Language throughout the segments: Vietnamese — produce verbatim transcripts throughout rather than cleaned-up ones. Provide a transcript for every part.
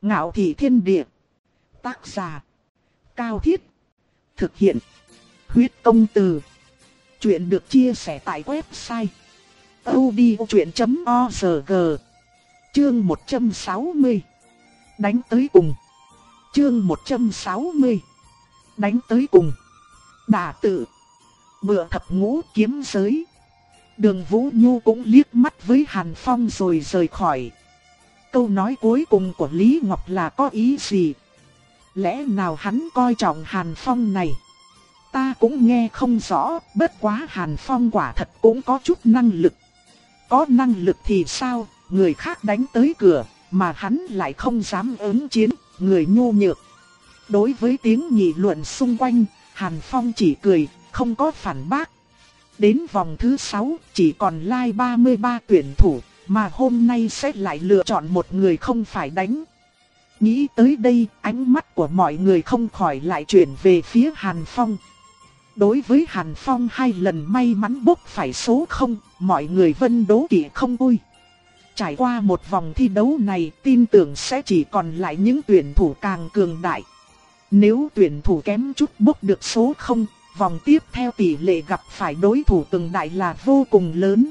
Ngạo thị thiên địa. Tác giả. Cao Thiết. Thực hiện. Huyết công từ. Chuyện được chia sẻ tại website audiochuyện chấm org. Chương một trăm sáu mươi. Đánh tới cùng. Chương một trăm sáu mươi. Đánh tới cùng. Đả tự. Bựa thập ngũ kiếm giới. Đường Vũ Nhu cũng liếc mắt với Hàn Phong rồi rời khỏi. Câu nói cuối cùng của Lý Ngọc là có ý gì? Lẽ nào hắn coi trọng Hàn Phong này? Ta cũng nghe không rõ, bất quá Hàn Phong quả thật cũng có chút năng lực. Có năng lực thì sao, người khác đánh tới cửa, mà hắn lại không dám ứng chiến, người nhu nhược. Đối với tiếng nghị luận xung quanh, Hàn Phong chỉ cười, không có phản bác. Đến vòng thứ sáu, chỉ còn lại ba mươi ba tuyển thủ, mà hôm nay sẽ lại lựa chọn một người không phải đánh. Nghĩ tới đây, ánh mắt của mọi người không khỏi lại chuyển về phía Hàn Phong. Đối với Hàn Phong hai lần may mắn bốc phải số không, mọi người vân đố kỵ không vui. Trải qua một vòng thi đấu này, tin tưởng sẽ chỉ còn lại những tuyển thủ càng cường đại. Nếu tuyển thủ kém chút bốc được số không, vòng tiếp theo tỷ lệ gặp phải đối thủ cường đại là vô cùng lớn.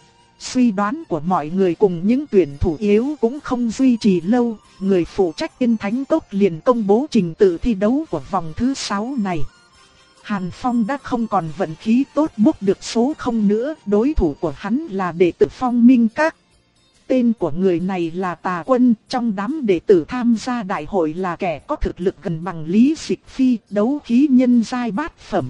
Suy đoán của mọi người cùng những tuyển thủ yếu cũng không duy trì lâu, người phụ trách Tiên Thánh Cốc liền công bố trình tự thi đấu của vòng thứ sáu này. Hàn Phong đã không còn vận khí tốt bốc được số không nữa, đối thủ của hắn là đệ tử Phong Minh Các. Tên của người này là Tà Quân, trong đám đệ tử tham gia đại hội là kẻ có thực lực gần bằng Lý Dịch Phi, đấu khí nhân giai bát phẩm.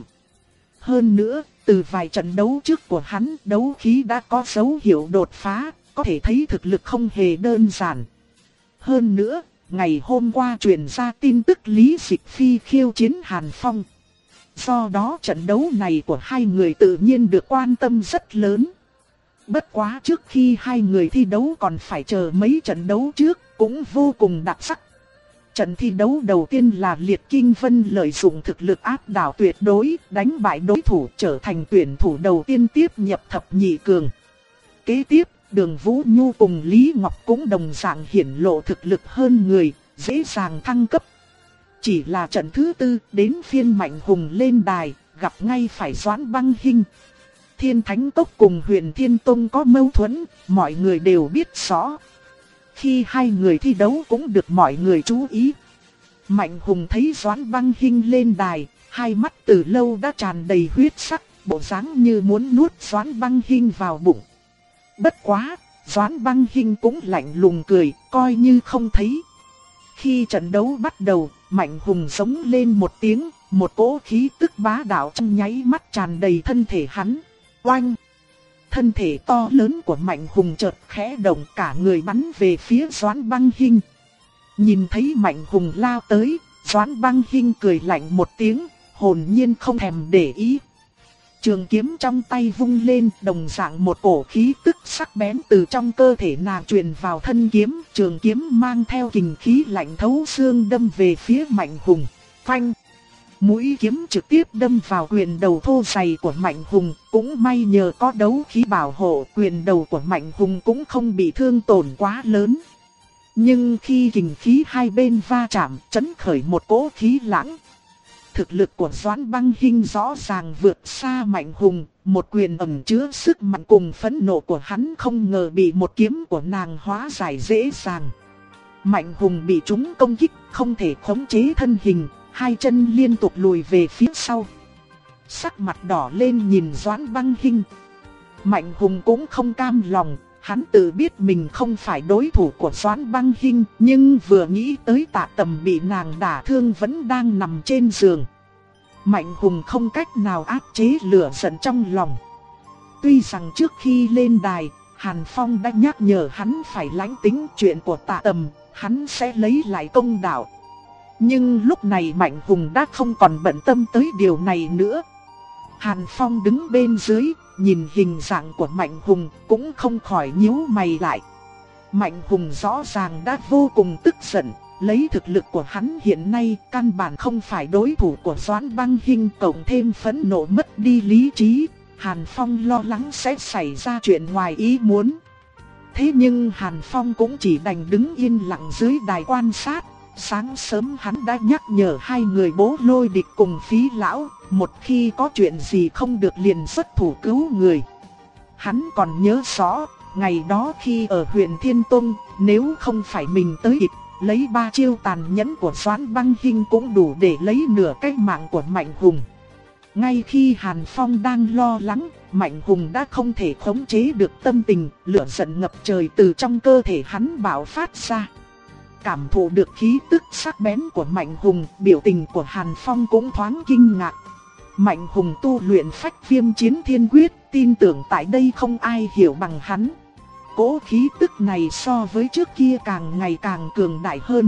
Hơn nữa, từ vài trận đấu trước của hắn, đấu khí đã có dấu hiệu đột phá, có thể thấy thực lực không hề đơn giản. Hơn nữa, ngày hôm qua truyền ra tin tức Lý Dịch Phi khiêu chiến Hàn Phong. Do đó trận đấu này của hai người tự nhiên được quan tâm rất lớn. Bất quá trước khi hai người thi đấu còn phải chờ mấy trận đấu trước, cũng vô cùng đặc sắc. Trận thi đấu đầu tiên là Liệt Kinh Vân lợi dụng thực lực áp đảo tuyệt đối, đánh bại đối thủ trở thành tuyển thủ đầu tiên tiếp nhập thập nhị cường. Kế tiếp, Đường Vũ Nhu cùng Lý Ngọc cũng đồng dạng hiển lộ thực lực hơn người, dễ dàng thăng cấp. Chỉ là trận thứ tư, đến phiên Mạnh Hùng lên đài, gặp ngay phải Doãn Băng Hinh. Thiên Thánh Cốc cùng Huyền Thiên Tông có mâu thuẫn, mọi người đều biết rõ. Khi hai người thi đấu cũng được mọi người chú ý. Mạnh Hùng thấy Doãn Băng Hinh lên đài, hai mắt từ lâu đã tràn đầy huyết sắc, bộ dáng như muốn nuốt Doãn Băng Hinh vào bụng. Bất quá, Doãn Băng Hinh cũng lạnh lùng cười, coi như không thấy. Khi trận đấu bắt đầu, Mạnh Hùng giống lên một tiếng, một cỗ khí tức bá đạo trong nháy mắt tràn đầy thân thể hắn. Oanh! Thân thể to lớn của Mạnh Hùng chợt khẽ động, cả người bắn về phía Doãn Băng Hinh. Nhìn thấy Mạnh Hùng lao tới, Doãn Băng Hinh cười lạnh một tiếng, hồn nhiên không thèm để ý. Trường kiếm trong tay vung lên, đồng dạng một cổ khí tức sắc bén từ trong cơ thể nàng truyền vào thân kiếm, trường kiếm mang theo kình khí lạnh thấu xương đâm về phía Mạnh Hùng. Phanh! Mũi kiếm trực tiếp đâm vào quyền đầu thô dày của Mạnh Hùng, cũng may nhờ có đấu khí bảo hộ, quyền đầu của Mạnh Hùng cũng không bị thương tổn quá lớn. Nhưng khi kình khí hai bên va chạm, chấn khởi một cỗ khí lãng. Thực lực của Doãn Băng Hinh rõ ràng vượt xa Mạnh Hùng, một quyền ẩn chứa sức mạnh cùng phẫn nộ của hắn không ngờ bị một kiếm của nàng hóa giải dễ dàng. Mạnh Hùng bị trúng công kích, không thể khống chế thân hình, hai chân liên tục lùi về phía sau. Sắc mặt đỏ lên nhìn Doãn Băng Hinh. Mạnh Hùng cũng không cam lòng, hắn tự biết mình không phải đối thủ của Doãn Băng Hinh, nhưng vừa nghĩ tới Tạ Tầm bị nàng đả thương vẫn đang nằm trên giường. Mạnh Hùng không cách nào áp chế lửa giận trong lòng. Tuy rằng trước khi lên đài, Hàn Phong đã nhắc nhở hắn phải lãnh tính chuyện của Tạ Tầm, hắn sẽ lấy lại công đạo. Nhưng lúc này Mạnh Hùng đã không còn bận tâm tới điều này nữa. Hàn Phong đứng bên dưới, nhìn hình dạng của Mạnh Hùng, cũng không khỏi nhíu mày lại. Mạnh Hùng rõ ràng đã vô cùng tức giận, lấy thực lực của hắn hiện nay, căn bản không phải đối thủ của Doãn Băng Hinh, cộng thêm phẫn nộ mất đi lý trí, Hàn Phong lo lắng sẽ xảy ra chuyện ngoài ý muốn. Thế nhưng Hàn Phong cũng chỉ đành đứng yên lặng dưới đài quan sát. Sáng sớm hắn đã nhắc nhở hai người bố Lôi Địch cùng Phí Lão, một khi có chuyện gì không được liền xuất thủ cứu người. Hắn còn nhớ rõ, ngày đó khi ở huyện Thiên Tông, nếu không phải mình tới kịp, lấy ba chiêu tàn nhẫn của Doãn Băng Hinh cũng đủ để lấy nửa cái mạng của Mạnh Hùng. Ngay khi Hàn Phong đang lo lắng, Mạnh Hùng đã không thể khống chế được tâm tình, lửa giận ngập trời từ trong cơ thể hắn bạo phát ra. Cảm thụ được khí tức sắc bén của Mạnh Hùng, biểu tình của Hàn Phong cũng thoáng kinh ngạc. Mạnh Hùng tu luyện Phách Viêm Chiến Thiên Quyết, tin tưởng tại đây không ai hiểu bằng hắn. Cỗ khí tức này so với trước kia càng ngày càng cường đại hơn.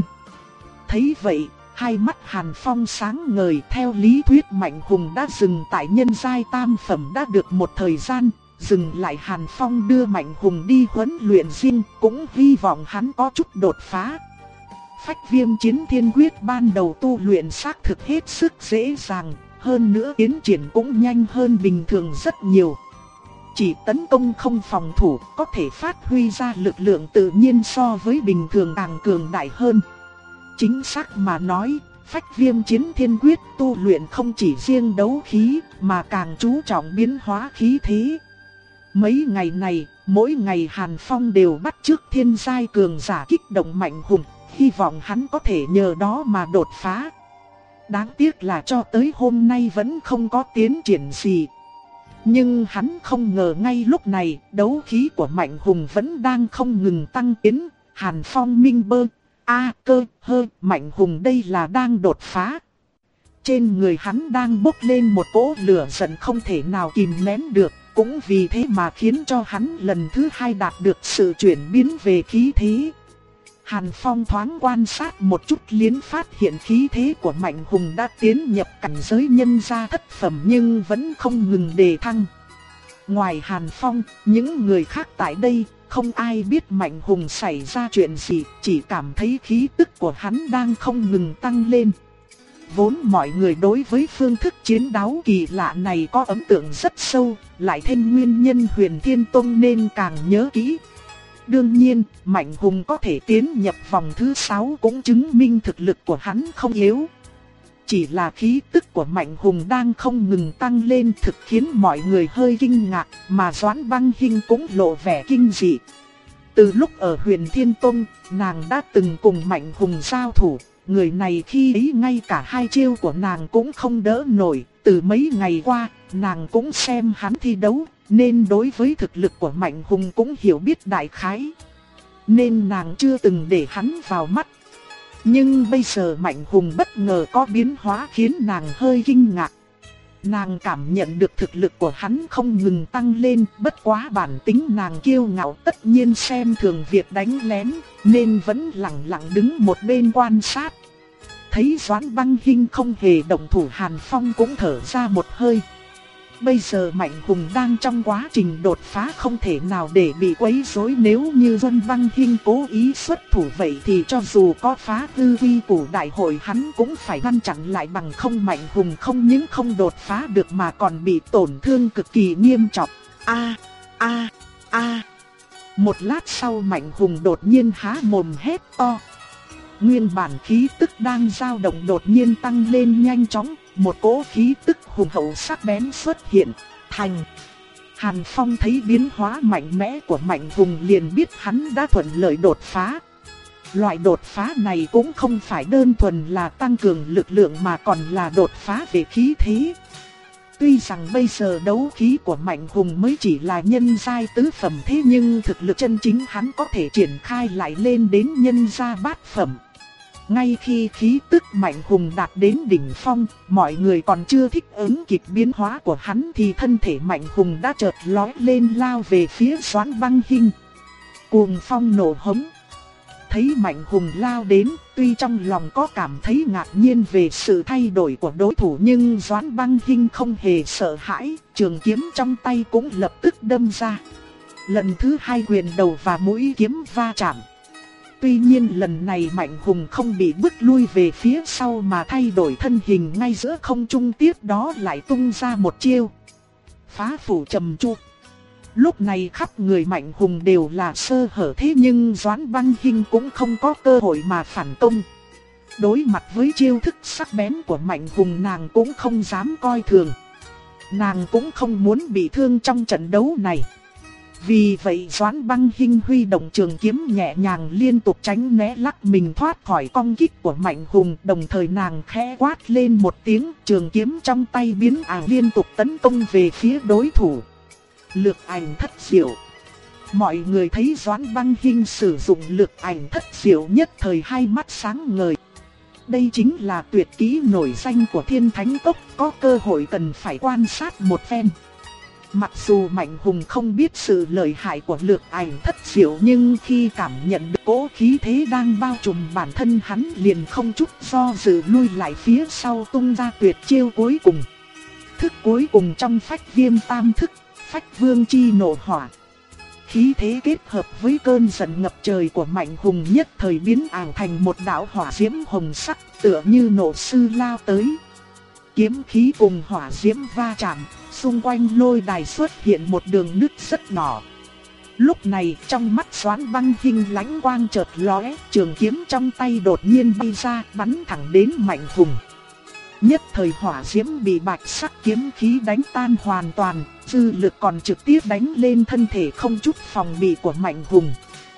Thấy vậy, hai mắt Hàn Phong sáng ngời. Theo lý thuyết Mạnh Hùng đã dừng tại nhân giai tam phẩm đã được một thời gian. Dừng lại Hàn Phong đưa Mạnh Hùng đi huấn luyện riêng, cũng hy vọng hắn có chút đột phá. Phách Viêm Chiến Thiên Quyết ban đầu tu luyện xác thực hết sức dễ dàng, hơn nữa tiến triển cũng nhanh hơn bình thường rất nhiều. Chỉ tấn công không phòng thủ, có thể phát huy ra lực lượng tự nhiên so với bình thường càng cường đại hơn. Chính xác mà nói, Phách Viêm Chiến Thiên Quyết tu luyện không chỉ riêng đấu khí, mà càng chú trọng biến hóa khí thế. Mấy ngày này, mỗi ngày Hàn Phong đều bắt chước thiên giai cường giả kích động Mạnh Hùng, hy vọng hắn có thể nhờ đó mà đột phá. Đáng tiếc là cho tới hôm nay vẫn không có tiến triển gì. Nhưng hắn không ngờ ngay lúc này, đấu khí của Mạnh Hùng vẫn đang không ngừng tăng tiến. Hàn Phong minh bơ, a cơ, hơ, Mạnh Hùng đây là đang đột phá. Trên người hắn đang bốc lên một cỗ lửa giận không thể nào kìm nén được. Cũng vì thế mà khiến cho hắn lần thứ hai đạt được sự chuyển biến về khí thế. Hàn Phong thoáng quan sát một chút liền phát hiện khí thế của Mạnh Hùng đã tiến nhập cảnh giới nhân gia thất phẩm nhưng vẫn không ngừng đề thăng. Ngoài Hàn Phong, những người khác tại đây, không ai biết Mạnh Hùng xảy ra chuyện gì, chỉ cảm thấy khí tức của hắn đang không ngừng tăng lên. Vốn mọi người đối với phương thức chiến đấu kỳ lạ này có ấn tượng rất sâu, lại thêm nguyên nhân Huyền Thiên Tông nên càng nhớ kỹ. Đương nhiên, Mạnh Hùng có thể tiến nhập vòng thứ sáu cũng chứng minh thực lực của hắn không yếu. Chỉ là khí tức của Mạnh Hùng đang không ngừng tăng lên thực khiến mọi người hơi kinh ngạc, mà Doãn Băng Hinh cũng lộ vẻ kinh dị. Từ lúc ở Huyền Thiên Tông, nàng đã từng cùng Mạnh Hùng giao thủ, người này khi ấy ngay cả hai chiêu của nàng cũng không đỡ nổi. Từ mấy ngày qua, nàng cũng xem hắn thi đấu, nên đối với thực lực của Mạnh Hùng cũng hiểu biết đại khái. Nên nàng chưa từng để hắn vào mắt. Nhưng bây giờ Mạnh Hùng bất ngờ có biến hóa khiến nàng hơi kinh ngạc. Nàng cảm nhận được thực lực của hắn không ngừng tăng lên, bất quá bản tính nàng kiêu ngạo tất nhiên xem thường việc đánh lén, nên vẫn lặng lặng đứng một bên quan sát. Thấy Doãn Băng Hinh không hề động thủ, Hàn Phong cũng thở ra một hơi. Bây giờ Mạnh Hùng đang trong quá trình đột phá không thể nào để bị quấy rối, nếu như Doãn Băng Hinh cố ý xuất thủ vậy thì cho dù có phá hư quy củ đại hội hắn cũng phải ngăn chặn lại, bằng không Mạnh Hùng không những không đột phá được mà còn bị tổn thương cực kỳ nghiêm trọng. A a a. Một lát sau Mạnh Hùng đột nhiên há mồm hét to. Nguyên bản khí tức đang dao động đột nhiên tăng lên nhanh chóng, một cỗ khí tức hùng hậu sắc bén xuất hiện, thành. Hàn Phong thấy biến hóa mạnh mẽ của Mạnh Hùng liền biết hắn đã thuận lợi đột phá. Loại đột phá này cũng không phải đơn thuần là tăng cường lực lượng mà còn là đột phá về khí thế. Tuy rằng bây giờ đấu khí của Mạnh Hùng mới chỉ là nhân giai tứ phẩm, thế nhưng thực lực chân chính hắn có thể triển khai lại lên đến nhân gia bát phẩm. Ngay khi khí tức Mạnh Hùng đạt đến đỉnh phong, mọi người còn chưa thích ứng kịp biến hóa của hắn thì thân thể Mạnh Hùng đã chợt lói lên lao về phía Doãn Băng Hinh. Cuồng phong nổ hống. Thấy Mạnh Hùng lao đến, tuy trong lòng có cảm thấy ngạc nhiên về sự thay đổi của đối thủ nhưng Doãn Băng Hinh không hề sợ hãi, trường kiếm trong tay cũng lập tức đâm ra. Lần thứ hai quyền đầu và mũi kiếm va chạm. Tuy nhiên lần này Mạnh Hùng không bị bức lui về phía sau mà thay đổi thân hình ngay giữa không trung, tiếp đó lại tung ra một chiêu phá phủ trầm chu. Lúc này khắp người Mạnh Hùng đều là sơ hở, thế nhưng Doãn Băng Hinh cũng không có cơ hội mà phản công. Đối mặt với chiêu thức sắc bén của Mạnh Hùng, nàng cũng không dám coi thường. Nàng cũng không muốn bị thương trong trận đấu này. Vì vậy Doãn Băng Hinh huy động trường kiếm nhẹ nhàng liên tục tránh né lắc mình thoát khỏi công kích của Mạnh Hùng. Đồng thời nàng khẽ quát lên một tiếng, trường kiếm trong tay biến ảo liên tục tấn công về phía đối thủ. Lược ảnh thất diệu. Mọi người thấy Doãn Băng Hinh sử dụng lược ảnh thất diệu nhất thời hai mắt sáng ngời. Đây chính là tuyệt kỹ nổi danh của Thiên Thánh Cốc, có cơ hội cần phải quan sát một phen. Mặc dù Mạnh Hùng không biết sự lợi hại của lược ảnh thất diệu, nhưng khi cảm nhận được cỗ khí thế đang bao trùm bản thân hắn, liền không chút do dự lui lại phía sau tung ra tuyệt chiêu cuối cùng. Thức cuối cùng trong Phách Viêm Tam Thức, Phách Vương Chi Nộ Hỏa. Khí thế kết hợp với cơn giận ngập trời của Mạnh Hùng nhất thời biến ảo thành một đạo hỏa diễm hồng sắc, tựa như nộ sư lao tới. Kiếm khí cùng hỏa diễm va chạm, xung quanh lôi đài xuất hiện một đường nứt rất nhỏ. Lúc này trong mắt Doãn Băng Hinh lánh quang chợt lóe, trường kiếm trong tay đột nhiên bay ra, bắn thẳng đến Mạnh Hùng. Nhất thời hỏa diễm bị bạch sắc kiếm khí đánh tan hoàn toàn, dư lực còn trực tiếp đánh lên thân thể không chút phòng bị của Mạnh Hùng.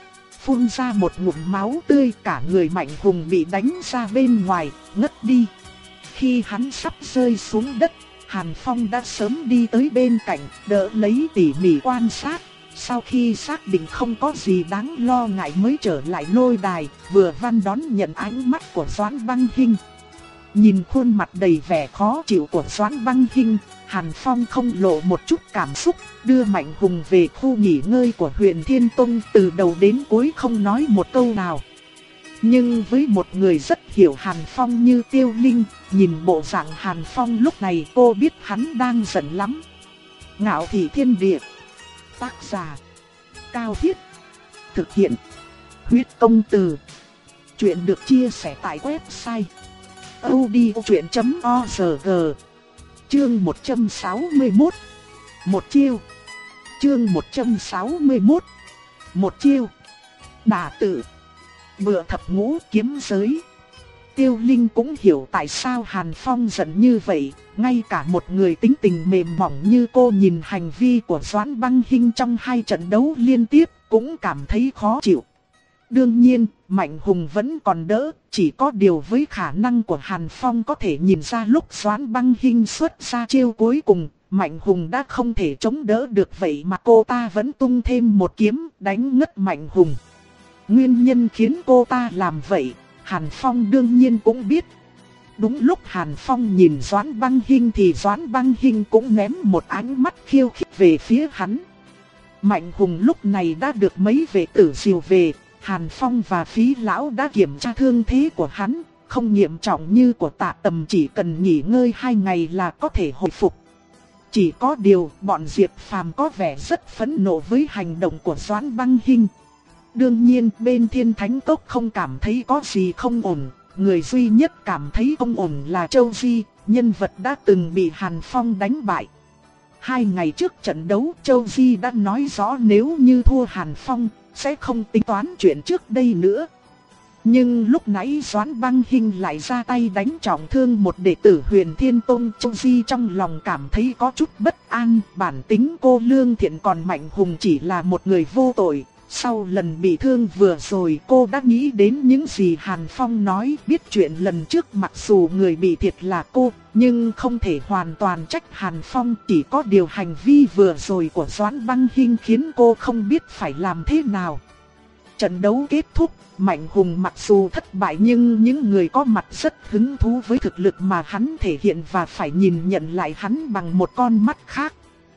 Phun ra một ngụm máu tươi, cả người Mạnh Hùng bị đánh ra bên ngoài, ngất đi. Khi hắn sắp rơi xuống đất, Hàn Phong đã sớm đi tới bên cạnh, đỡ lấy tỉ mỉ quan sát. Sau khi xác định không có gì đáng lo ngại mới trở lại lôi đài, vừa văn đón nhận ánh mắt của Doãn Băng Hinh. Nhìn khuôn mặt đầy vẻ khó chịu của Doãn Băng Hinh, Hàn Phong không lộ một chút cảm xúc, đưa Mạnh Hùng về khu nghỉ ngơi của Huyền Thiên Tông, từ đầu đến cuối không nói một câu nào. Nhưng với một người rất hiểu Hàn Phong như Tiêu Linh, nhìn bộ dạng Hàn Phong lúc này cô biết hắn đang giận lắm. Ngạo Thị Thiên Địa. Tác giả Cao Thiết. Thực hiện Huyết Công Từ. Chuyện được chia sẻ tại website audiochuyện chấm org. Chương một trăm sáu mươi mốt. Một chiêu. Chương một trăm sáu mươi mốt. Một chiêu. Đả tử. Bựa thập ngũ kiếm giới. Tiêu Linh cũng hiểu tại sao Hàn Phong giận như vậy, ngay cả một người tính tình mềm mỏng như cô nhìn hành vi của Doãn Băng Hinh trong hai trận đấu liên tiếp cũng cảm thấy khó chịu. Đương nhiên, Mạnh Hùng vẫn còn đỡ, chỉ có điều với khả năng của Hàn Phong có thể nhìn ra lúc Doãn Băng Hinh xuất ra chiêu cuối cùng, Mạnh Hùng đã không thể chống đỡ được, vậy mà cô ta vẫn tung thêm một kiếm đánh ngất Mạnh Hùng. Nguyên nhân khiến cô ta làm vậy, Hàn Phong đương nhiên cũng biết. Đúng lúc Hàn Phong nhìn Doãn Băng Hinh thì Doãn Băng Hinh cũng ném một ánh mắt khiêu khích về phía hắn. Mạnh Hùng lúc này đã được mấy vệ tử dìu về, Hàn Phong và Phí Lão đã kiểm tra thương thế của hắn, không nghiêm trọng như của Tạ Tầm, chỉ cần nghỉ ngơi hai ngày là có thể hồi phục. Chỉ có điều bọn Diệp Phàm có vẻ rất phẫn nộ với hành động của Doãn Băng Hinh. Đương nhiên bên Thiên Thánh Cốc không cảm thấy có gì không ổn, người duy nhất cảm thấy không ổn là Châu Di, nhân vật đã từng bị Hàn Phong đánh bại. Hai ngày trước trận đấu, Châu Di đã nói rõ nếu như thua Hàn Phong, sẽ không tính toán chuyện trước đây nữa. Nhưng lúc nãy Doãn Băng Hinh lại ra tay đánh trọng thương một đệ tử Huyền Thiên Tông, Châu Di trong lòng cảm thấy có chút bất an, bản tính cô lương thiện còn Mạnh Hùng chỉ là một người vô tội. Sau lần bị thương vừa rồi cô đã nghĩ đến những gì Hàn Phong nói, biết chuyện lần trước mặc dù người bị thiệt là cô, nhưng không thể hoàn toàn trách Hàn Phong, chỉ có điều hành vi vừa rồi của Doãn Băng Hinh khiến cô không biết phải làm thế nào. Trận đấu kết thúc, Mạnh Hùng mặc dù thất bại nhưng những người có mặt rất hứng thú với thực lực mà hắn thể hiện và phải nhìn nhận lại hắn bằng một con mắt khác.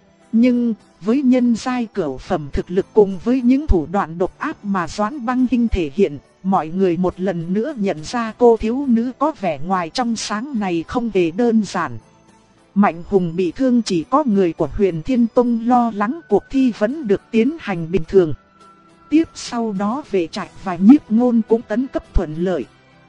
Nhưng với nhân giai cửu phẩm thực lực cùng với những thủ đoạn độc ác mà Doãn Băng Hinh thể hiện, mọi người một lần nữa nhận ra cô thiếu nữ có vẻ ngoài trong sáng này không hề đơn giản. Mạnh Hùng bị thương chỉ có người của Huyền Thiên Tông lo lắng cuộc thi vẫn được tiến hành bình thường. Tiếp sau đó Vệ Trạch và Nhiếp Ngôn cũng tấn cấp thuận lợi.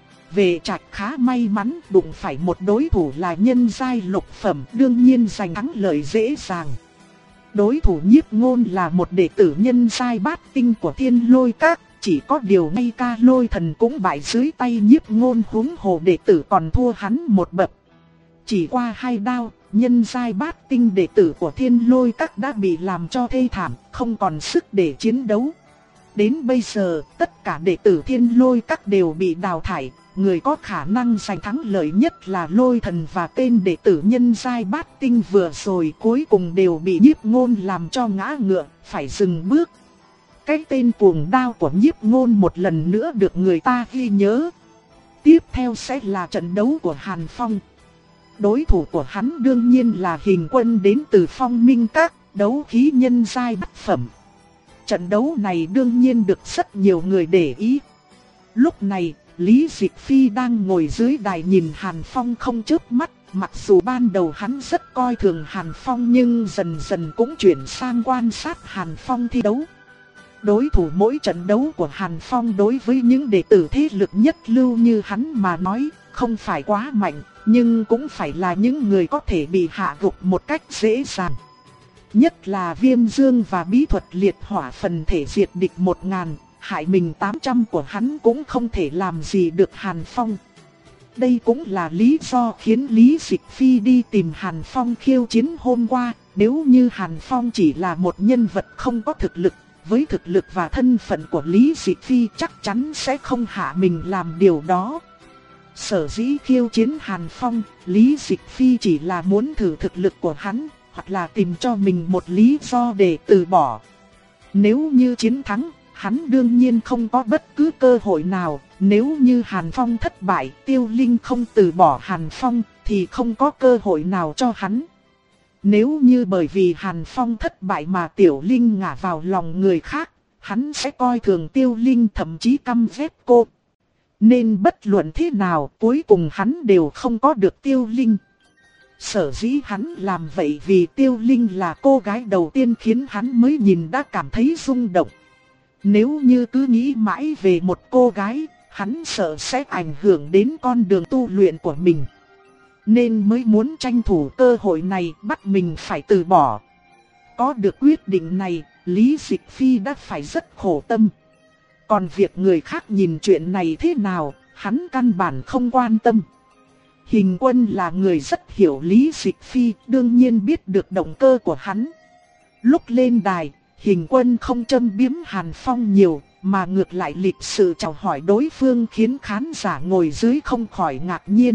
Vệ Trạch khá may mắn đụng phải một đối thủ là nhân giai lục phẩm, đương nhiên giành thắng lợi dễ dàng. Đối thủ Nhiếp Ngôn là một đệ tử nhân giai bát tinh của Thiên Lôi Các, chỉ có điều ngay cả Lôi Thần cũng bại dưới tay Nhiếp Ngôn, huống hồ đệ tử còn thua hắn một bậc. Chỉ qua hai đao, nhân giai bát tinh đệ tử của Thiên Lôi Các đã bị làm cho thê thảm, không còn sức để chiến đấu. Đến bây giờ, tất cả đệ tử Thiên Lôi Các đều bị đào thải, người có khả năng giành thắng lợi nhất là Lôi Thần và tên đệ tử nhân giai bát tinh vừa rồi cuối cùng đều bị Nhiếp Ngôn làm cho ngã ngựa, phải dừng bước. Cái tên cuồng đao của Nhiếp Ngôn một lần nữa được người ta ghi nhớ. Tiếp theo sẽ là trận đấu của Hàn Phong. Đối thủ của hắn đương nhiên là Hình Quân đến từ Phong Minh Các, đấu khí nhân giai bát phẩm. Trận đấu này đương nhiên được rất nhiều người để ý. Lúc này, Lý Dịch Phi đang ngồi dưới đài nhìn Hàn Phong không chớp mắt, mặc dù ban đầu hắn rất coi thường Hàn Phong nhưng dần dần cũng chuyển sang quan sát Hàn Phong thi đấu. Đối thủ mỗi trận đấu của Hàn Phong đối với những đệ tử thế lực nhất lưu như hắn mà nói, không phải quá mạnh, nhưng cũng phải là những người có thể bị hạ gục một cách dễ dàng. Nhất là Viêm Dương và bí thuật liệt hỏa phần thể diệt địch một ngàn, hại mình tám trăm của hắn cũng không thể làm gì được Hàn Phong. Đây cũng là lý do khiến Lý Dịch Phi đi tìm Hàn Phong khiêu chiến hôm qua. Nếu như Hàn Phong chỉ là một nhân vật không có thực lực, với thực lực và thân phận của Lý Dịch Phi chắc chắn sẽ không hạ mình làm điều đó. Sở dĩ khiêu chiến Hàn Phong, Lý Dịch Phi chỉ là muốn thử thực lực của hắn, hoặc là tìm cho mình một lý do để từ bỏ. Nếu như chiến thắng, hắn đương nhiên không có bất cứ cơ hội nào. Nếu như Hàn Phong thất bại, Tiêu Linh không từ bỏ Hàn Phong, thì không có cơ hội nào cho hắn. Nếu như bởi vì Hàn Phong thất bại mà Tiểu Linh ngả vào lòng người khác, hắn sẽ coi thường Tiêu Linh, thậm chí căm ghét cô. Nên bất luận thế nào, cuối cùng hắn đều không có được Tiêu Linh. Sở dĩ hắn làm vậy vì Tiêu Linh là cô gái đầu tiên khiến hắn mới nhìn đã cảm thấy rung động. Nếu như cứ nghĩ mãi về một cô gái, hắn sợ sẽ ảnh hưởng đến con đường tu luyện của mình. Nên mới muốn tranh thủ cơ hội này, bắt mình phải từ bỏ. Có được quyết định này, Lý Dịch Phi đã phải rất khổ tâm. Còn việc người khác nhìn chuyện này thế nào, hắn căn bản không quan tâm. Hình Quân là người rất hiểu Lý Dịch Phi, đương nhiên biết được động cơ của hắn. Lúc lên đài, Hình Quân không châm biếm Hàn Phong nhiều, mà ngược lại lịch sự chào hỏi đối phương khiến khán giả ngồi dưới không khỏi ngạc nhiên.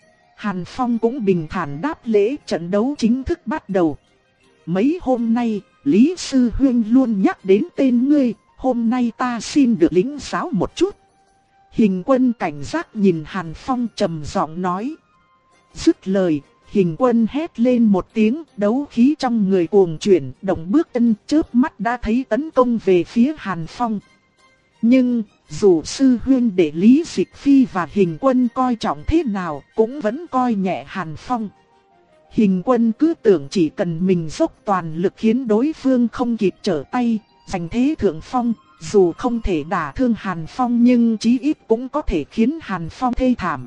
Hàn Phong cũng bình thản đáp lễ, trận đấu chính thức bắt đầu. Mấy hôm nay, Lý Sư Huynh luôn nhắc đến tên ngươi, hôm nay ta xin được lĩnh giáo một chút. Hình Quân cảnh giác nhìn Hàn Phong trầm giọng nói. Dứt lời, Hình Quân hét lên một tiếng, đấu khí trong người cuồng chuyển, động bước chân chớp mắt đã thấy tấn công về phía Hàn Phong. Nhưng, dù sư huynh để Lý Dịch Phi và Hình Quân coi trọng thế nào, cũng vẫn coi nhẹ Hàn Phong. Hình Quân cứ tưởng chỉ cần mình dốc toàn lực khiến đối phương không kịp trở tay, giành thế thượng phong, dù không thể đả thương Hàn Phong nhưng chí ít cũng có thể khiến Hàn Phong thê thảm.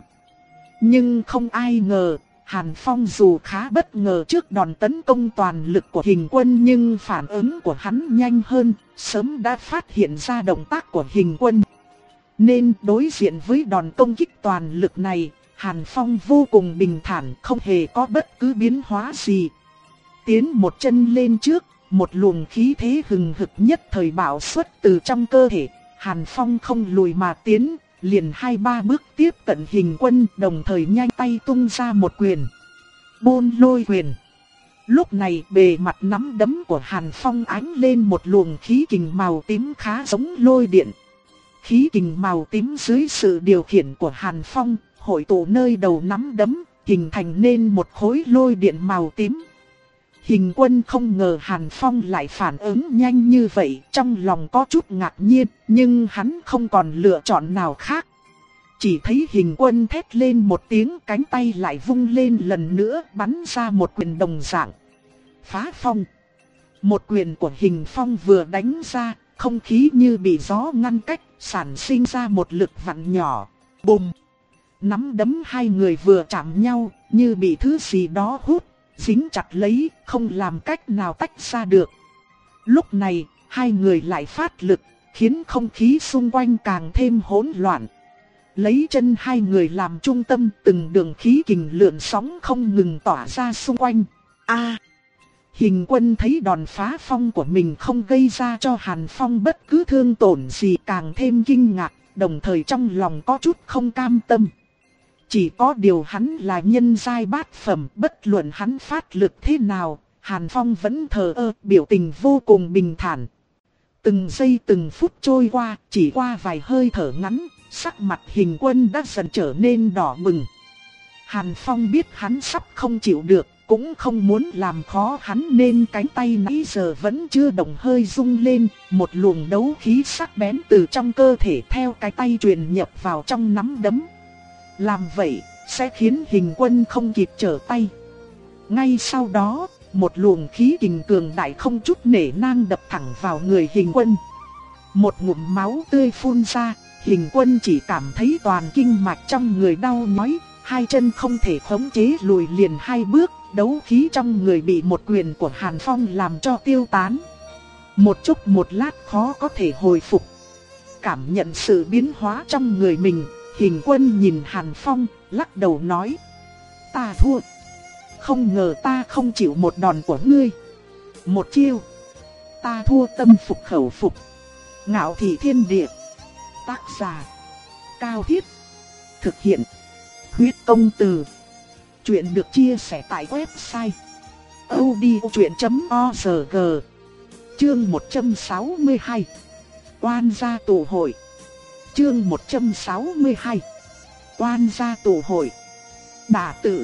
Nhưng không ai ngờ, Hàn Phong dù khá bất ngờ trước đòn tấn công toàn lực của Hình Quân nhưng phản ứng của hắn nhanh hơn, sớm đã phát hiện ra động tác của Hình Quân. Nên đối diện với đòn công kích toàn lực này, Hàn Phong vô cùng bình thản, không hề có bất cứ biến hóa gì. Tiến một chân lên trước, một luồng khí thế hừng hực nhất thời bạo xuất từ trong cơ thể. Hàn Phong không lùi mà tiến, liền hai ba bước tiếp cận Hình Quân, đồng thời nhanh tay tung ra một quyền. Bôn Lôi quyền. Lúc này bề mặt nắm đấm của Hàn Phong ánh lên một luồng khí kình màu tím khá giống lôi điện. Khí kình màu tím dưới sự điều khiển của Hàn Phong, hội tụ nơi đầu nắm đấm, hình thành nên một khối lôi điện màu tím. Hình Quân không ngờ Hàn Phong lại phản ứng nhanh như vậy, trong lòng có chút ngạc nhiên, nhưng hắn không còn lựa chọn nào khác. Chỉ thấy Hình Quân thét lên một tiếng, cánh tay lại vung lên lần nữa, bắn ra một quyền đồng dạng. Phá phong. Một quyền của Hình Phong vừa đánh ra, không khí như bị gió ngăn cách, sản sinh ra một lực vặn nhỏ. Bùm! Nắm đấm hai người vừa chạm nhau, như bị thứ gì đó hút, dính chặt lấy, không làm cách nào tách ra được. Lúc này, hai người lại phát lực, khiến không khí xung quanh càng thêm hỗn loạn. Lấy chân hai người làm trung tâm, từng đường khí kình lượn sóng không ngừng tỏa ra xung quanh. A! Hình Quân thấy đòn phá phong của mình không gây ra cho Hàn Phong bất cứ thương tổn gì, càng thêm kinh ngạc, đồng thời trong lòng có chút không cam tâm. Chỉ có điều hắn là nhân giai bát phẩm, bất luận hắn phát lực thế nào, Hàn Phong vẫn thờ ơ, biểu tình vô cùng bình thản. Từng giây từng phút trôi qua, chỉ qua vài hơi thở ngắn, sắc mặt Hình Quân đã dần trở nên đỏ bừng. Hàn Phong biết hắn sắp không chịu được, cũng không muốn làm khó hắn nên cánh tay nãy giờ vẫn chưa động hơi rung lên, một luồng đấu khí sắc bén từ trong cơ thể theo cái tay truyền nhập vào trong nắm đấm. Làm vậy sẽ khiến Hình Quân không kịp trở tay. Ngay sau đó, một luồng khí kình cường đại không chút nể nang đập thẳng vào người Hình Quân. Một ngụm máu tươi phun ra, Hình Quân chỉ cảm thấy toàn kinh mạch trong người đau nhói, hai chân không thể khống chế lùi liền hai bước, đấu khí trong người bị một quyền của Hàn Phong làm cho tiêu tán. Một chút một lát khó có thể hồi phục. Cảm nhận sự biến hóa trong người mình, Hình Quân nhìn Hàn Phong, lắc đầu nói: "Ta thua. Không ngờ ta không chịu một đòn của ngươi. Một chiêu. Ta thua tâm phục khẩu phục." Ngạo Thị Thiên Địa. Tác giả: Cao Thiết. Thực hiện: Huyết Công Từ. Chuyện được chia sẻ tại website audiochuyện chấm org. Chương một trăm sáu mươi hai. Oan gia tụ hội. Chương một trăm sáu mươi hai. Oan gia tụ hội. Đả tự.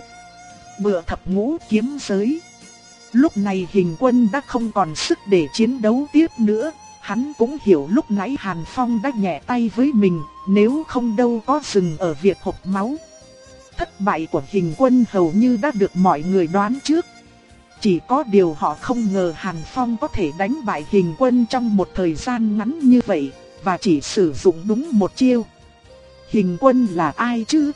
Bựa thập ngũ kiếm giới. Lúc này Hình Quân đã không còn sức để chiến đấu tiếp nữa. Hắn cũng hiểu lúc nãy Hàn Phong đã nhẹ tay với mình, nếu không đâu có dừng ở việc hộc máu. Thất bại của Hình Quân hầu như đã được mọi người đoán trước. Chỉ có điều họ không ngờ Hàn Phong có thể đánh bại Hình Quân trong một thời gian ngắn như vậy, và chỉ sử dụng đúng một chiêu. Hình Quân là ai chứ?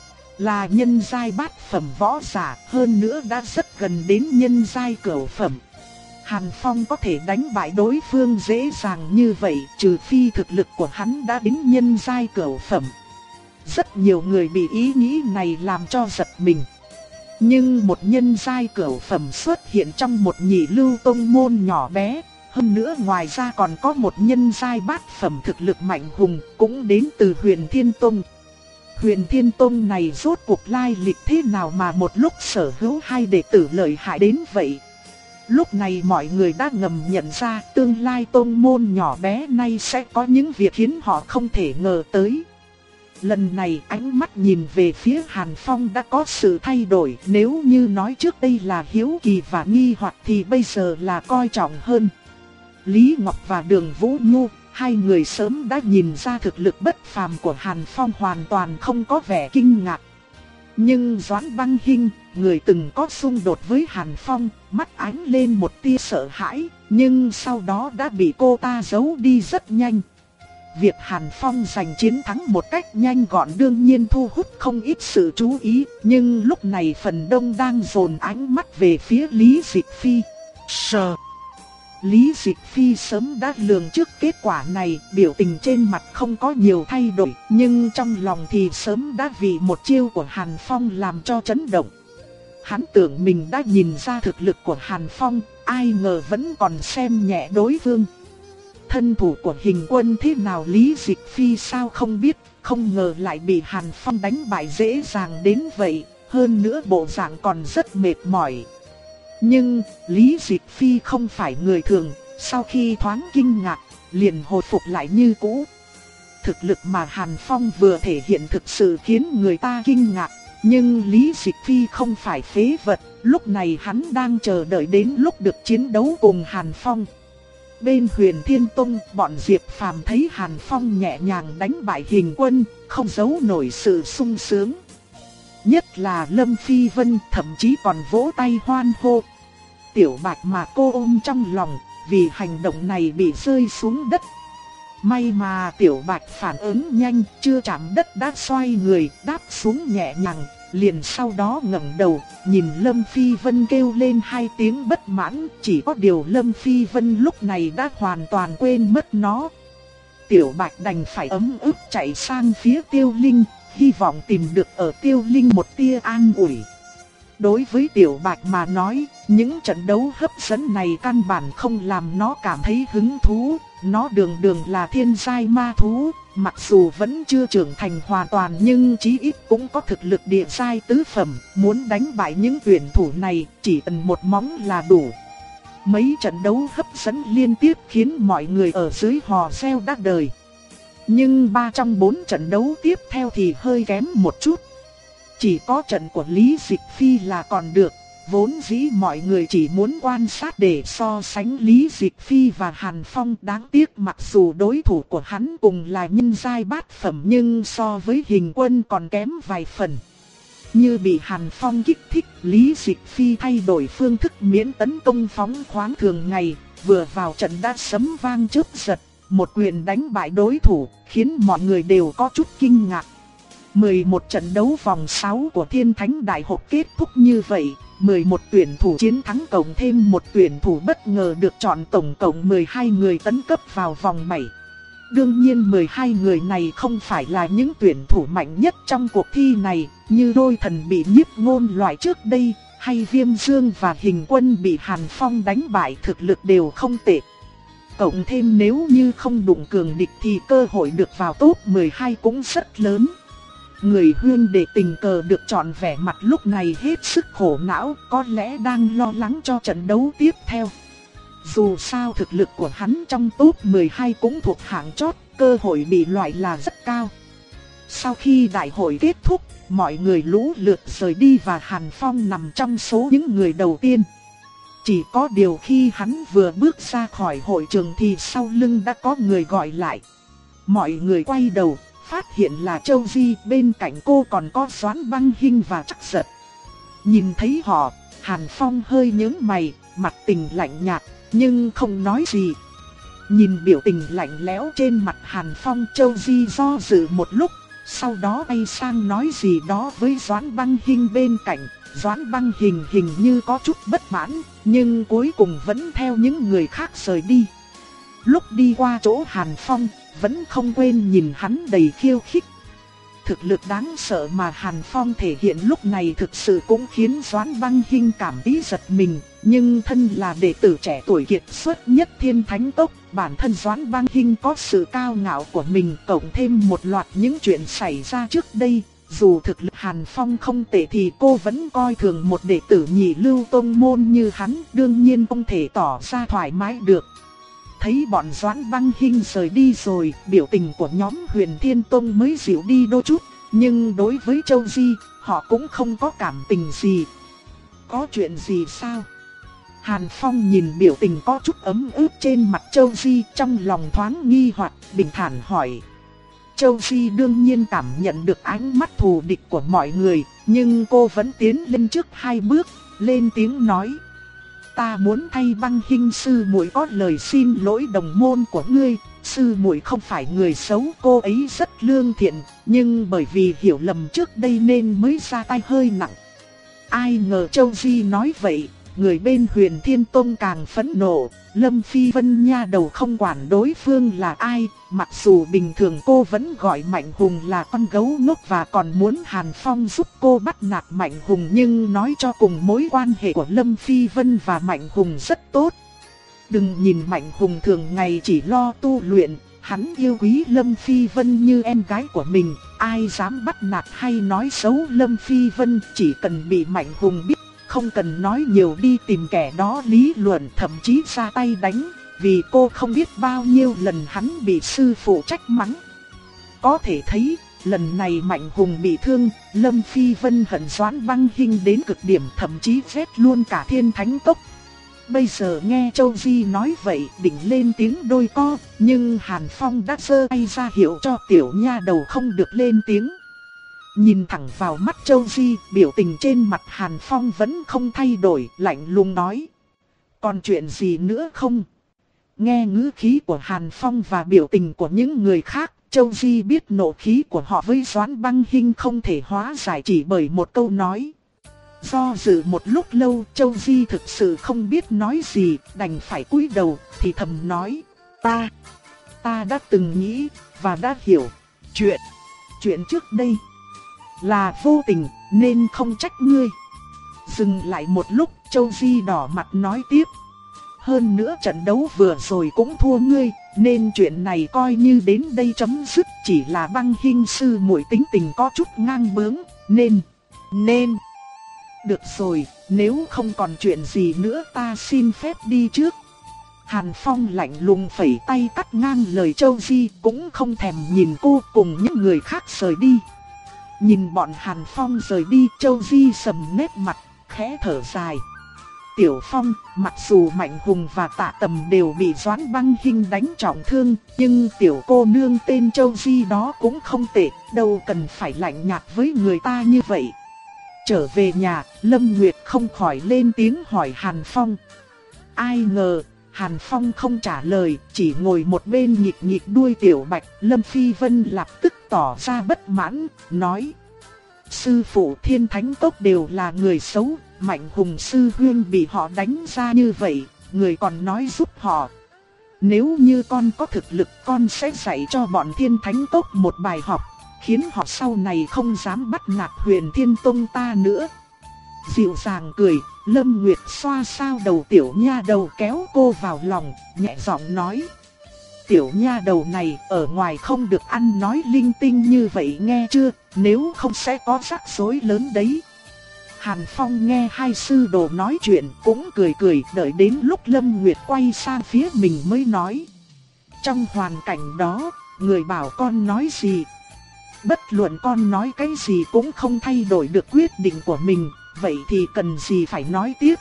Là nhân giai bát phẩm võ giả, hơn nữa đã rất gần đến nhân giai cửu phẩm. Hàn Phong có thể đánh bại đối phương dễ dàng như vậy, trừ phi thực lực của hắn đã đến nhân giai cửu phẩm. Rất nhiều người bị ý nghĩ này làm cho giật mình. Nhưng một nhân giai cửu phẩm xuất hiện trong một nhị lưu tông môn nhỏ bé, hơn nữa ngoài ra còn có một nhân giai bát phẩm thực lực mạnh hùng, cũng đến từ Huyền Thiên Tông. Huyền Thiên Tông này rốt cuộc lai lịch thế nào mà một lúc sở hữu hai đệ tử lợi hại đến vậy? Lúc này mọi người đã ngầm nhận ra tương lai tông môn nhỏ bé này sẽ có những việc khiến họ không thể ngờ tới. Lần này ánh mắt nhìn về phía Hàn Phong đã có sự thay đổi, nếu như nói trước đây là hiếu kỳ và nghi hoặc thì bây giờ là coi trọng hơn. Lý Ngọc và Đường Vũ Nhu, hai người sớm đã nhìn ra thực lực bất phàm của Hàn Phong, hoàn toàn không có vẻ kinh ngạc. Nhưng Doãn Băng Hinh, người từng có xung đột với Hàn Phong, mắt ánh lên một tia sợ hãi, nhưng sau đó đã bị cô ta giấu đi rất nhanh. Việc Hàn Phong giành chiến thắng một cách nhanh gọn đương nhiên thu hút không ít sự chú ý, nhưng lúc này phần đông đang dồn ánh mắt về phía Lý Dịch Phi. Sờ. Lý Dịch Phi sớm đã lường trước kết quả này, biểu tình trên mặt không có nhiều thay đổi, nhưng trong lòng thì sớm đã vì một chiêu của Hàn Phong làm cho chấn động. Hắn tưởng mình đã nhìn ra thực lực của Hàn Phong, ai ngờ vẫn còn xem nhẹ đối phương. Thân thủ của Hình Quân thế nào Lý Dịch Phi sao không biết, không ngờ lại bị Hàn Phong đánh bại dễ dàng đến vậy, hơn nữa bộ dạng còn rất mệt mỏi. Nhưng Lý Dịch Phi không phải người thường, sau khi thoáng kinh ngạc, liền hồi phục lại như cũ. Thực lực mà Hàn Phong vừa thể hiện thực sự khiến người ta kinh ngạc, nhưng Lý Dịch Phi không phải phế vật, lúc này hắn đang chờ đợi đến lúc được chiến đấu cùng Hàn Phong. Bên Huyền Thiên Tông, bọn Diệp Phàm thấy Hàn Phong nhẹ nhàng đánh bại Hình Quân, không giấu nổi sự sung sướng. Nhất là Lâm Phi Vân thậm chí còn vỗ tay hoan hô. Tiểu Bạch mà cô ôm trong lòng, vì hành động này bị rơi xuống đất. May mà Tiểu Bạch phản ứng nhanh, chưa chạm đất đã xoay người, đáp xuống nhẹ nhàng, liền sau đó ngẩng đầu, nhìn Lâm Phi Vân kêu lên hai tiếng bất mãn, chỉ có điều Lâm Phi Vân lúc này đã hoàn toàn quên mất nó. Tiểu Bạch đành phải ấm ức chạy sang phía Tiêu Linh, hy vọng tìm được ở Tiêu Linh một tia an ủi. Đối với Tiểu Bạch mà nói, những trận đấu hấp dẫn này căn bản không làm nó cảm thấy hứng thú. Nó đường đường là thiên giai ma thú, mặc dù vẫn chưa trưởng thành hoàn toàn nhưng chí ít cũng có thực lực địa giai tứ phẩm. Muốn đánh bại những tuyển thủ này chỉ cần một móng là đủ. Mấy trận đấu hấp dẫn liên tiếp khiến mọi người ở dưới hò reo đắc đời. Nhưng ba trong bốn trận đấu tiếp theo thì hơi kém một chút. Chỉ có trận của Lý Dịch Phi là còn được. Vốn dĩ mọi người chỉ muốn quan sát để so sánh Lý Dịch Phi và Hàn Phong. Đáng tiếc mặc dù đối thủ của hắn cùng là nhân giai bát phẩm nhưng so với Hình Quân còn kém vài phần. Như bị Hàn Phong kích thích, Lý Dịch Phi thay đổi phương thức miễn tấn công phóng khoáng thường ngày. Vừa vào trận đã sấm vang chớp giật, một quyền đánh bại đối thủ, khiến mọi người đều có chút kinh ngạc. mười một trận đấu vòng sáu của Thiên Thánh Đại Hội kết thúc như vậy, mười một tuyển thủ chiến thắng cộng thêm một tuyển thủ bất ngờ được chọn, tổng cộng mười hai người tấn cấp vào vòng bảy. Đương nhiên mười hai người này không phải là những tuyển thủ mạnh nhất trong cuộc thi này, như Đôi Thần bị Nhiếp Ngôn loại trước đây, hay Viêm Dương và Hình Quân bị Hàn Phong đánh bại, thực lực đều không tệ. Cộng thêm nếu như không đụng cường địch thì cơ hội được vào top mười hai cũng rất lớn. Người huyên đệ tình cờ được chọn vẻ mặt lúc này hết sức khổ não, có lẽ đang lo lắng cho trận đấu tiếp theo. Dù sao thực lực của hắn trong top mười hai cũng thuộc hạng chót, cơ hội bị loại là rất cao. Sau khi đại hội kết thúc, mọi người lũ lượt rời đi và Hàn Phong nằm trong số những người đầu tiên. Chỉ có điều khi hắn vừa bước ra khỏi hội trường thì sau lưng đã có người gọi lại. Mọi người quay đầu, phát hiện là Châu Di, bên cạnh cô còn có Doãn Băng Hinh và Trắc Giật. Nhìn thấy họ, Hàn Phong hơi nhướng mày, mặt tình lạnh nhạt, nhưng không nói gì. Nhìn biểu tình lạnh lẽo trên mặt Hàn Phong, Châu Di do dự một lúc, sau đó quay sang nói gì đó với Doãn Băng Hinh bên cạnh. Doãn Băng Hinh hình như có chút bất mãn, nhưng cuối cùng vẫn theo những người khác rời đi. Lúc đi qua chỗ Hàn Phong, vẫn không quên nhìn hắn đầy khiêu khích. Thực lực đáng sợ mà Hàn Phong thể hiện lúc này thực sự cũng khiến Doãn Băng Hinh cảm thấy giật mình. Nhưng thân là đệ tử trẻ tuổi kiệt xuất nhất Thiên Thánh Tốc, bản thân Doãn Băng Hinh có sự cao ngạo của mình, cộng thêm một loạt những chuyện xảy ra trước đây. Dù thực lực Hàn Phong không tệ thì cô vẫn coi thường một đệ tử nhị lưu tông môn như hắn, đương nhiên không thể tỏ ra thoải mái được. Thấy bọn Doãn Băng Hinh rời đi rồi, biểu tình của nhóm Huyền Thiên Tông mới dịu đi đôi chút, nhưng đối với Châu Di, họ cũng không có cảm tình gì. Có chuyện gì sao? Hàn Phong nhìn biểu tình có chút ấm ướt trên mặt Châu Di, trong lòng thoáng nghi hoặc, bình thản hỏi. Châu Di đương nhiên cảm nhận được ánh mắt thù địch của mọi người, nhưng cô vẫn tiến lên trước hai bước, lên tiếng nói. Ta muốn thay Băng Hinh sư muội có lời xin lỗi đồng môn của ngươi. Sư muội không phải người xấu, cô ấy rất lương thiện, nhưng bởi vì hiểu lầm trước đây nên mới ra tay hơi nặng. Ai ngờ Châu Di nói vậy, người bên Huyền Thiên Tông càng phẫn nộ. Lâm Phi Vân nha đầu không quản đối phương là ai, mặc dù bình thường cô vẫn gọi Mạnh Hùng là con gấu ngốc và còn muốn Hàn Phong giúp cô bắt nạt Mạnh Hùng, nhưng nói cho cùng mối quan hệ của Lâm Phi Vân và Mạnh Hùng rất tốt. Đừng nhìn Mạnh Hùng thường ngày chỉ lo tu luyện, hắn yêu quý Lâm Phi Vân như em gái của mình, ai dám bắt nạt hay nói xấu Lâm Phi Vân chỉ cần bị Mạnh Hùng biết. Không cần nói nhiều đi tìm kẻ đó lý luận, thậm chí ra tay đánh, vì cô không biết bao nhiêu lần hắn bị sư phụ trách mắng. Có thể thấy, lần này Mạnh Hùng bị thương, Lâm Phi Vân hận Doãn Băng Hinh đến cực điểm, thậm chí ghét luôn cả Thiên Thánh Tốc. Bây giờ nghe Châu Di nói vậy, định lên tiếng đôi co, nhưng Hàn Phong đã giơ tay ra hiệu cho tiểu nha đầu không được lên tiếng. Nhìn thẳng vào mắt Châu Di, biểu tình trên mặt Hàn Phong vẫn không thay đổi, lạnh lùng nói. Còn chuyện gì nữa không? Nghe ngữ khí của Hàn Phong và biểu tình của những người khác, Châu Di biết nộ khí của họ với Doãn Băng Hinh không thể hóa giải chỉ bởi một câu nói. Do dự một lúc lâu, Châu Di thực sự không biết nói gì, đành phải cúi đầu, thì thầm nói. Ta, ta đã từng nghĩ, và đã hiểu. Chuyện, chuyện trước đây là vô tình, nên không trách ngươi. Dừng lại một lúc, Châu Di đỏ mặt nói tiếp. Hơn nữa trận đấu vừa rồi cũng thua ngươi, nên chuyện này coi như đến đây chấm dứt. Chỉ là Băng Hinh sư muội tính tình có chút ngang bướng, nên, nên... Được rồi, nếu không còn chuyện gì nữa ta xin phép đi trước. Hàn Phong lạnh lùng phẩy tay cắt ngang lời Châu Di, cũng không thèm nhìn cô cùng những người khác rời đi. Nhìn bọn Hàn Phong rời đi, Châu Di sầm nét mặt, khẽ thở dài. Tiểu Phong, mặc dù Mạnh Hùng và Tạ Tầm đều bị Doãn Băng Hinh đánh trọng thương, nhưng tiểu cô nương tên Châu Di đó cũng không tệ, đâu cần phải lạnh nhạt với người ta như vậy. Trở về nhà, Lâm Nguyệt không khỏi lên tiếng hỏi Hàn Phong. Ai ngờ, Hàn Phong không trả lời, chỉ ngồi một bên nhịp nhịp đuôi Tiểu Bạch. Lâm Phi Vân lập tức tỏ ra bất mãn, nói. Sư phụ Thiên Thánh Tốc đều là người xấu, Mạnh Hùng sư huynh bị họ đánh ra như vậy, người còn nói giúp họ. Nếu như con có thực lực, con sẽ dạy cho bọn Thiên Thánh Tốc một bài học, khiến họ sau này không dám bắt nạt Huyền Thiên Tông ta nữa. Dịu dàng cười, Lâm Nguyệt xoa xoa đầu tiểu nha đầu, kéo cô vào lòng, nhẹ giọng nói. Tiểu nha đầu này ở ngoài không được ăn nói linh tinh như vậy nghe chưa, nếu không sẽ có rắc rối lớn đấy. Hàn Phong nghe hai sư đồ nói chuyện cũng cười cười, đợi đến lúc Lâm Nguyệt quay sang phía mình mới nói. Trong hoàn cảnh đó, người bảo con nói gì? Bất luận con nói cái gì cũng không thay đổi được quyết định của mình, vậy thì cần gì phải nói tiếp.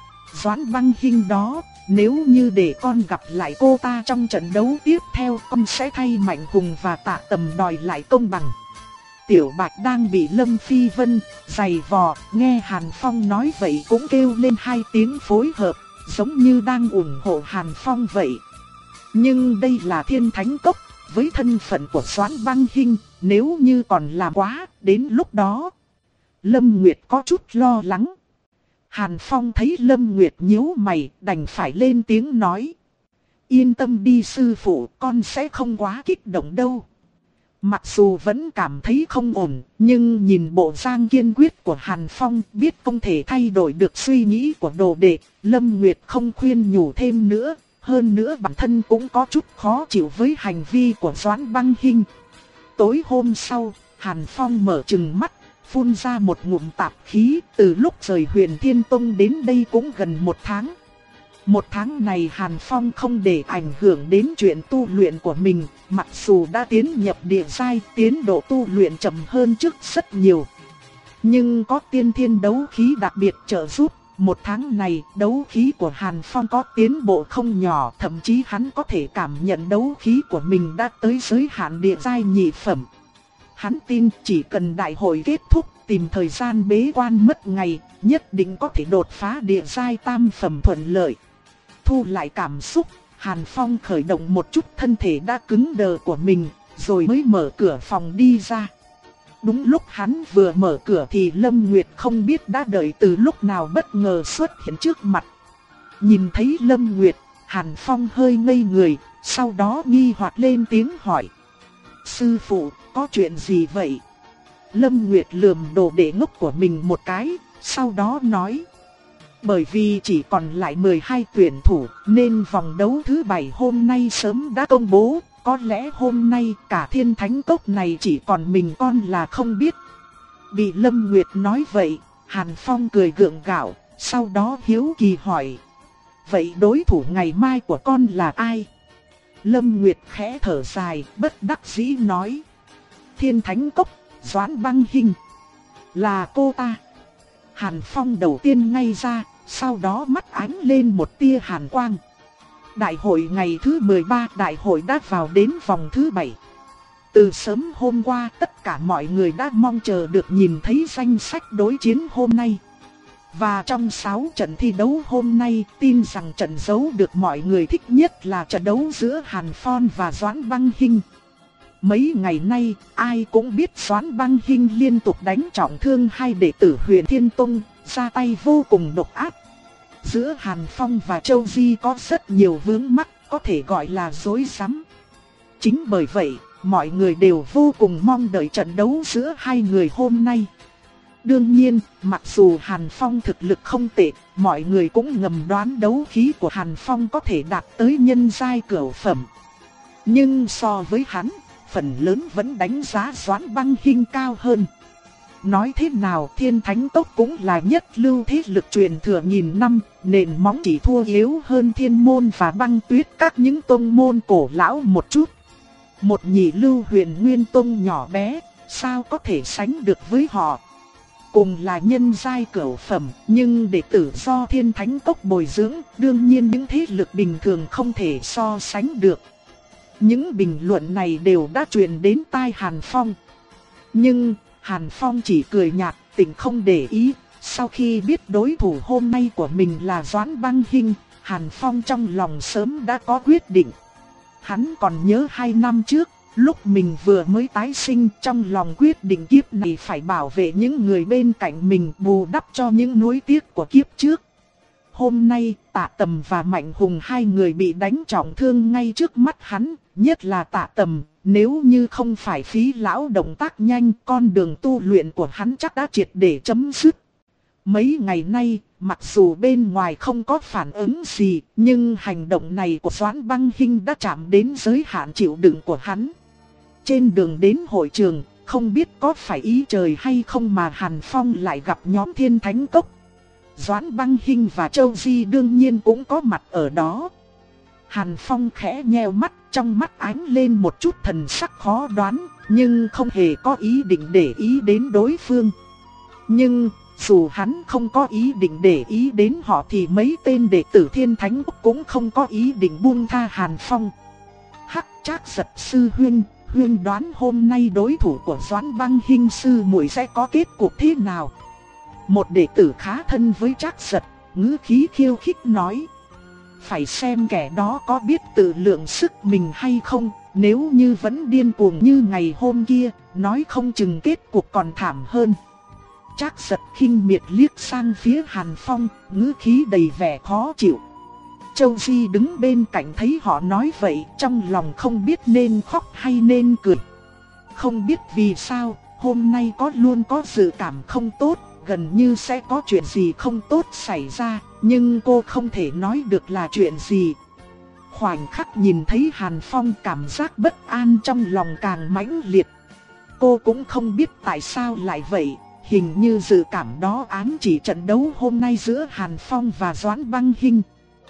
Doãn Băng Hinh đó, nếu như để con gặp lại cô ta trong trận đấu tiếp theo, con sẽ thay Mạnh Hùng và Tạ Tầm đòi lại công bằng. Tiểu Bạch đang bị Lâm Phi Vân giày vò, nghe Hàn Phong nói vậy cũng kêu lên hai tiếng phối hợp, giống như đang ủng hộ Hàn Phong vậy. Nhưng đây là Thiên Thánh Cốc, với thân phận của Doãn Băng Hinh, nếu như còn làm quá, đến lúc đó Lâm Nguyệt có chút lo lắng. Hàn Phong thấy Lâm Nguyệt nhíu mày, đành phải lên tiếng nói. Yên tâm đi sư phụ, con sẽ không quá kích động đâu. Mặc dù vẫn cảm thấy không ổn, nhưng nhìn bộ dáng kiên quyết của Hàn Phong, biết không thể thay đổi được suy nghĩ của đồ đệ, Lâm Nguyệt không khuyên nhủ thêm nữa. Hơn nữa bản thân cũng có chút khó chịu với hành vi của Doãn Băng Hinh. Tối hôm sau, Hàn Phong mở trừng mắt, phun ra một ngụm tạp khí. Từ lúc rời Huyền Thiên Tông đến đây cũng gần một tháng. Một tháng này Hàn Phong không để ảnh hưởng đến chuyện tu luyện của mình. Mặc dù đã tiến nhập địa giai, tiến độ tu luyện chậm hơn trước rất nhiều, nhưng có tiên thiên đấu khí đặc biệt trợ giúp. Một tháng này, đấu khí của Hàn Phong có tiến bộ không nhỏ, thậm chí hắn có thể cảm nhận đấu khí của mình đã tới giới hạn địa giai nhị phẩm. Hắn tin chỉ cần đại hội kết thúc, tìm thời gian bế quan mất ngày, nhất định có thể đột phá địa giai tam phẩm thuận lợi. Thu lại cảm xúc, Hàn Phong khởi động một chút thân thể đã cứng đờ của mình, rồi mới mở cửa phòng đi ra. Đúng lúc hắn vừa mở cửa thì Lâm Nguyệt không biết đã đợi từ lúc nào bất ngờ xuất hiện trước mặt. Nhìn thấy Lâm Nguyệt, Hàn Phong hơi ngây người, sau đó nghi hoặc lên tiếng hỏi. Sư phụ, có chuyện gì vậy? Lâm Nguyệt lườm đồ đệ ngốc của mình một cái, sau đó nói. Bởi vì chỉ còn lại mười hai tuyển thủ, nên vòng đấu thứ bảy hôm nay sớm đã công bố. Có lẽ hôm nay cả Thiên Thánh Cốc này chỉ còn mình con là không biết. Bị Lâm Nguyệt nói vậy, Hàn Phong cười gượng gạo, sau đó hiếu kỳ hỏi. Vậy đối thủ ngày mai của con là ai? Lâm Nguyệt khẽ thở dài, bất đắc dĩ nói. Thiên Thánh Cốc, Doãn Băng Hinh. Là cô ta. Hàn Phong đầu tiên ngay ra, sau đó mắt ánh lên một tia hàn quang. Đại hội ngày thứ mười ba, đại hội đã vào đến vòng thứ bảy. Từ sớm hôm qua tất cả mọi người đã mong chờ được nhìn thấy danh sách đối chiến hôm nay. Và trong sáu trận thi đấu hôm nay, tin rằng trận đấu được mọi người thích nhất là trận đấu giữa Hàn Phong và Doãn Băng Hinh. Mấy ngày nay, ai cũng biết Doãn Băng Hinh liên tục đánh trọng thương hai đệ tử Huyền Thiên Tông, ra tay vô cùng độc ác. Giữa Hàn Phong và Châu Di có rất nhiều vướng mắc, có thể gọi là rối rắm. Chính bởi vậy, mọi người đều vô cùng mong đợi trận đấu giữa hai người hôm nay. Đương nhiên, mặc dù Hàn Phong thực lực không tệ, mọi người cũng ngầm đoán đấu khí của Hàn Phong có thể đạt tới nhân giai cửu phẩm. Nhưng so với hắn, phần lớn vẫn đánh giá Doãn Băng Hinh cao hơn. Nói thế nào, Thiên Thánh Tốc cũng là nhất lưu thế lực truyền thừa nghìn năm, nền móng chỉ thua yếu hơn Thiên Môn và Băng Tuyết các những tông môn cổ lão một chút. Một nhị lưu Huyền Nguyên Tông nhỏ bé, sao có thể sánh được với họ? Cùng là nhân giai cửu phẩm, nhưng đệ tử do Thiên Thánh Tốc bồi dưỡng, đương nhiên những thế lực bình thường không thể so sánh được. Những bình luận này đều đã truyền đến tai Hàn Phong. Nhưng Hàn Phong chỉ cười nhạt, tỉnh không để ý. Sau khi biết đối thủ hôm nay của mình là Doãn Băng Hinh, Hàn Phong trong lòng sớm đã có quyết định. Hắn còn nhớ hai năm trước, lúc mình vừa mới tái sinh, trong lòng quyết định kiếp này phải bảo vệ những người bên cạnh mình, bù đắp cho những nuối tiếc của kiếp trước. Hôm nay, Tạ Tầm và Mạnh Hùng hai người bị đánh trọng thương ngay trước mắt hắn, nhất là Tạ Tầm, nếu như không phải Phí lão động tác nhanh, con đường tu luyện của hắn chắc đã triệt để chấm dứt. Mấy ngày nay, mặc dù bên ngoài không có phản ứng gì, nhưng hành động này của Doãn Băng Hinh đã chạm đến giới hạn chịu đựng của hắn. Trên đường đến hội trường, không biết có phải ý trời hay không mà Hàn Phong lại gặp nhóm Thiên Thánh Cốc. Doãn Băng Hinh và Châu Di đương nhiên cũng có mặt ở đó. Hàn Phong khẽ nheo mắt, trong mắt ánh lên một chút thần sắc khó đoán, nhưng không hề có ý định để ý đến đối phương. Nhưng dù hắn không có ý định để ý đến họ thì mấy tên đệ tử Thiên Thánh Cốc cũng không có ý định buông tha Hàn Phong. Hắc Trác Giật sư huynh, huynh đoán hôm nay đối thủ của Doãn Băng Hinh sư muội sẽ có kết cục thế nào? Một đệ tử khá thân với Trác Giật, ngữ khí khiêu khích nói. Phải xem kẻ đó có biết tự lượng sức mình hay không, nếu như vẫn điên cuồng như ngày hôm kia, nói không chừng kết cục còn thảm hơn. Trác Giật khinh miệt liếc sang phía Hàn Phong, ngữ khí đầy vẻ khó chịu. Châu Di đứng bên cạnh thấy họ nói vậy, trong lòng không biết nên khóc hay nên cười. Không biết vì sao, hôm nay có luôn có dự cảm không tốt, gần như sẽ có chuyện gì không tốt xảy ra, nhưng cô không thể nói được là chuyện gì. Khoảnh khắc nhìn thấy Hàn Phong, cảm giác bất an trong lòng càng mãnh liệt. Cô cũng không biết tại sao lại vậy, hình như dự cảm đó ám chỉ trận đấu hôm nay giữa Hàn Phong và Doãn Băng Hinh.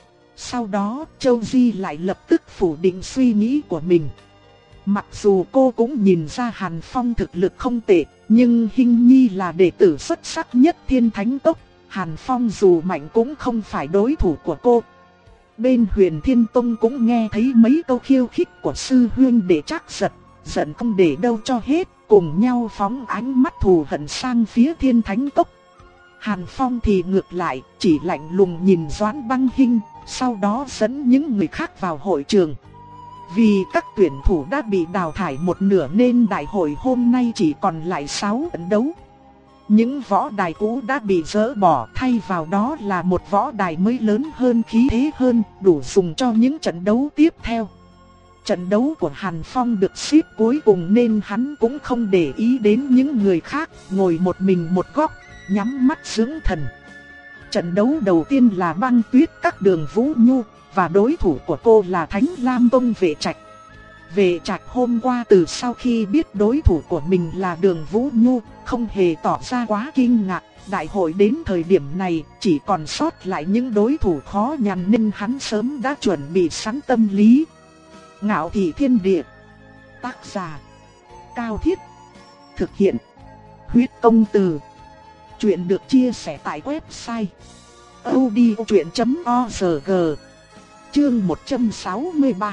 Sau đó, Châu Di lại lập tức phủ định suy nghĩ của mình. Mặc dù cô cũng nhìn ra Hàn Phong thực lực không tệ, nhưng Hinh Nhi là đệ tử xuất sắc nhất Thiên Thánh Cốc, Hàn Phong dù mạnh cũng không phải đối thủ của cô. Bên Huyền Thiên Tông cũng nghe thấy mấy câu khiêu khích của sư huynh đệ Trác Giật, giận không để đâu cho hết, cùng nhau phóng ánh mắt thù hận sang phía Thiên Thánh Cốc. Hàn Phong thì ngược lại, chỉ lạnh lùng nhìn Doãn Băng Hinh, sau đó dẫn những người khác vào hội trường. Vì các tuyển thủ đã bị đào thải một nửa nên đại hội hôm nay chỉ còn lại sáu trận đấu. Những võ đài cũ đã bị dỡ bỏ, thay vào đó là một võ đài mới lớn hơn, khí thế hơn, đủ dùng cho những trận đấu tiếp theo. Trận đấu của Hàn Phong được xếp cuối cùng nên hắn cũng không để ý đến những người khác, ngồi một mình một góc, nhắm mắt dưỡng thần. Trận đấu đầu tiên là Băng Tuyết các Đường Vũ Nhu, và đối thủ của cô là Thánh Lam Tông Vệ Trạch. Vệ Trạch hôm qua từ sau khi biết đối thủ của mình là Đường Vũ Nhu, không hề tỏ ra quá kinh ngạc. Đại hội đến thời điểm này chỉ còn sót lại những đối thủ khó nhằn nên hắn sớm đã chuẩn bị sẵn tâm lý. Ngạo Thị Thiên Địa. Tác giả Cao Thiết. Thực hiện Huyết Công Từ. Chuyện được chia sẻ tại website audiochuyện chấm org. Chương một trăm sáu mươi ba.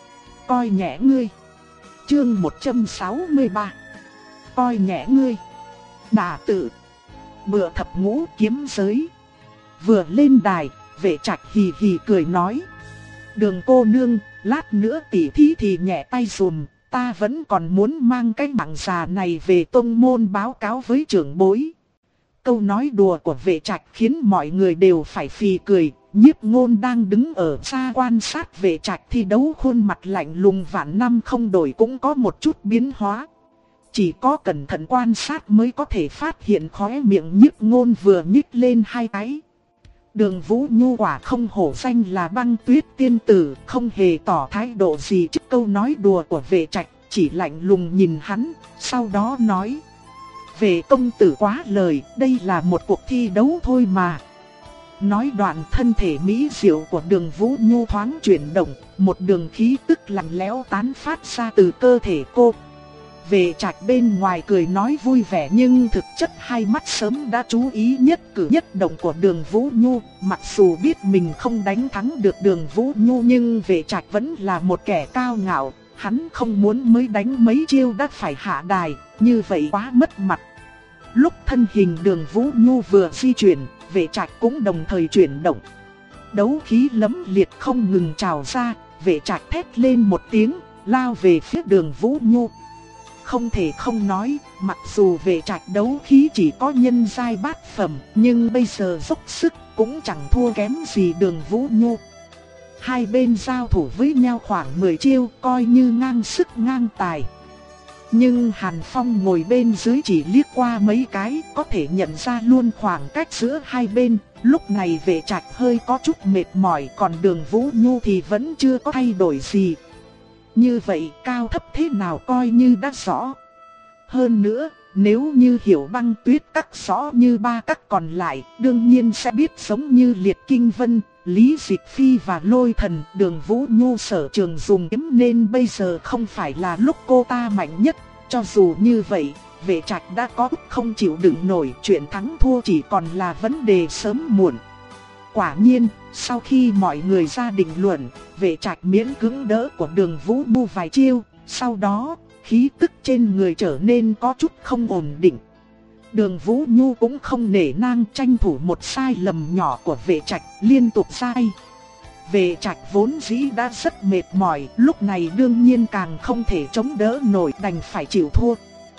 Coi nhẹ ngươi. Chương một trăm sáu mươi ba. Coi nhẹ ngươi. Đả tự. Bựa thập ngũ kiếm giới. Vừa lên đài, Vệ Trạch hì hì cười nói. Đường cô nương, lát nữa tỉ thí thì nhẹ tay dùm, ta vẫn còn muốn mang cái mạng già này về tông môn báo cáo với trưởng bối. Câu nói đùa của Vệ Trạch khiến mọi người đều phải phì cười. Nhiếp Ngôn đang đứng ở xa quan sát Vệ Trạch thi đấu, khuôn mặt lạnh lùng vạn năm không đổi cũng có một chút biến hóa. Chỉ có cẩn thận quan sát mới có thể phát hiện khóe miệng Nhiếp Ngôn vừa nhích lên hai cái. Đường Vũ Nhu quả không hổ danh là Băng Tuyết tiên tử, không hề tỏ thái độ gì trước câu nói đùa của Vệ Trạch, chỉ lạnh lùng nhìn hắn, sau đó nói: Vệ công tử quá lời, đây là một cuộc thi đấu thôi mà. Nói đoạn, thân thể mỹ diệu của Đường Vũ Nhu thoáng chuyển động, một đường khí tức lạnh lẽo tán phát ra từ cơ thể cô. Vệ Trạch bên ngoài cười nói vui vẻ, nhưng thực chất hai mắt sớm đã chú ý nhất cử nhất động của Đường Vũ Nhu. Mặc dù biết mình không đánh thắng được Đường Vũ Nhu, nhưng Vệ Trạch vẫn là một kẻ cao ngạo. Hắn không muốn mới đánh mấy chiêu đã phải hạ đài, như vậy quá mất mặt. Lúc thân hình Đường Vũ Nhu vừa di chuyển, Vệ Trạch cũng đồng thời chuyển động. Đấu khí lẫm liệt không ngừng trào ra, Vệ Trạch thét lên một tiếng, lao về phía Đường Vũ Nhu. Không thể không nói, mặc dù Vệ Trạch đấu khí chỉ có nhân giai bát phẩm, nhưng bây giờ dốc sức cũng chẳng thua kém gì Đường Vũ Nhu. Hai bên giao thủ với nhau khoảng mười chiêu, coi như ngang sức ngang tài. Nhưng Hàn Phong ngồi bên dưới chỉ liếc qua mấy cái, có thể nhận ra luôn khoảng cách giữa hai bên. Lúc này Vệ Trạch hơi có chút mệt mỏi, còn Đường Vũ Nhu thì vẫn chưa có thay đổi gì. Như vậy cao thấp thế nào coi như đã rõ. Hơn nữa, nếu như Hiểu Băng Tuyết các rõ như ba các còn lại, đương nhiên sẽ biết giống như Liệt Kinh Vân, Lý Dịch Phi và Lôi Thần. Đường Vũ Nhu sở trường dùng kiếm nên bây giờ không phải là lúc cô ta mạnh nhất. Cho dù như vậy, Vệ Trạch đã có không chịu đựng nổi, chuyện thắng thua chỉ còn là vấn đề sớm muộn. Quả nhiên, sau khi mọi người ra định luận, Vệ Trạch miễn cưỡng đỡ của Đường Vũ Nhu vài chiêu, sau đó, khí tức trên người trở nên có chút không ổn định. Đường Vũ Nhu cũng không nể nang, tranh thủ một sai lầm nhỏ của Vệ Trạch, liên tục sai. Vệ Trạch vốn dĩ đã rất mệt mỏi, lúc này đương nhiên càng không thể chống đỡ nổi, đành phải chịu thua.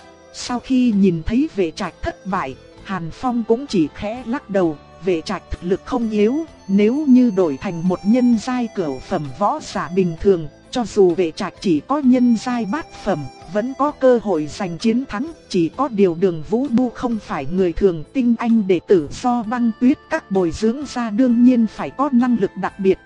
Sau khi nhìn thấy Vệ Trạch thất bại, Hàn Phong cũng chỉ khẽ lắc đầu. Vệ Trạch thực lực không yếu, nếu như đổi thành một nhân giai cửu phẩm võ giả bình thường, cho dù Vệ Trạch chỉ có nhân giai bát phẩm, vẫn có cơ hội giành chiến thắng. Chỉ có điều Đường Vũ Nhu không phải người thường, tinh anh đệ tử do Băng Tuyết các bồi dưỡng ra, đương nhiên phải có năng lực đặc biệt.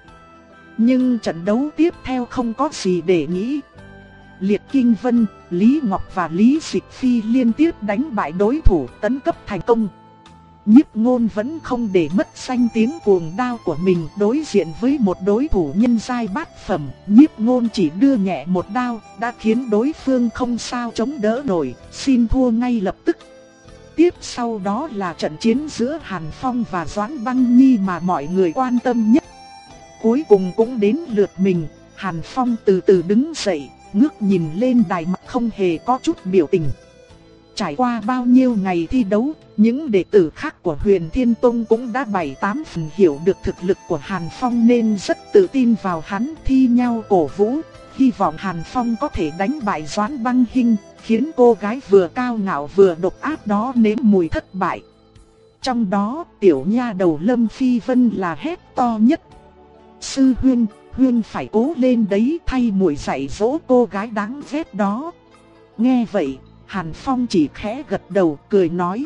Nhưng trận đấu tiếp theo không có gì để nghĩ. Liệt Kinh Vân, Lý Ngọc và Lý Dịch Phi liên tiếp đánh bại đối thủ, tấn cấp thành công. Nhiếp Ngôn vẫn không để mất danh tiếng cuồng đao của mình, đối diện với một đối thủ nhân giai bát phẩm, Nhiếp Ngôn chỉ đưa nhẹ một đao, đã khiến đối phương không sao chống đỡ nổi, xin thua ngay lập tức. Tiếp sau đó là trận chiến giữa Hàn Phong và Doãn Băng Nhi mà mọi người quan tâm nhất. Cuối cùng cũng đến lượt mình, Hàn Phong từ từ đứng dậy, ngước nhìn lên đài mặt không hề có chút biểu tình. Trải qua bao nhiêu ngày thi đấu, những đệ tử khác của Huyền Thiên Tông cũng đã bảy tám phần hiểu được thực lực của Hàn Phong nên rất tự tin vào hắn, thi nhau cổ vũ, hy vọng Hàn Phong có thể đánh bại Doãn Băng Hinh, khiến cô gái vừa cao ngạo vừa độc ác đó nếm mùi thất bại. Trong đó, tiểu nha đầu Lâm Phi Vân là hét to nhất. Sư huynh, huynh phải cố lên đấy, thay muội dạy dỗ cô gái đáng ghét đó. Nghe vậy, Hàn Phong chỉ khẽ gật đầu cười nói: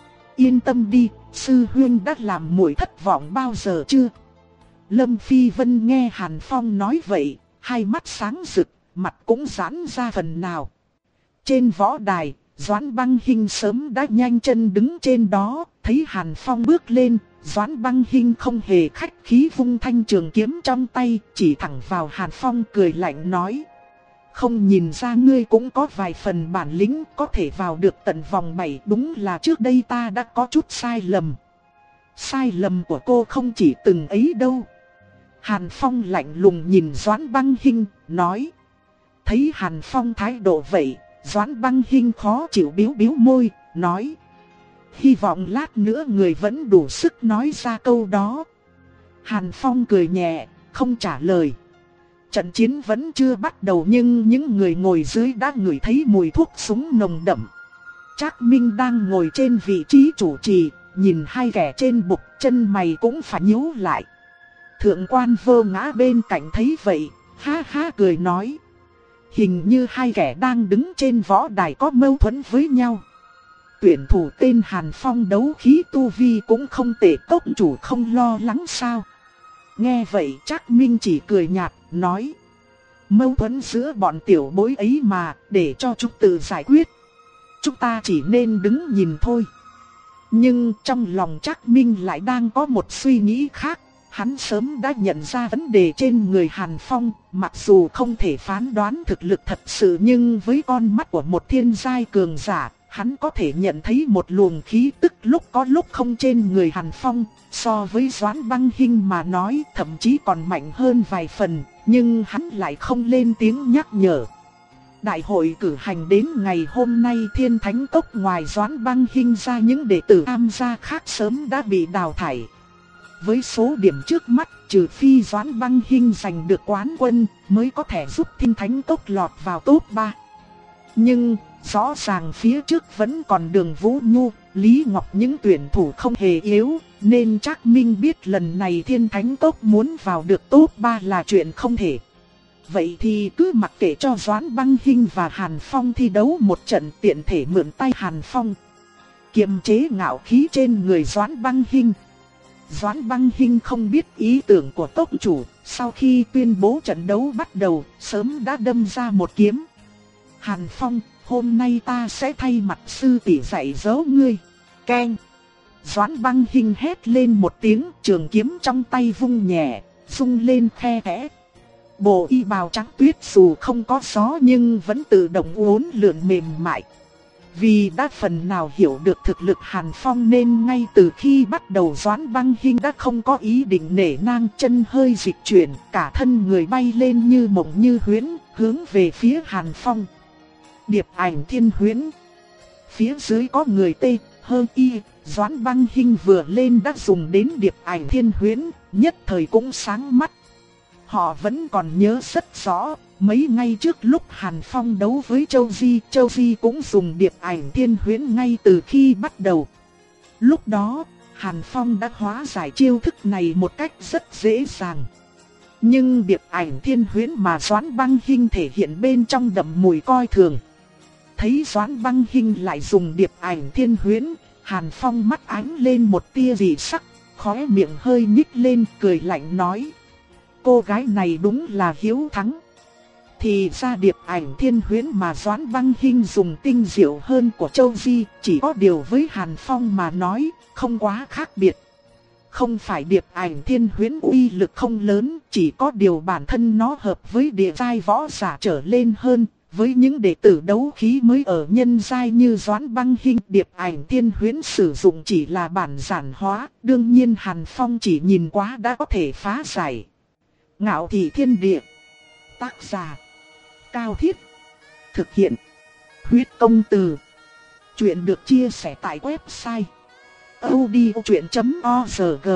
Yên tâm đi, sư huynh đã làm muội thất vọng bao giờ chưa? Lâm Phi Vân nghe Hàn Phong nói vậy, hai mắt sáng rực, mặt cũng giãn ra phần nào. Trên võ đài, Doãn Băng Hinh sớm đã nhanh chân đứng trên đó, thấy Hàn Phong bước lên, Doãn Băng Hinh không hề khách khí vung thanh trường kiếm trong tay, chỉ thẳng vào Hàn Phong cười lạnh nói: Không nhìn ra ngươi cũng có vài phần bản lĩnh, có thể vào được tận vòng bảy, đúng là trước đây ta đã có chút sai lầm. Sai lầm của cô không chỉ từng ấy đâu. Hàn Phong lạnh lùng nhìn Doãn Băng Hinh, nói. Thấy Hàn Phong thái độ vậy, Doãn Băng Hinh khó chịu biếu biếu môi, nói: Hy vọng lát nữa người vẫn đủ sức nói ra câu đó. Hàn Phong cười nhẹ, không trả lời. trận chiến vẫn chưa bắt đầu nhưng những người ngồi dưới đã ngửi thấy mùi thuốc súng nồng đậm. Trác Minh đang ngồi trên vị trí chủ trì, nhìn hai kẻ trên bục, chân mày cũng phải nhíu lại. Thượng quan Vô Ngã bên cạnh thấy vậy, ha ha cười nói. Hình như hai kẻ đang đứng trên võ đài có mâu thuẫn với nhau. Tuyển thủ tên Hàn Phong đấu khí tu vi cũng không tệ, cốc chủ không lo lắng sao? Nghe vậy Trác Minh chỉ cười nhạt, nói. Mâu thuẫn giữa bọn tiểu bối ấy mà, để cho chúng tự giải quyết. Chúng ta chỉ nên đứng nhìn thôi. Nhưng trong lòng Trác Minh lại đang có một suy nghĩ khác. Hắn sớm đã nhận ra vấn đề trên người Hàn Phong, mặc dù không thể phán đoán thực lực thật sự nhưng với con mắt của một thiên giai cường giả, hắn có thể nhận thấy một luồng khí tức lúc có lúc không trên người Hàn Phong, so với Doãn Băng Hinh mà nói thậm chí còn mạnh hơn vài phần, nhưng hắn lại không lên tiếng nhắc nhở. Đại hội cử hành đến ngày hôm nay Thiên Thánh Cốc ngoài Doãn Băng Hinh ra những đệ tử tham gia khác sớm đã bị đào thải. Với số điểm trước mắt, trừ phi Doãn Băng Hinh giành được quán quân mới có thể giúp Thiên Thánh Cốc lọt vào top ba. Nhưng rõ ràng phía trước vẫn còn Đường Vũ Nhu, Lý Ngọc những tuyển thủ không hề yếu, nên Trác Minh biết lần này Thiên Thánh Cốc muốn vào được top ba là chuyện không thể. Vậy thì cứ mặc kệ cho Doãn Băng Hinh và Hàn Phong thi đấu một trận, tiện thể mượn tay Hàn Phong kiềm chế ngạo khí trên người Doãn Băng Hinh. Doãn Băng Hinh không biết ý tưởng của tốc chủ, sau khi tuyên bố trận đấu bắt đầu, sớm đã đâm ra một kiếm. Hàn Phong, hôm nay ta sẽ thay mặt sư tỷ dạy dỗ ngươi. Keng. Doãn Băng Hinh hét lên một tiếng, trường kiếm trong tay vung nhẹ, rung lên khe khẽ. Bộ y bào trắng tuyết dù không có gió nhưng vẫn tự động uốn lượn mềm mại. Vì đã phần nào hiểu được thực lực Hàn Phong nên ngay từ khi bắt đầu Doãn Băng Hinh đã không có ý định nể nang, chân hơi dịch chuyển, cả thân người bay lên như mộng như huyễn, hướng về phía Hàn Phong. Điệp ảnh thiên huyễn. Phía dưới có người tê, hơ y, Doãn Băng Hinh vừa lên đã dùng đến điệp ảnh thiên huyễn, nhất thời cũng sáng mắt. Họ vẫn còn nhớ rất rõ, mấy ngày trước lúc Hàn Phong đấu với Châu Di, Châu Di cũng dùng điệp ảnh thiên huyễn ngay từ khi bắt đầu. Lúc đó, Hàn Phong đã hóa giải chiêu thức này một cách rất dễ dàng. Nhưng điệp ảnh thiên huyễn mà Doãn Băng Hinh thể hiện bên trong đậm mùi coi thường. Thấy Doãn Băng Hinh lại dùng điệp ảnh thiên huyễn, Hàn Phong mắt ánh lên một tia dị sắc, khóe miệng hơi nhích lên cười lạnh nói. Cô gái này đúng là hiếu thắng. Thì ra điệp ảnh thiên huyễn mà Doãn Băng Hinh dùng tinh diệu hơn của Châu Di, chỉ có điều với Hàn Phong mà nói, không quá khác biệt. Không phải điệp ảnh thiên huyễn uy lực không lớn, chỉ có điều bản thân nó hợp với địa giai võ giả trở lên hơn. Với những đệ tử đấu khí mới ở nhân giai như Doãn Băng Hinh, điệp ảnh thiên huyễn sử dụng chỉ là bản giản hóa, đương nhiên Hàn Phong chỉ nhìn quá đã có thể phá giải. Ngạo Thị Thiên Địa. Tác giả Cao Thiết. Thực hiện Huyết Công Từ. Chuyện được chia sẻ tại website audiochuyện chấm org.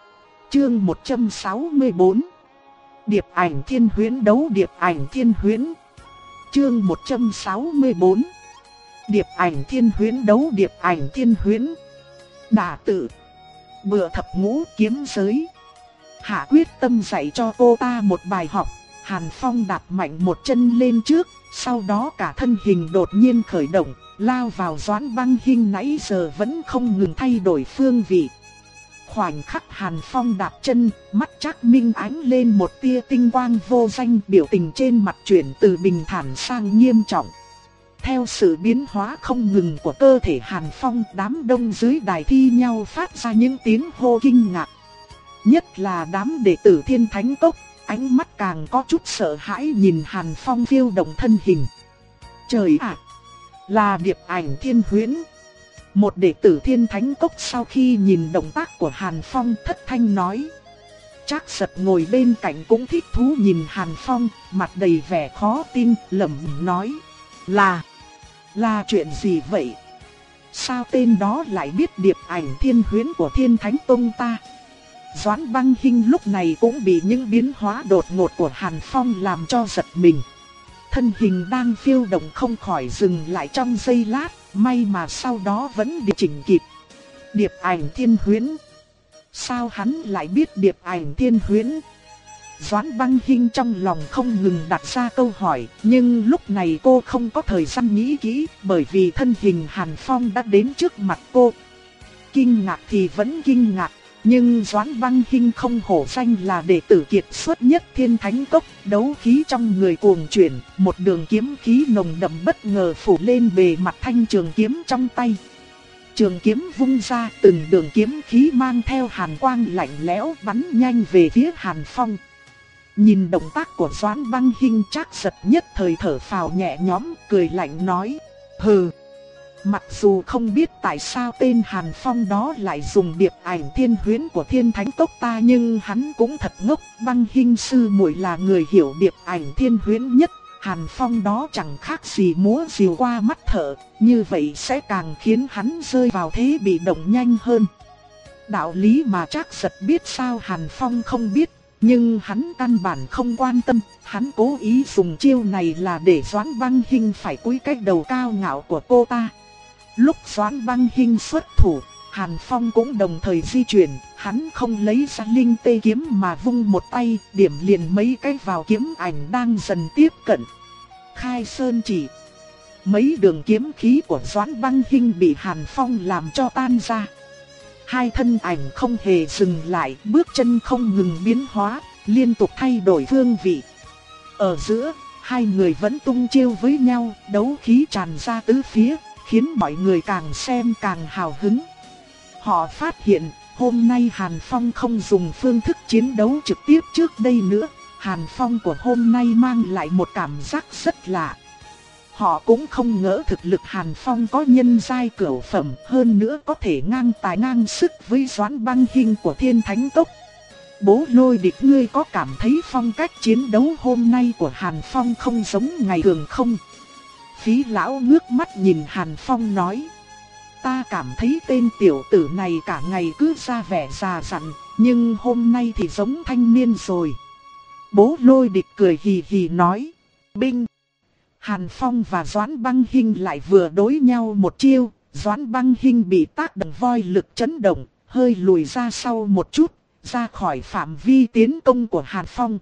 Chương một trăm sáu mươi tư. Điệp ảnh thiên huyễn đấu điệp ảnh thiên huyễn. Chương một trăm sáu mươi tư. Điệp ảnh thiên huyễn đấu điệp ảnh thiên huyễn. Đả tự. Bựa thập ngũ kiếm giới. Hạ quyết tâm dạy cho cô ta một bài học. Hàn Phong đạp mạnh một chân lên trước, sau đó cả thân hình đột nhiên khởi động, lao vào Doãn Băng Hinh nãy giờ vẫn không ngừng thay đổi phương vị. Khoảnh khắc Hàn Phong đạp chân, mắt Trác Minh ánh lên một tia tinh quang vô danh, biểu tình trên mặt chuyển từ bình thản sang nghiêm trọng. Theo sự biến hóa không ngừng của cơ thể Hàn Phong, đám đông dưới đài thi nhau phát ra những tiếng hô kinh ngạc. Nhất là đám đệ tử Thiên Thánh Cốc, ánh mắt càng có chút sợ hãi nhìn Hàn Phong phiêu động thân hình. Trời ạ! Là điệp ảnh thiên huyễn. Một đệ tử Thiên Thánh Cốc sau khi nhìn động tác của Hàn Phong thất thanh nói. Trác Giật ngồi bên cạnh cũng thích thú nhìn Hàn Phong, mặt đầy vẻ khó tin, lẩm bẩm nói. Là... là chuyện gì vậy? Sao tên đó lại biết điệp ảnh thiên huyễn của Thiên Thánh Tông ta? Doãn Băng Hinh lúc này cũng bị những biến hóa đột ngột của Hàn Phong làm cho giật mình. Thân hình đang phiêu động không khỏi dừng lại trong giây lát, may mà sau đó vẫn điều chỉnh kịp. Điệp Ảnh Thiên Huyễn. Sao hắn lại biết Điệp Ảnh Thiên Huyễn? Doãn Băng Hinh trong lòng không ngừng đặt ra câu hỏi, nhưng lúc này cô không có thời gian nghĩ kỹ, bởi vì thân hình Hàn Phong đã đến trước mặt cô. Kinh ngạc thì vẫn kinh ngạc, nhưng Doãn Băng Hinh không hổ danh là đệ tử kiệt xuất nhất Thiên Thánh Cốc, đấu khí trong người cuồng chuyển, một đường kiếm khí nồng đậm bất ngờ phủ lên bề mặt thanh trường kiếm trong tay. Trường kiếm vung ra, từng đường kiếm khí mang theo hàn quang lạnh lẽo bắn nhanh về phía Hàn Phong. Nhìn động tác của Doãn Băng Hinh, Trác Giật nhất thời thở phào nhẹ nhõm, cười lạnh nói: "Hừ." Mặc dù không biết tại sao tên Hàn Phong đó lại dùng Điệp Ảnh Thiên Huyễn của Thiên Thánh Cốc ta, nhưng hắn cũng thật ngốc. Băng Hinh sư muội là người hiểu Điệp Ảnh Thiên Huyễn nhất, Hàn Phong đó chẳng khác gì múa rìu qua mắt thợ, như vậy sẽ càng khiến hắn rơi vào thế bị động nhanh hơn. Đạo lý mà Trác Giật biết sao Hàn Phong không biết, nhưng hắn căn bản không quan tâm, hắn cố ý dùng chiêu này là để Doãn Băng Hinh phải cúi cái đầu cao ngạo của cô ta. Lúc Doãn Băng Hinh xuất thủ, Hàn Phong cũng đồng thời di chuyển, hắn không lấy ra linh tê kiếm mà vung một tay, điểm liền mấy cái vào kiếm ảnh đang dần tiếp cận. Khai sơn chỉ. Mấy đường kiếm khí của Doãn Băng Hinh bị Hàn Phong làm cho tan ra. Hai thân ảnh không hề dừng lại, bước chân không ngừng biến hóa, liên tục thay đổi phương vị. Ở giữa, hai người vẫn tung chiêu với nhau, đấu khí tràn ra tứ phía, khiến mọi người càng xem càng hào hứng. Họ phát hiện, hôm nay Hàn Phong không dùng phương thức chiến đấu trực tiếp trước đây nữa. Hàn Phong của hôm nay mang lại một cảm giác rất lạ. Họ cũng không ngỡ thực lực Hàn Phong có nhân giai cửu phẩm, hơn nữa có thể ngang tài ngang sức với Doãn Băng Hinh của Thiên Thánh Cốc. Bố Lôi Địch, ngươi có cảm thấy phong cách chiến đấu hôm nay của Hàn Phong không giống ngày thường không? Phí lão ngước mắt nhìn Hàn Phong nói: "Ta cảm thấy tên tiểu tử này cả ngày cứ ra vẻ già dặn, nhưng hôm nay thì giống thanh niên rồi." Bố Lôi Địch cười hì hì nói: "Binh." Hàn Phong và Doãn Băng Hinh lại vừa đối nhau một chiêu, Doãn Băng Hinh bị tác động voi lực chấn động, hơi lùi ra sau một chút, ra khỏi phạm vi tiến công của Hàn Phong.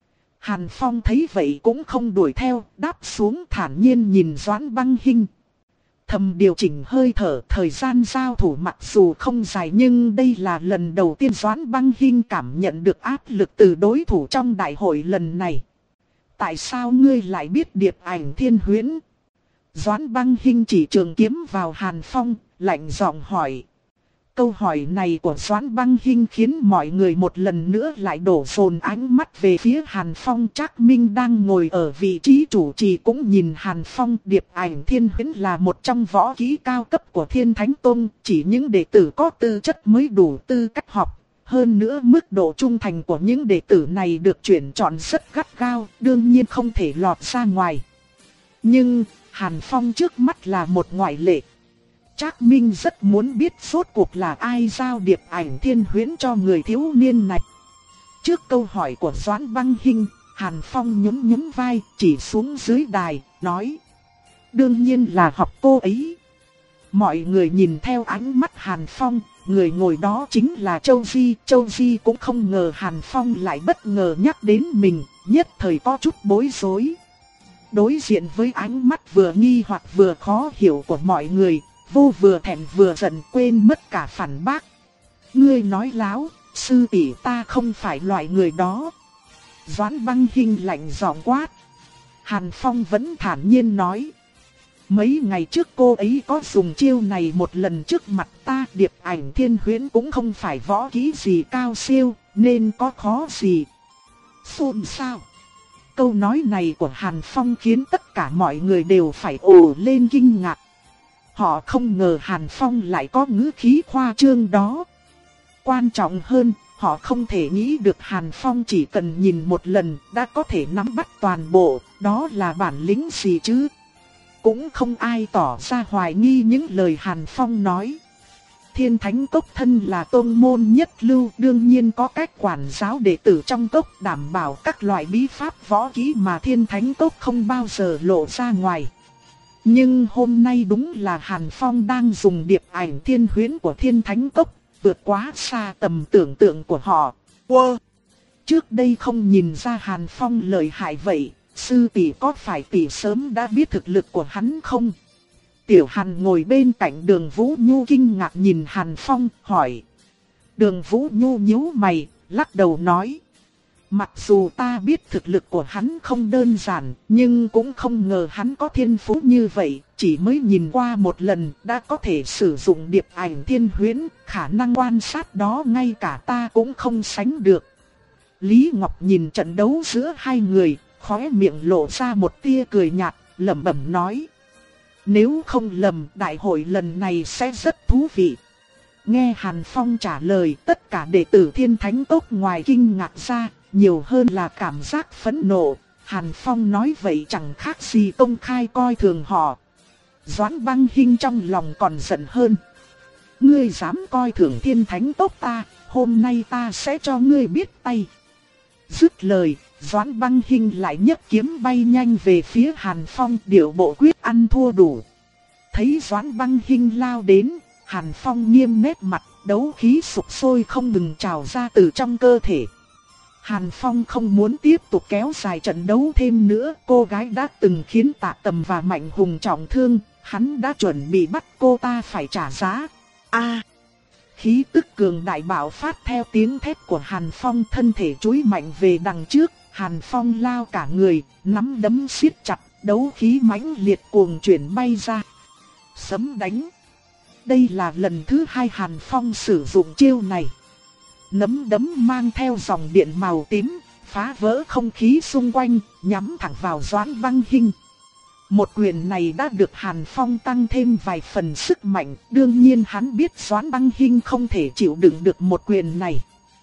Hàn Phong thấy vậy cũng không đuổi theo, đáp xuống thản nhiên nhìn Doãn Băng Hinh. Thầm điều chỉnh hơi thở, thời gian giao thủ mặc dù không dài nhưng đây là lần đầu tiên Doãn Băng Hinh cảm nhận được áp lực từ đối thủ trong đại hội lần này. "Tại sao ngươi lại biết Điệp Ảnh Thiên Huyễn?" Doãn Băng Hinh chỉ trường kiếm vào Hàn Phong, lạnh giọng hỏi. Câu hỏi này của Doãn Băng Hinh khiến mọi người một lần nữa lại đổ dồn ánh mắt về phía Hàn Phong. Trác Minh đang ngồi ở vị trí chủ trì cũng nhìn Hàn Phong. Điệp Ảnh Thiên Huyễn là một trong võ kỹ cao cấp của Thiên Thánh Tông, chỉ những đệ tử có tư chất mới đủ tư cách học. Hơn nữa mức độ trung thành của những đệ tử này được chuyển chọn rất gắt gao, đương nhiên không thể lọt ra ngoài. Nhưng Hàn Phong trước mắt là một ngoại lệ. Trác Minh rất muốn biết rốt cuộc là ai giao Điệp Ảnh Thiên Huyễn cho người thiếu niên này. Trước câu hỏi của Doãn Băng Hinh, Hàn Phong nhún nhún vai, chỉ xuống dưới đài, nói: "Đương nhiên là học cô ấy." Mọi người nhìn theo ánh mắt Hàn Phong, người ngồi đó chính là Châu Di. Châu Di cũng không ngờ Hàn Phong lại bất ngờ nhắc đến mình, nhất thời có chút bối rối. Đối diện với ánh mắt vừa nghi hoặc vừa khó hiểu của mọi người, vô vừa thẹn vừa giận, quên mất cả phản bác. "Ngươi nói láo, sư tỷ ta không phải loại người đó." Doãn Băng Hinh lạnh giọng quát. Hàn Phong vẫn thản nhiên nói: "Mấy ngày trước cô ấy có dùng chiêu này một lần trước mặt ta. Điệp Ảnh Thiên Huyễn cũng không phải võ kỹ gì cao siêu, nên có khó gì." Xôn xao. Câu nói này của Hàn Phong khiến tất cả mọi người đều phải ồ lên kinh ngạc. Họ không ngờ Hàn Phong lại có ngữ khí khoa trương đó. Quan trọng hơn, họ không thể nghĩ được Hàn Phong chỉ cần nhìn một lần đã có thể nắm bắt toàn bộ, đó là bản lĩnh gì chứ? Cũng không ai tỏ ra hoài nghi những lời Hàn Phong nói. Thiên Thánh Cốc thân là tôn môn nhất lưu, đương nhiên có cách quản giáo đệ tử trong cốc, đảm bảo các loại bí pháp võ kỹ mà Thiên Thánh Cốc không bao giờ lộ ra ngoài. Nhưng hôm nay đúng là Hàn Phong đang dùng điệp ảnh thiên huyễn của Thiên Thánh Cốc, vượt quá xa tầm tưởng tượng của họ. Wow! Trước đây không nhìn ra Hàn Phong lợi hại vậy, sư tỷ có phải tỷ sớm đã biết thực lực của hắn không? Tiểu Hàn ngồi bên cạnh Đường Vũ Nhu kinh ngạc nhìn Hàn Phong, hỏi. Đường Vũ Nhu nhíu mày, lắc đầu nói. Mặc dù ta biết thực lực của hắn không đơn giản, nhưng cũng không ngờ hắn có thiên phú như vậy, chỉ mới nhìn qua một lần đã có thể sử dụng điệp ảnh thiên huyễn, khả năng quan sát đó ngay cả ta cũng không sánh được. Lý Ngọc nhìn trận đấu giữa hai người, khóe miệng lộ ra một tia cười nhạt, lẩm bẩm nói. Nếu không lầm, đại hội lần này sẽ rất thú vị. Nghe Hàn Phong trả lời, tất cả đệ tử Thiên Thánh Cốc ngoài kinh ngạc ra, nhiều hơn là cảm giác phẫn nộ. Hàn Phong nói vậy chẳng khác gì công khai coi thường họ. Doãn Băng Hinh trong lòng còn giận hơn. Ngươi dám coi thường Thiên Thánh Cốc ta, hôm nay ta sẽ cho ngươi biết tay. Dứt lời, Doãn Băng Hinh lại nhấc kiếm bay nhanh về phía Hàn Phong, điệu bộ quyết ăn thua đủ. Thấy Doãn Băng Hinh lao đến, Hàn Phong nghiêm nét mặt, đấu khí sục sôi không ngừng trào ra từ trong cơ thể. Hàn Phong không muốn tiếp tục kéo dài trận đấu thêm nữa, cô gái đã từng khiến Tạ Tầm và Mạnh Hùng trọng thương, hắn đã chuẩn bị bắt cô ta phải trả giá. A! Khí tức cường đại bạo phát theo tiếng thét của Hàn Phong, thân thể chúi mạnh về đằng trước, Hàn Phong lao cả người, nắm đấm siết chặt, đấu khí mãnh liệt cuồng chuyển bay ra. Sấm đánh. Đây là lần thứ hai Hàn Phong sử dụng chiêu này. Nắm đấm mang theo dòng điện màu tím, phá vỡ không khí xung quanh, nhắm thẳng vào Doãn Băng Hinh. Một quyền này đã được Hàn Phong tăng thêm vài phần sức mạnh, đương nhiên hắn biết Doãn Băng Hinh không thể chịu đựng được một quyền này.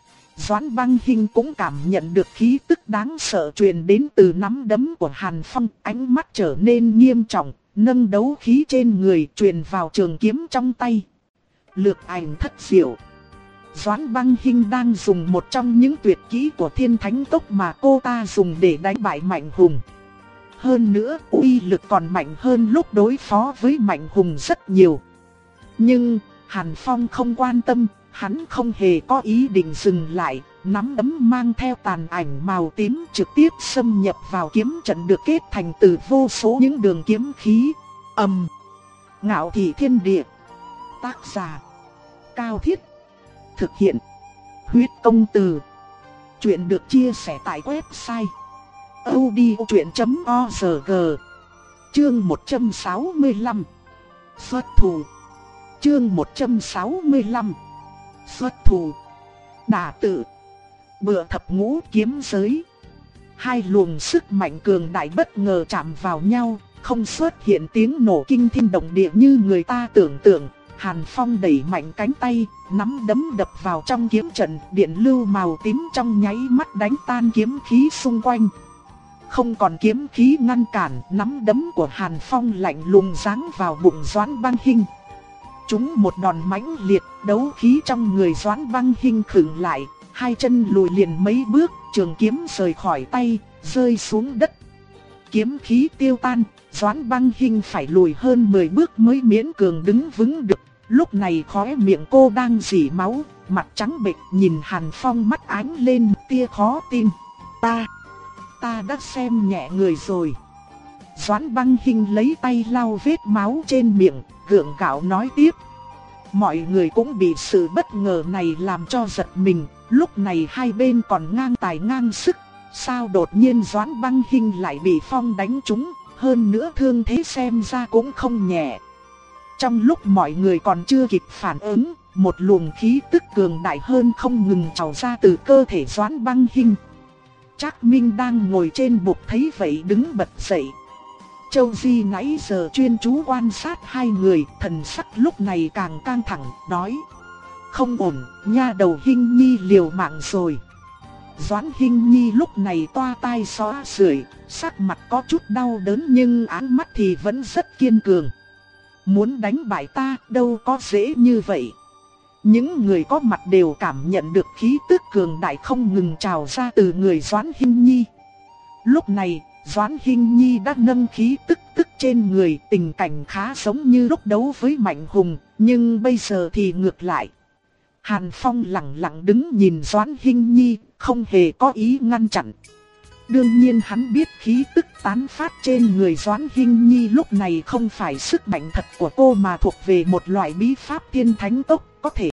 Doãn Băng Hinh cũng cảm nhận được khí tức đáng sợ truyền đến từ nắm đấm của Hàn Phong, ánh mắt trở nên nghiêm trọng, nâng đấu khí trên người truyền vào trường kiếm trong tay. Lược ảnh thất diệu. Doãn Băng Hinh đang dùng một trong những tuyệt kỹ của Thiên Thánh Cốc mà cô ta dùng để đánh bại Mạnh Hùng. Hơn nữa, uy lực còn mạnh hơn lúc đối phó với Mạnh Hùng rất nhiều. Nhưng, Hàn Phong không quan tâm, hắn không hề có ý định dừng lại, nắm đấm mang theo tàn ảnh màu tím trực tiếp xâm nhập vào kiếm trận được kết thành từ vô số những đường kiếm khí. Ầm! Ngạo Thị Thiên Địa. Tác giả: Cao Thiết. Thực hiện: Huyết Công Từ. Chuyện được chia sẻ tại website audiochuyện chấm org. Chương một trăm sáu mươi lăm. Xuất thủ. Chương một trăm sáu mươi lăm. Xuất thủ. Đả tự. Bựa thập ngũ kiếm giới. Hai luồng sức mạnh cường đại bất ngờ chạm vào nhau, không xuất hiện tiếng nổ kinh thiên động địa như người ta tưởng tượng. Hàn Phong đẩy mạnh cánh tay, nắm đấm đập vào trong kiếm trận, điện lưu màu tím trong nháy mắt đánh tan kiếm khí xung quanh. Không còn kiếm khí ngăn cản, nắm đấm của Hàn Phong lạnh lùng giáng vào bụng Doãn Băng Hinh. Chúng một đòn mãnh liệt, đấu khí trong người Doãn Băng Hinh khựng lại, hai chân lùi liền mấy bước, trường kiếm rời khỏi tay, rơi xuống đất. Kiếm khí tiêu tan, Doãn Băng Hinh phải lùi hơn mười bước mới miễn cường đứng vững được. Lúc này khóe miệng cô đang rỉ máu, mặt trắng bệch nhìn Hàn Phong, mắt ánh lên tia khó tin. Ta, ta đã xem nhẹ người rồi. Doãn Băng Hinh lấy tay lau vết máu trên miệng, gượng gạo nói tiếp. Mọi người cũng bị sự bất ngờ này làm cho giật mình, lúc này hai bên còn ngang tài ngang sức. Sao đột nhiên Doãn Băng Hinh lại bị Phong đánh trúng, hơn nữa thương thế xem ra cũng không nhẹ. Trong lúc mọi người còn chưa kịp phản ứng, một luồng khí tức cường đại hơn không ngừng trào ra từ cơ thể Doãn Băng Hinh. Trác Minh đang ngồi trên bục thấy vậy đứng bật dậy. Châu Di nãy giờ chuyên chú quan sát hai người, thần sắc lúc này càng căng thẳng, nói: không ổn, nha đầu Hinh Nhi liều mạng rồi. Doãn Hinh Nhi lúc này toa tai xóa sưởi, sắc mặt có chút đau đớn nhưng ánh mắt thì vẫn rất kiên cường. Muốn đánh bại ta đâu có dễ như vậy. Những người có mặt đều cảm nhận được khí tức cường đại không ngừng trào ra từ người Doãn Hinh Nhi. Lúc này, Doãn Hinh Nhi đã nâng khí tức tức trên người, tình cảnh khá giống như lúc đấu với Mạnh Hùng, nhưng bây giờ thì ngược lại. Hàn Phong lặng lặng đứng nhìn Doãn Hinh Nhi, không hề có ý ngăn chặn. Đương nhiên hắn biết khí tức tán phát trên người Doãn Hinh Nhi lúc này không phải sức mạnh thật của cô mà thuộc về một loại bí pháp thiên thánh tốc, có thể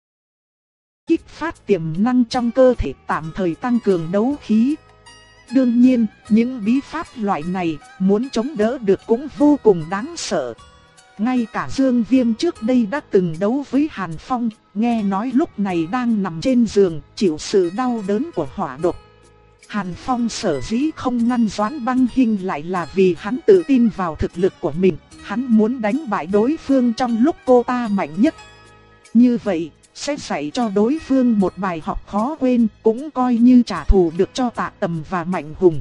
kích phát tiềm năng trong cơ thể tạm thời tăng cường đấu khí. Đương nhiên, những bí pháp loại này muốn chống đỡ được cũng vô cùng đáng sợ. Ngay cả Dương Viêm trước đây đã từng đấu với Hàn Phong, nghe nói lúc này đang nằm trên giường, chịu sự đau đớn của hỏa độc. Hàn Phong sở dĩ không ngăn Doãn Băng Hinh lại là vì hắn tự tin vào thực lực của mình, hắn muốn đánh bại đối phương trong lúc cô ta mạnh nhất. Như vậy, sẽ dạy cho đối phương một bài học khó quên, cũng coi như trả thù được cho Tạ Tầm và Mạnh Hùng.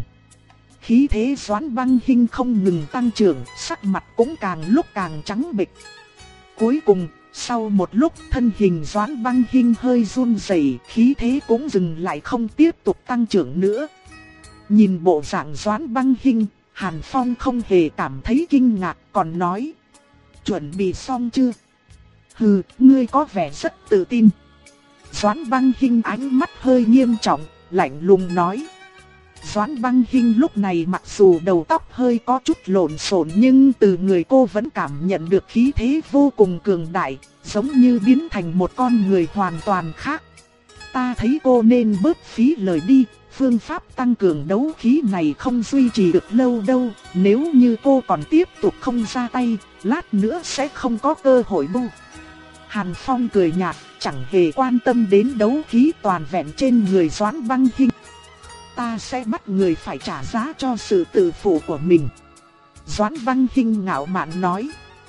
Khí thế Doãn Băng Hinh không ngừng tăng trưởng, sắc mặt cũng càng lúc càng trắng bệch. Cuối cùng, sau một lúc thân hình Doãn Băng Hinh hơi run rẩy, khí thế cũng dừng lại không tiếp tục tăng trưởng nữa. Nhìn bộ dạng Doãn Băng Hinh, Hàn Phong không hề cảm thấy kinh ngạc, còn nói: "Chuẩn bị xong chưa?" "Hừ, ngươi có vẻ rất tự tin." Doãn Băng Hinh ánh mắt hơi nghiêm trọng, lạnh lùng nói. Doãn Băng Hinh lúc này mặc dù đầu tóc hơi có chút lộn xộn nhưng từ người cô vẫn cảm nhận được khí thế vô cùng cường đại, giống như biến thành một con người hoàn toàn khác. "Ta thấy cô nên bớt phí lời đi, phương pháp tăng cường đấu khí này không duy trì được lâu đâu, nếu như cô còn tiếp tục không ra tay, lát nữa sẽ không có cơ hội đâu." Hàn Phong cười nhạt, chẳng hề quan tâm đến đấu khí toàn vẹn trên người Doãn Băng Hinh. "Ta sẽ bắt người phải trả giá cho sự tự phụ của mình." Doãn Băng Hinh ngạo mạn nói.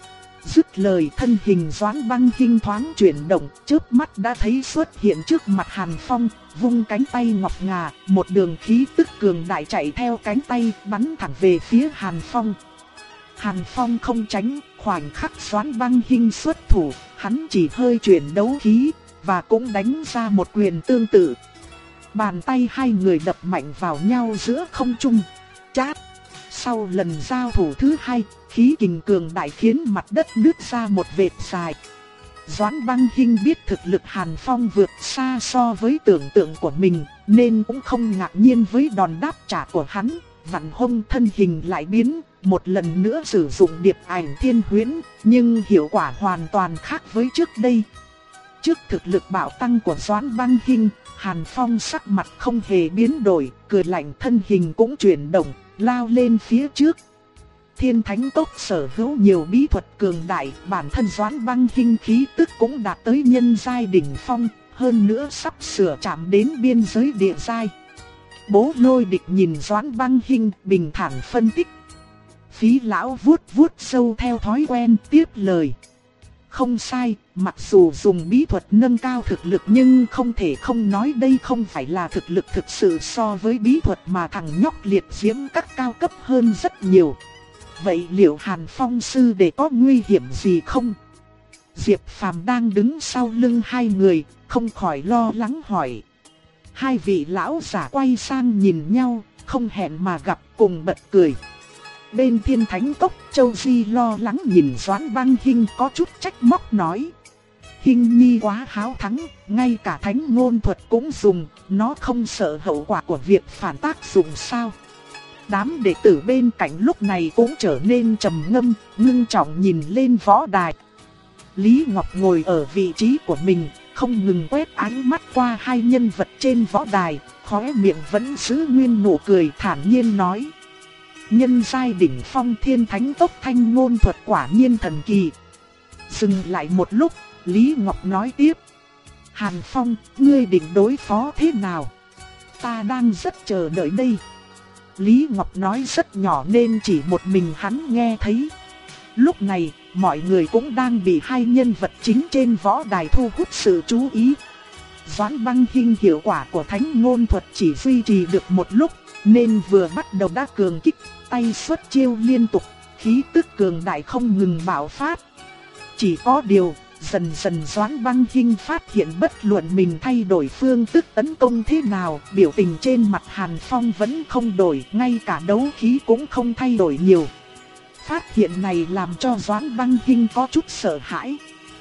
Dứt lời, thân hình Doãn Băng Hinh thoáng chuyển động, chớp mắt đã thấy xuất hiện trước mặt Hàn Phong, vung cánh tay ngọc ngà, một đường khí tức cường đại chạy theo cánh tay, bắn thẳng về phía Hàn Phong. Hàn Phong không tránh, khoảnh khắc Doãn Băng Hinh xuất thủ, hắn chỉ hơi chuyển đấu khí, và cũng đánh ra một quyền tương tự. Bàn tay hai người đập mạnh vào nhau giữa không trung. Chát! Sau lần giao thủ thứ hai, khí kình cường đại khiến mặt đất nứt ra một vệt dài. Doãn Băng Hinh biết thực lực Hàn Phong vượt xa so với tưởng tượng của mình, nên cũng không ngạc nhiên với đòn đáp trả của hắn. Vặn hông thân hình lại biến, một lần nữa sử dụng điệp ảnh thiên huyễn, nhưng hiệu quả hoàn toàn khác với trước đây. Trước thực lực bạo tăng của Doãn Băng Hinh, Hàn Phong sắc mặt không hề biến đổi, cười lạnh, thân hình cũng chuyển động, lao lên phía trước. Thiên Thánh Cốc sở hữu nhiều bí thuật cường đại, bản thân Doãn Băng Hinh khí tức cũng đạt tới nhân giai đỉnh phong, hơn nữa sắp sửa chạm đến biên giới địa giai. Bố Lôi Địch nhìn Doãn Băng Hinh, bình thản phân tích. Phí lão vuốt vuốt râu theo thói quen tiếp lời. Không sai, mặc dù dùng bí thuật nâng cao thực lực nhưng không thể không nói đây không phải là thực lực thực sự so với bí thuật mà thằng nhóc liệt diễm các cao cấp hơn rất nhiều. Vậy liệu Hàn Phong sư đệ có nguy hiểm gì không? Diệp Phàm đang đứng sau lưng hai người, không khỏi lo lắng hỏi. Hai vị lão giả quay sang nhìn nhau, không hẹn mà gặp, cùng bật cười. Bên Thiên Thánh Cốc, Châu Di lo lắng nhìn Doãn Băng Hinh có chút trách móc nói. Hinh Nhi quá háo thắng, ngay cả thánh ngôn thuật cũng dùng, nó không sợ hậu quả của việc phản tác dụng sao? Đám đệ tử bên cạnh lúc này cũng trở nên trầm ngâm, ngưng trọng nhìn lên võ đài. Lý Ngọc ngồi ở vị trí của mình, không ngừng quét ánh mắt qua hai nhân vật trên võ đài, khóe miệng vẫn giữ nguyên nụ cười, thản nhiên nói. Nhân giai đỉnh phong Thiên Thánh Cốc thanh ngôn thuật quả nhiên thần kỳ. Dừng lại một lúc, Lý Ngọc nói tiếp. Hàn Phong, ngươi định đối phó thế nào? Ta đang rất chờ đợi đây. Lý Ngọc nói rất nhỏ nên chỉ một mình hắn nghe thấy. Lúc này, mọi người cũng đang bị hai nhân vật chính trên võ đài thu hút sự chú ý. Doãn Băng Hinh hiệu quả của thánh ngôn thuật chỉ duy trì được một lúc, nên vừa bắt đầu đã cường kích, tay xuất chiêu liên tục, khí tức cường đại không ngừng bạo phát. Chỉ có điều, Dần dần Doãn Băng Hinh phát hiện bất luận mình thay đổi phương thức tấn công thế nào, biểu tình trên mặt Hàn Phong vẫn không đổi, ngay cả đấu khí cũng không thay đổi nhiều. Phát hiện này làm cho Doãn Băng Hinh có chút sợ hãi.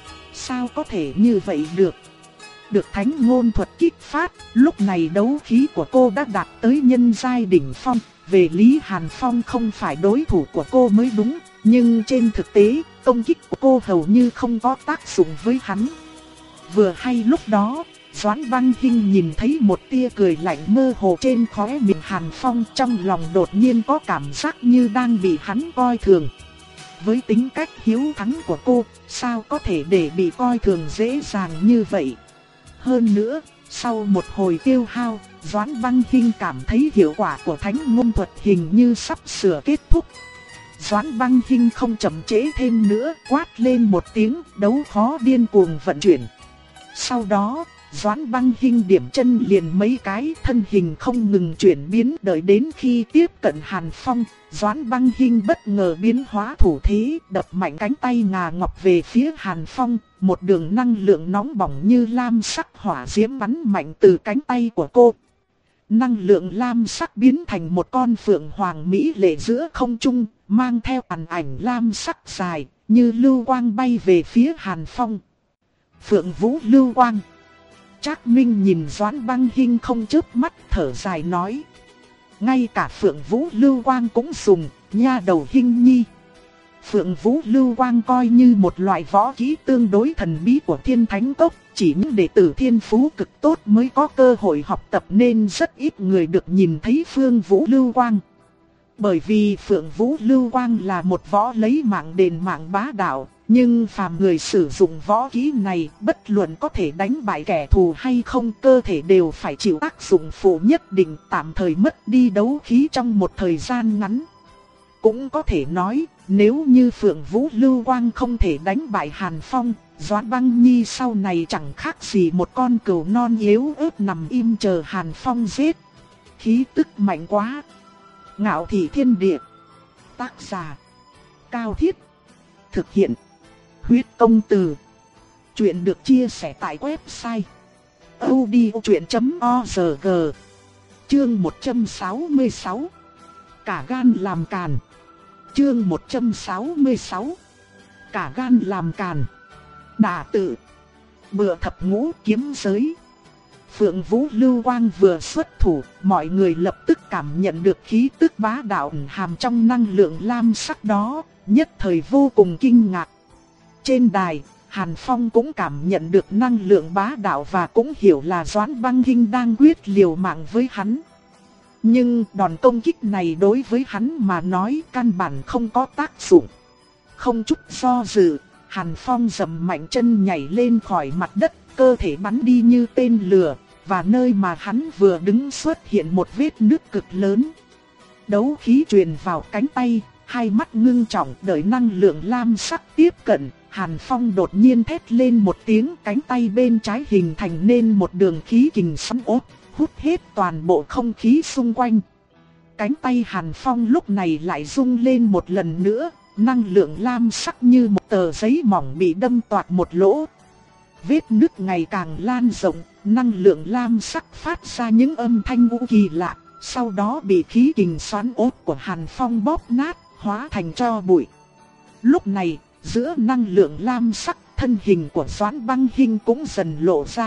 Sao có thể như vậy được? Được thánh ngôn thuật kích phát, lúc này đấu khí của cô đã đạt tới nhân giai đỉnh phong. Về lý Hàn Phong không phải đối thủ của cô mới đúng, nhưng trên thực tế, công kích của cô hầu như không có tác dụng với hắn. Vừa hay lúc đó, Doãn Băng Hinh nhìn thấy một tia cười lạnh mơ hồ trên khóe miệng Hàn Phong, trong lòng đột nhiên có cảm giác như đang bị hắn coi thường. Với tính cách hiếu thắng của cô, sao có thể để bị coi thường dễ dàng như vậy? Hơn nữa, sau một hồi tiêu hao, Doãn Băng Hinh cảm thấy hiệu quả của thánh ngôn thuật hình như sắp sửa kết thúc. Doãn Băng Hinh không chậm trễ thêm nữa, quát lên một tiếng, đấu khó điên cuồng vận chuyển. Sau đó, Doãn Băng Hinh điểm chân liền mấy cái, thân hình không ngừng chuyển biến, đợi đến khi tiếp cận Hàn Phong, Doãn Băng Hinh bất ngờ biến hóa thủ thế, đập mạnh cánh tay ngà ngọc về phía Hàn Phong, một đường năng lượng nóng bỏng như lam sắc hỏa diễm bắn mạnh từ cánh tay của cô. Năng lượng lam sắc biến thành một con phượng hoàng mỹ lệ giữa không trung, mang theo tàn ảnh lam sắc dài, như lưu quang bay về phía Hàn Phong. Phượng Vũ lưu quang. Trác Minh nhìn Doãn Băng Hinh không chớp mắt, thở dài nói: ngay cả Phượng Vũ lưu quang cũng dùng, nha đầu Hinh nhi. Phượng Vũ lưu quang coi như một loại võ kỹ tương đối thần bí của Thiên Thánh Cốc, chỉ những đệ tử thiên phú cực tốt mới có cơ hội học tập nên rất ít người được nhìn thấy Phượng Vũ lưu quang. Bởi vì Phượng Vũ lưu quang là một võ lấy mạng đền mạng bá đạo, nhưng phàm người sử dụng võ kỹ này, bất luận có thể đánh bại kẻ thù hay không, cơ thể đều phải chịu tác dụng phụ nhất định, tạm thời mất đi đấu khí trong một thời gian ngắn. Cũng có thể nói, nếu như Phượng Vũ lưu quang không thể đánh bại Hàn Phong, Doãn Băng Nhi sau này chẳng khác gì một con cừu non yếu ớt nằm im chờ Hàn Phong giết. Khí tức mạnh quá. Ngạo Thị Thiên Địa. Tác giả: Cao Thiết. Thực hiện: Huyết Công Từ. Chuyện được chia sẻ tại website audiochuyện chấm org. Chương một trăm sáu mươi sáu. Cả gan làm càn. Chương một trăm sáu mươi sáu. Cả gan làm càn. Đả tự. Bựa thập ngũ kiếm giới. Phượng Vũ lưu quang vừa xuất thủ, mọi người lập tức cảm nhận được khí tức bá đạo ẩn hàm trong năng lượng lam sắc đó, nhất thời vô cùng kinh ngạc. Trên đài, Hàn Phong cũng cảm nhận được năng lượng bá đạo và cũng hiểu là Doãn Băng Hinh đang quyết liều mạng với hắn. Nhưng đòn công kích này đối với hắn mà nói căn bản không có tác dụng. Không chút do dự, Hàn Phong giẫm mạnh chân nhảy lên khỏi mặt đất, cơ thể bắn đi như tên lửa, và nơi mà hắn vừa đứng xuất hiện một vết nứt cực lớn. Đấu khí truyền vào cánh tay, hai mắt ngưng trọng đợi năng lượng lam sắc tiếp cận. Hàn Phong đột nhiên thét lên một tiếng, cánh tay bên trái hình thành nên một đường khí kình xoắn ốc, hút hết toàn bộ không khí xung quanh. Cánh tay Hàn Phong lúc này lại rung lên một lần nữa, năng lượng lam sắc như một tờ giấy mỏng bị đâm toạc một lỗ. Vết nứt ngày càng lan rộng, năng lượng lam sắc phát ra những âm thanh u kỳ lạ, sau đó bị khí kình xoắn ốc của Hàn Phong bóp nát, hóa thành tro bụi. Lúc này, giữa năng lượng lam sắc, thân hình của Doãn Băng Hinh cũng dần lộ ra.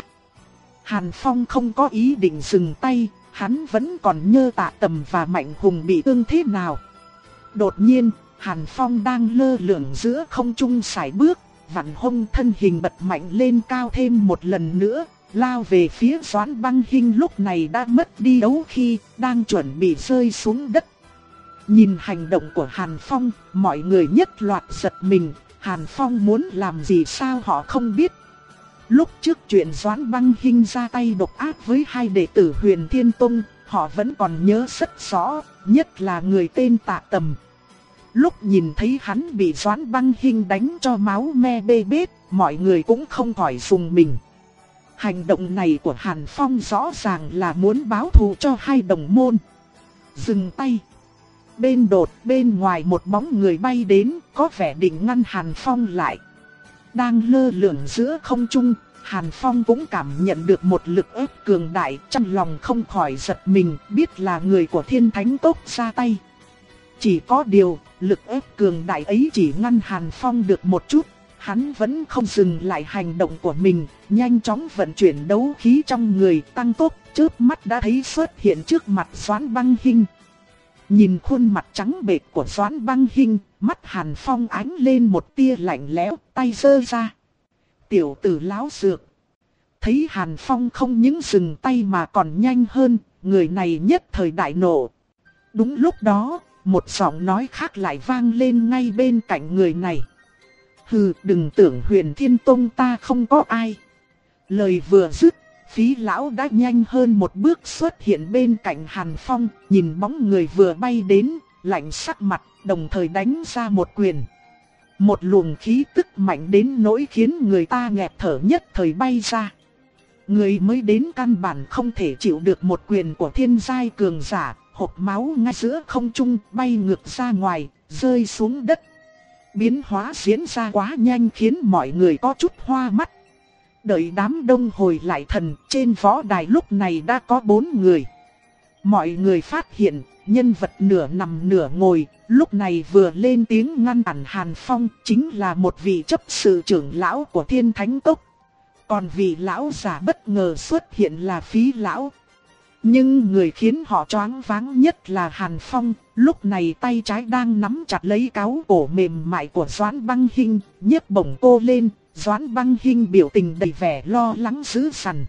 Hàn Phong không có ý định dừng tay, hắn vẫn còn nhớ Tạ Tầm và Mạnh Hùng bị thương thế nào. Đột nhiên, Hàn Phong đang lơ lửng giữa không trung sải bước, vặn hông thân hình bật mạnh lên cao thêm một lần nữa, lao về phía Doãn Băng Hinh lúc này đã mất đi đấu khí, đang chuẩn bị rơi xuống đất. Nhìn hành động của Hàn Phong, mọi người nhất loạt giật mình. Hàn Phong muốn làm gì sao họ không biết. Lúc trước chuyện Doãn Băng Hinh ra tay độc ác với hai đệ tử Huyền Thiên Tông, họ vẫn còn nhớ rất rõ, nhất là người tên Tạ Tầm. Lúc nhìn thấy hắn bị Doãn Băng Hinh đánh cho máu me bê bết, mọi người cũng không khỏi rùng mình. Hành động này của Hàn Phong rõ ràng là muốn báo thù cho hai đồng môn. Dừng tay. Bên đột bên ngoài một bóng người bay đến, có vẻ định ngăn Hàn Phong lại. đang lơ lửng giữa không trung. Hàn Phong cũng cảm nhận được một lực ép cường đại, trong lòng không khỏi giật mình, biết là người của Thiên Thánh Cốc ra tay. Chỉ có điều, lực ép cường đại ấy chỉ ngăn Hàn Phong được một chút, hắn vẫn không dừng lại hành động của mình, nhanh chóng vận chuyển đấu khí trong người, tăng tốc, chớp mắt đã thấy xuất hiện trước mặt Doãn Băng Hinh. Nhìn khuôn mặt trắng bệch của Doãn Băng Hinh, mắt Hàn Phong ánh lên một tia lạnh lẽo, tay giơ ra. Tiểu tử láo xược. Thấy Hàn Phong không những dừng tay mà còn nhanh hơn, người này nhất thời đại nộ. Đúng lúc đó, một giọng nói khác lại vang lên ngay bên cạnh người này. Hừ, đừng tưởng Huyền Thiên Tông ta không có ai. Lời vừa dứt, Phí lão đã nhanh hơn một bước xuất hiện bên cạnh Hàn Phong, nhìn bóng người vừa bay đến, lạnh sắc mặt, đồng thời đánh ra một quyền. Một luồng khí tức mạnh đến nỗi khiến người ta nghẹt thở nhất thời bay ra. Người mới đến căn bản không thể chịu được một quyền của thiên giai cường giả, hộc máu ngay giữa không trung bay ngược ra ngoài, rơi xuống đất. Biến hóa diễn ra quá nhanh khiến mọi người có chút hoa mắt. Đợi đám đông hồi lại thần, trên võ đài lúc này đã có bốn người. Mọi người phát hiện, nhân vật nửa nằm nửa ngồi, lúc này vừa lên tiếng ngăn cản Hàn Phong, chính là một vị chấp sự trưởng lão của Thiên Thánh Cốc. Còn vị lão giả bất ngờ xuất hiện là Phí lão. Nhưng người khiến họ choáng váng nhất là Hàn Phong, lúc này tay trái đang nắm chặt lấy cáu cổ mềm mại của Doãn Băng Hinh, nhấc bổng cô lên. Doãn Băng Hinh biểu tình đầy vẻ lo lắng dữ dằn.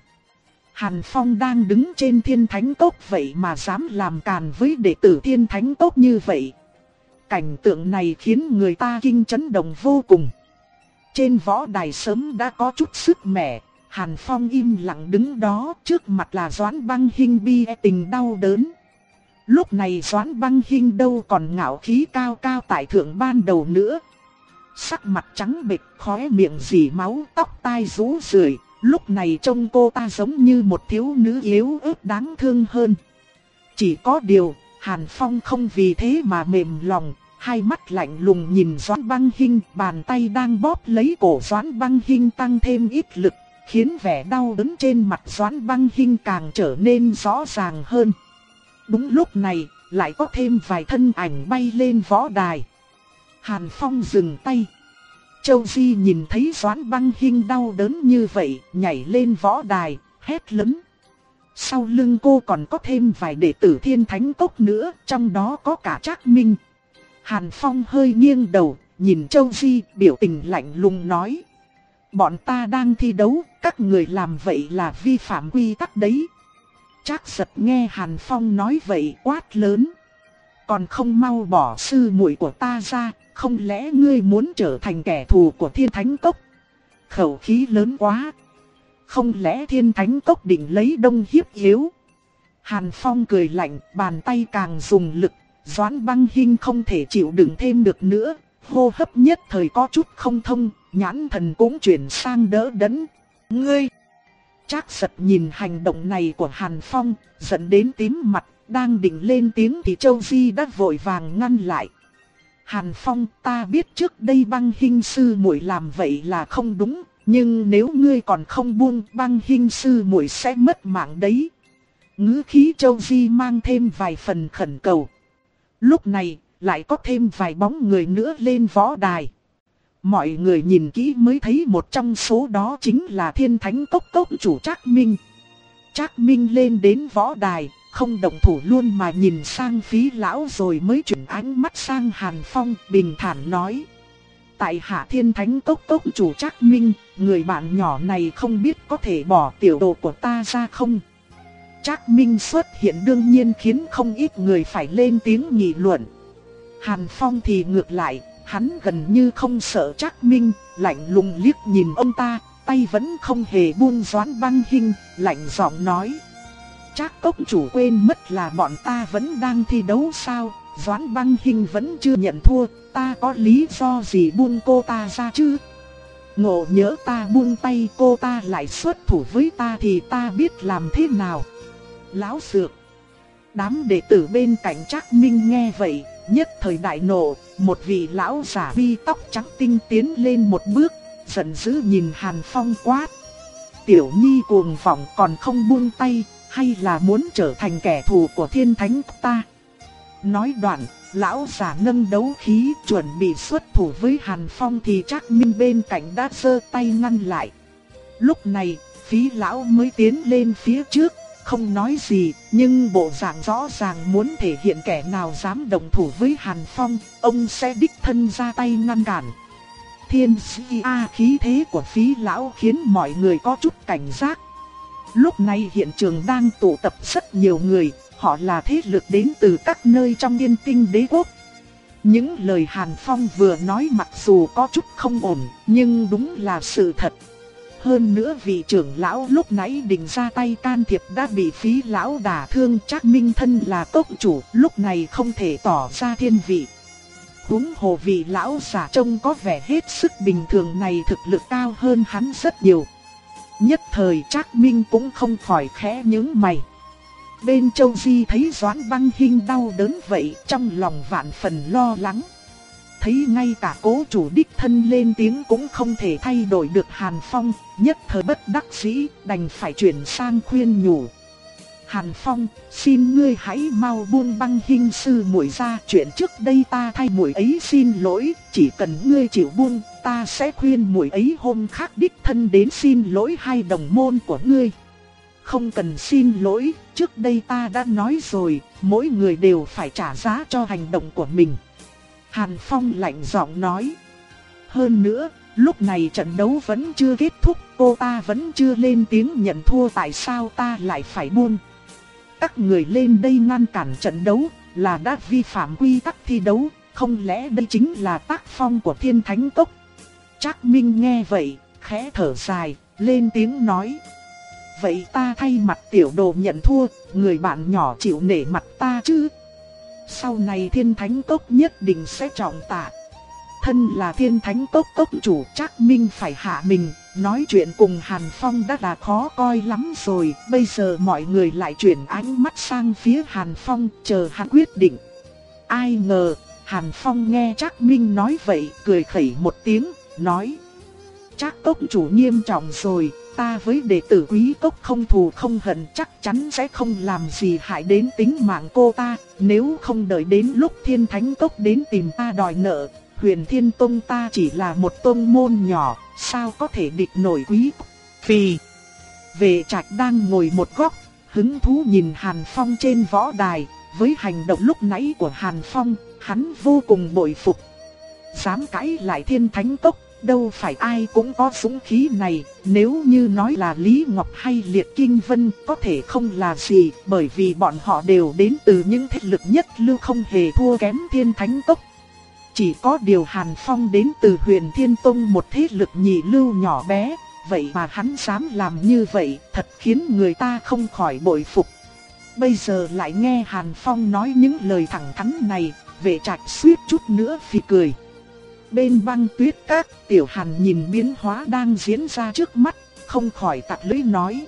Hàn Phong đang đứng trên Thiên Thánh Cốc vậy mà dám làm càn với đệ tử Thiên Thánh Cốc như vậy. Cảnh tượng này khiến người ta kinh chấn động vô cùng. Trên võ đài sớm đã có chút sức mẻ, Hàn Phong im lặng đứng đó, trước mặt là Doãn Băng Hinh bi tình đau đớn. Lúc này Doãn Băng Hinh đâu còn ngạo khí cao cao tại thượng ban đầu nữa. Sắc mặt trắng bệch, khóe miệng rỉ máu, tóc tai rũ rượi, lúc này trông cô ta giống như một thiếu nữ yếu ớt đáng thương hơn. Chỉ có điều, Hàn Phong không vì thế mà mềm lòng, hai mắt lạnh lùng nhìn Doãn Băng Hinh, bàn tay đang bóp lấy cổ Doãn Băng Hinh tăng thêm ít lực, khiến vẻ đau đớn trên mặt Doãn Băng Hinh càng trở nên rõ ràng hơn. Đúng lúc này, lại có thêm vài thân ảnh bay lên võ đài. Hàn Phong dừng tay. Châu Di nhìn thấy Doãn Băng Hinh đau đớn như vậy, nhảy lên võ đài, hét lớn. Sau lưng cô còn có thêm vài đệ tử Thiên Thánh Cốc nữa, trong đó có cả Trác Minh. Hàn Phong hơi nghiêng đầu, nhìn Châu Di, biểu tình lạnh lùng nói. Bọn ta đang thi đấu, các người làm vậy là vi phạm quy tắc đấy. Trác Giật nghe Hàn Phong nói vậy quát lớn. Còn không mau bỏ sư muội của ta ra, không lẽ ngươi muốn trở thành kẻ thù của Thiên Thánh Cốc? Khẩu khí lớn quá. Không lẽ Thiên Thánh Cốc định lấy đông hiếp yếu? Hàn Phong cười lạnh, bàn tay càng dùng lực, Doãn Băng Hinh không thể chịu đựng thêm được nữa, hô hấp nhất thời có chút không thông, nhãn thần cũng chuyển sang đỡ đẫn. Ngươi! Trác Giật nhìn hành động này của Hàn Phong, giận đến tím mặt, đang định lên tiếng thì Châu Di đã vội vàng ngăn lại. Hàn Phong, ta biết trước đây Băng Hinh sư muội làm vậy là không đúng, nhưng nếu ngươi còn không buông, Băng Hinh sư muội sẽ mất mạng đấy. Ngữ khí Châu Di mang thêm vài phần khẩn cầu. Lúc này, lại có thêm vài bóng người nữa lên võ đài. Mọi người nhìn kỹ mới thấy một trong số đó chính là Thiên Thánh Cốc Cốc chủ Trác Minh. Trác Minh lên đến võ đài, không động thủ luôn mà nhìn sang Phí lão rồi mới chuyển ánh mắt sang Hàn Phong, bình thản nói. Tại hạ Thiên Thánh Cốc Cốc chủ Trác Minh, người bạn nhỏ này không biết có thể bỏ tiểu đồ của ta ra không? Trác Minh xuất hiện đương nhiên khiến không ít người phải lên tiếng nghị luận. Hàn Phong thì ngược lại, hắn gần như không sợ Trác Minh, lạnh lùng liếc nhìn ông ta, tay vẫn không hề buông Doãn Băng Hinh, lạnh giọng nói. Trác cốc chủ quên mất là bọn ta vẫn đang thi đấu sao? Doãn Băng Hinh vẫn chưa nhận thua, ta có lý do gì buông cô ta ra chứ? Ngộ nhỡ ta buông tay cô ta lại xuất thủ với ta thì ta biết làm thế nào? Lão Dược. Đám đệ tử bên cạnh Trác Minh nghe vậy, nhất thời đại nộ, một vị lão giả vi tóc trắng tinh tiến lên một bước, giận dữ nhìn Hàn Phong quát. Tiểu nhi cuồng vọng còn không buông tay, hay là muốn trở thành kẻ thù của thiên thánh ta? Nói đoạn, lão giả nâng đấu khí chuẩn bị xuất thủ với Hàn Phong thì Trác Minh bên cạnh đã giơ tay ngăn lại. Lúc này, Phí lão mới tiến lên phía trước, không nói gì, nhưng bộ dạng rõ ràng muốn thể hiện kẻ nào dám động thủ với Hàn Phong, ông sẽ đích thân ra tay ngăn cản. Thiên sĩ A khí thế của Phí lão khiến mọi người có chút cảnh giác. Lúc này hiện trường đang tụ tập rất nhiều người, họ là thế lực đến từ các nơi trong Tiên Tinh Đế quốc. Những lời Hàn Phong vừa nói mặc dù có chút không ổn, nhưng đúng là sự thật. Hơn nữa vị trưởng lão lúc nãy định ra tay can thiệp đã bị Phí lão đả thương. Trác Minh thân là cốc chủ, lúc này không thể tỏ ra thiên vị. Huống hồ vị lão giả trông có vẻ hết sức bình thường này thực lực cao hơn hắn rất nhiều. Nhất thời Trác Minh cũng không khỏi khẽ nhướng mày. Bên Châu Di thấy Doãn Băng Hinh đau đớn vậy, trong lòng vạn phần lo lắng. Thấy ngay cả cố chủ đích thân lên tiếng cũng không thể thay đổi được Hàn Phong, nhất thời bất đắc dĩ, đành phải chuyển sang khuyên nhủ. Hàn Phong, xin ngươi hãy mau buông Băng Hinh sư muội ra, chuyện trước đây ta thay muội ấy xin lỗi, chỉ cần ngươi chịu buông, ta sẽ khuyên muội ấy hôm khác đích thân đến xin lỗi hai đồng môn của ngươi. Không cần xin lỗi, trước đây ta đã nói rồi, mỗi người đều phải trả giá cho hành động của mình. Hàn Phong lạnh giọng nói. Hơn nữa, lúc này trận đấu vẫn chưa kết thúc, cô ta vẫn chưa lên tiếng nhận thua, tại sao ta lại phải buông? Các người lên đây ngăn cản trận đấu là đã vi phạm quy tắc thi đấu, không lẽ đây chính là tác phong của Thiên Thánh Cốc? Trác Minh nghe vậy, khẽ thở dài, lên tiếng nói. Vậy ta thay mặt tiểu đồ nhận thua, người bạn nhỏ chịu nể mặt ta chứ? Sau này Thiên Thánh Cốc nhất định sẽ trọng tạ. Thân là Thiên Thánh Cốc cốc chủ, Trác Minh phải hạ mình, nói chuyện cùng Hàn Phong đã là khó coi lắm rồi, bây giờ mọi người lại chuyển ánh mắt sang phía Hàn Phong, chờ hắn quyết định. Ai ngờ, Hàn Phong nghe Trác Minh nói vậy, cười khẩy một tiếng, nói. Trác cốc chủ nghiêm trọng rồi, ta với đệ tử Quý cốc không thù không hận, chắc chắn sẽ không làm gì hại đến tính mạng cô ta. Nếu không đợi đến lúc Thiên Thánh Cốc đến tìm ta đòi nợ, Huyền Thiên Tông ta chỉ là một tông môn nhỏ, sao có thể địch nổi Quý cốc. Phì. Vệ Trạch đang ngồi một góc, hứng thú nhìn Hàn Phong trên võ đài. Với hành động lúc nãy của Hàn Phong, hắn vô cùng bội phục. Dám cãi lại Thiên Thánh Cốc, đâu phải ai cũng có dũng khí này. Nếu như nói là Lý Ngọc hay Liệt Kinh Vân có thể không là gì, bởi vì bọn họ đều đến từ những thế lực nhất lưu, không hề thua kém Thiên Thánh Cốc. Chỉ có điều Hàn Phong đến từ Huyền Thiên Tông, một thế lực nhị lưu nhỏ bé, vậy mà hắn dám làm như vậy, thật khiến người ta không khỏi bội phục. Bây giờ lại nghe Hàn Phong nói những lời thẳng thắn này, Vệ Trạch suýt chút nữa phì cười. Bên Băng Tuyết Các, Tiểu Hàn nhìn biến hóa đang diễn ra trước mắt, không khỏi tặc lưỡi nói.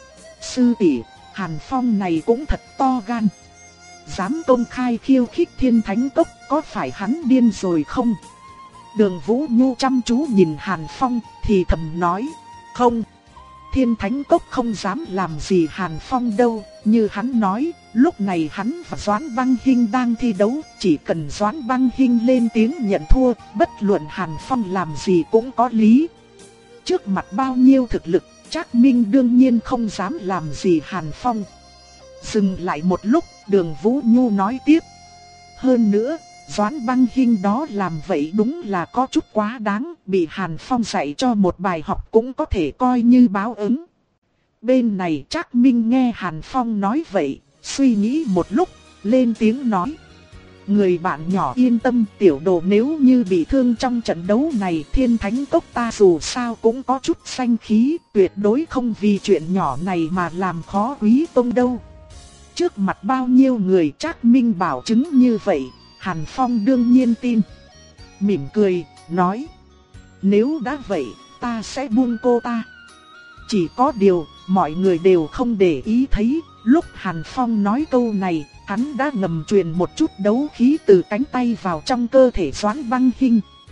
Sư tỷ, Hàn Phong này cũng thật to gan. Dám công khai khiêu khích Thiên Thánh Cốc, có phải hắn điên rồi không? Đường Vũ Nhu chăm chú nhìn Hàn Phong, thì thầm nói. Không, Thiên Thánh Cốc không dám làm gì Hàn Phong đâu. Như hắn nói, lúc này hắn và Doãn Băng Hinh đang thi đấu, chỉ cần Doãn Băng Hinh lên tiếng nhận thua, bất luận Hàn Phong làm gì cũng có lý. Trước mặt bao nhiêu thực lực, Trác Minh đương nhiên không dám làm gì Hàn Phong. Dừng lại một lúc, Đường Vũ Nhu nói tiếp. Hơn nữa, Doãn Băng Hinh đó làm vậy đúng là có chút quá đáng, bị Hàn Phong dạy cho một bài học cũng có thể coi như báo ứng. Bên này Trác Minh nghe Hàn Phong nói vậy, suy nghĩ một lúc, lên tiếng nói. Người bạn nhỏ yên tâm, tiểu đồ nếu như bị thương trong trận đấu này, Thiên Thánh Cốc ta dù sao cũng có chút danh khí, tuyệt đối không vì chuyện nhỏ này mà làm khó Quý Tông đâu. Trước mặt bao nhiêu người Trác Minh bảo chứng như vậy, Hàn Phong đương nhiên tin. Mỉm cười, nói. Nếu đã vậy, ta sẽ buông cô ta. Chỉ có điều, mọi người đều không để ý thấy, lúc Hàn Phong nói câu này, hắn đã ngầm truyền một chút đấu khí từ cánh tay vào trong cơ thể Doãn Băng Hinh.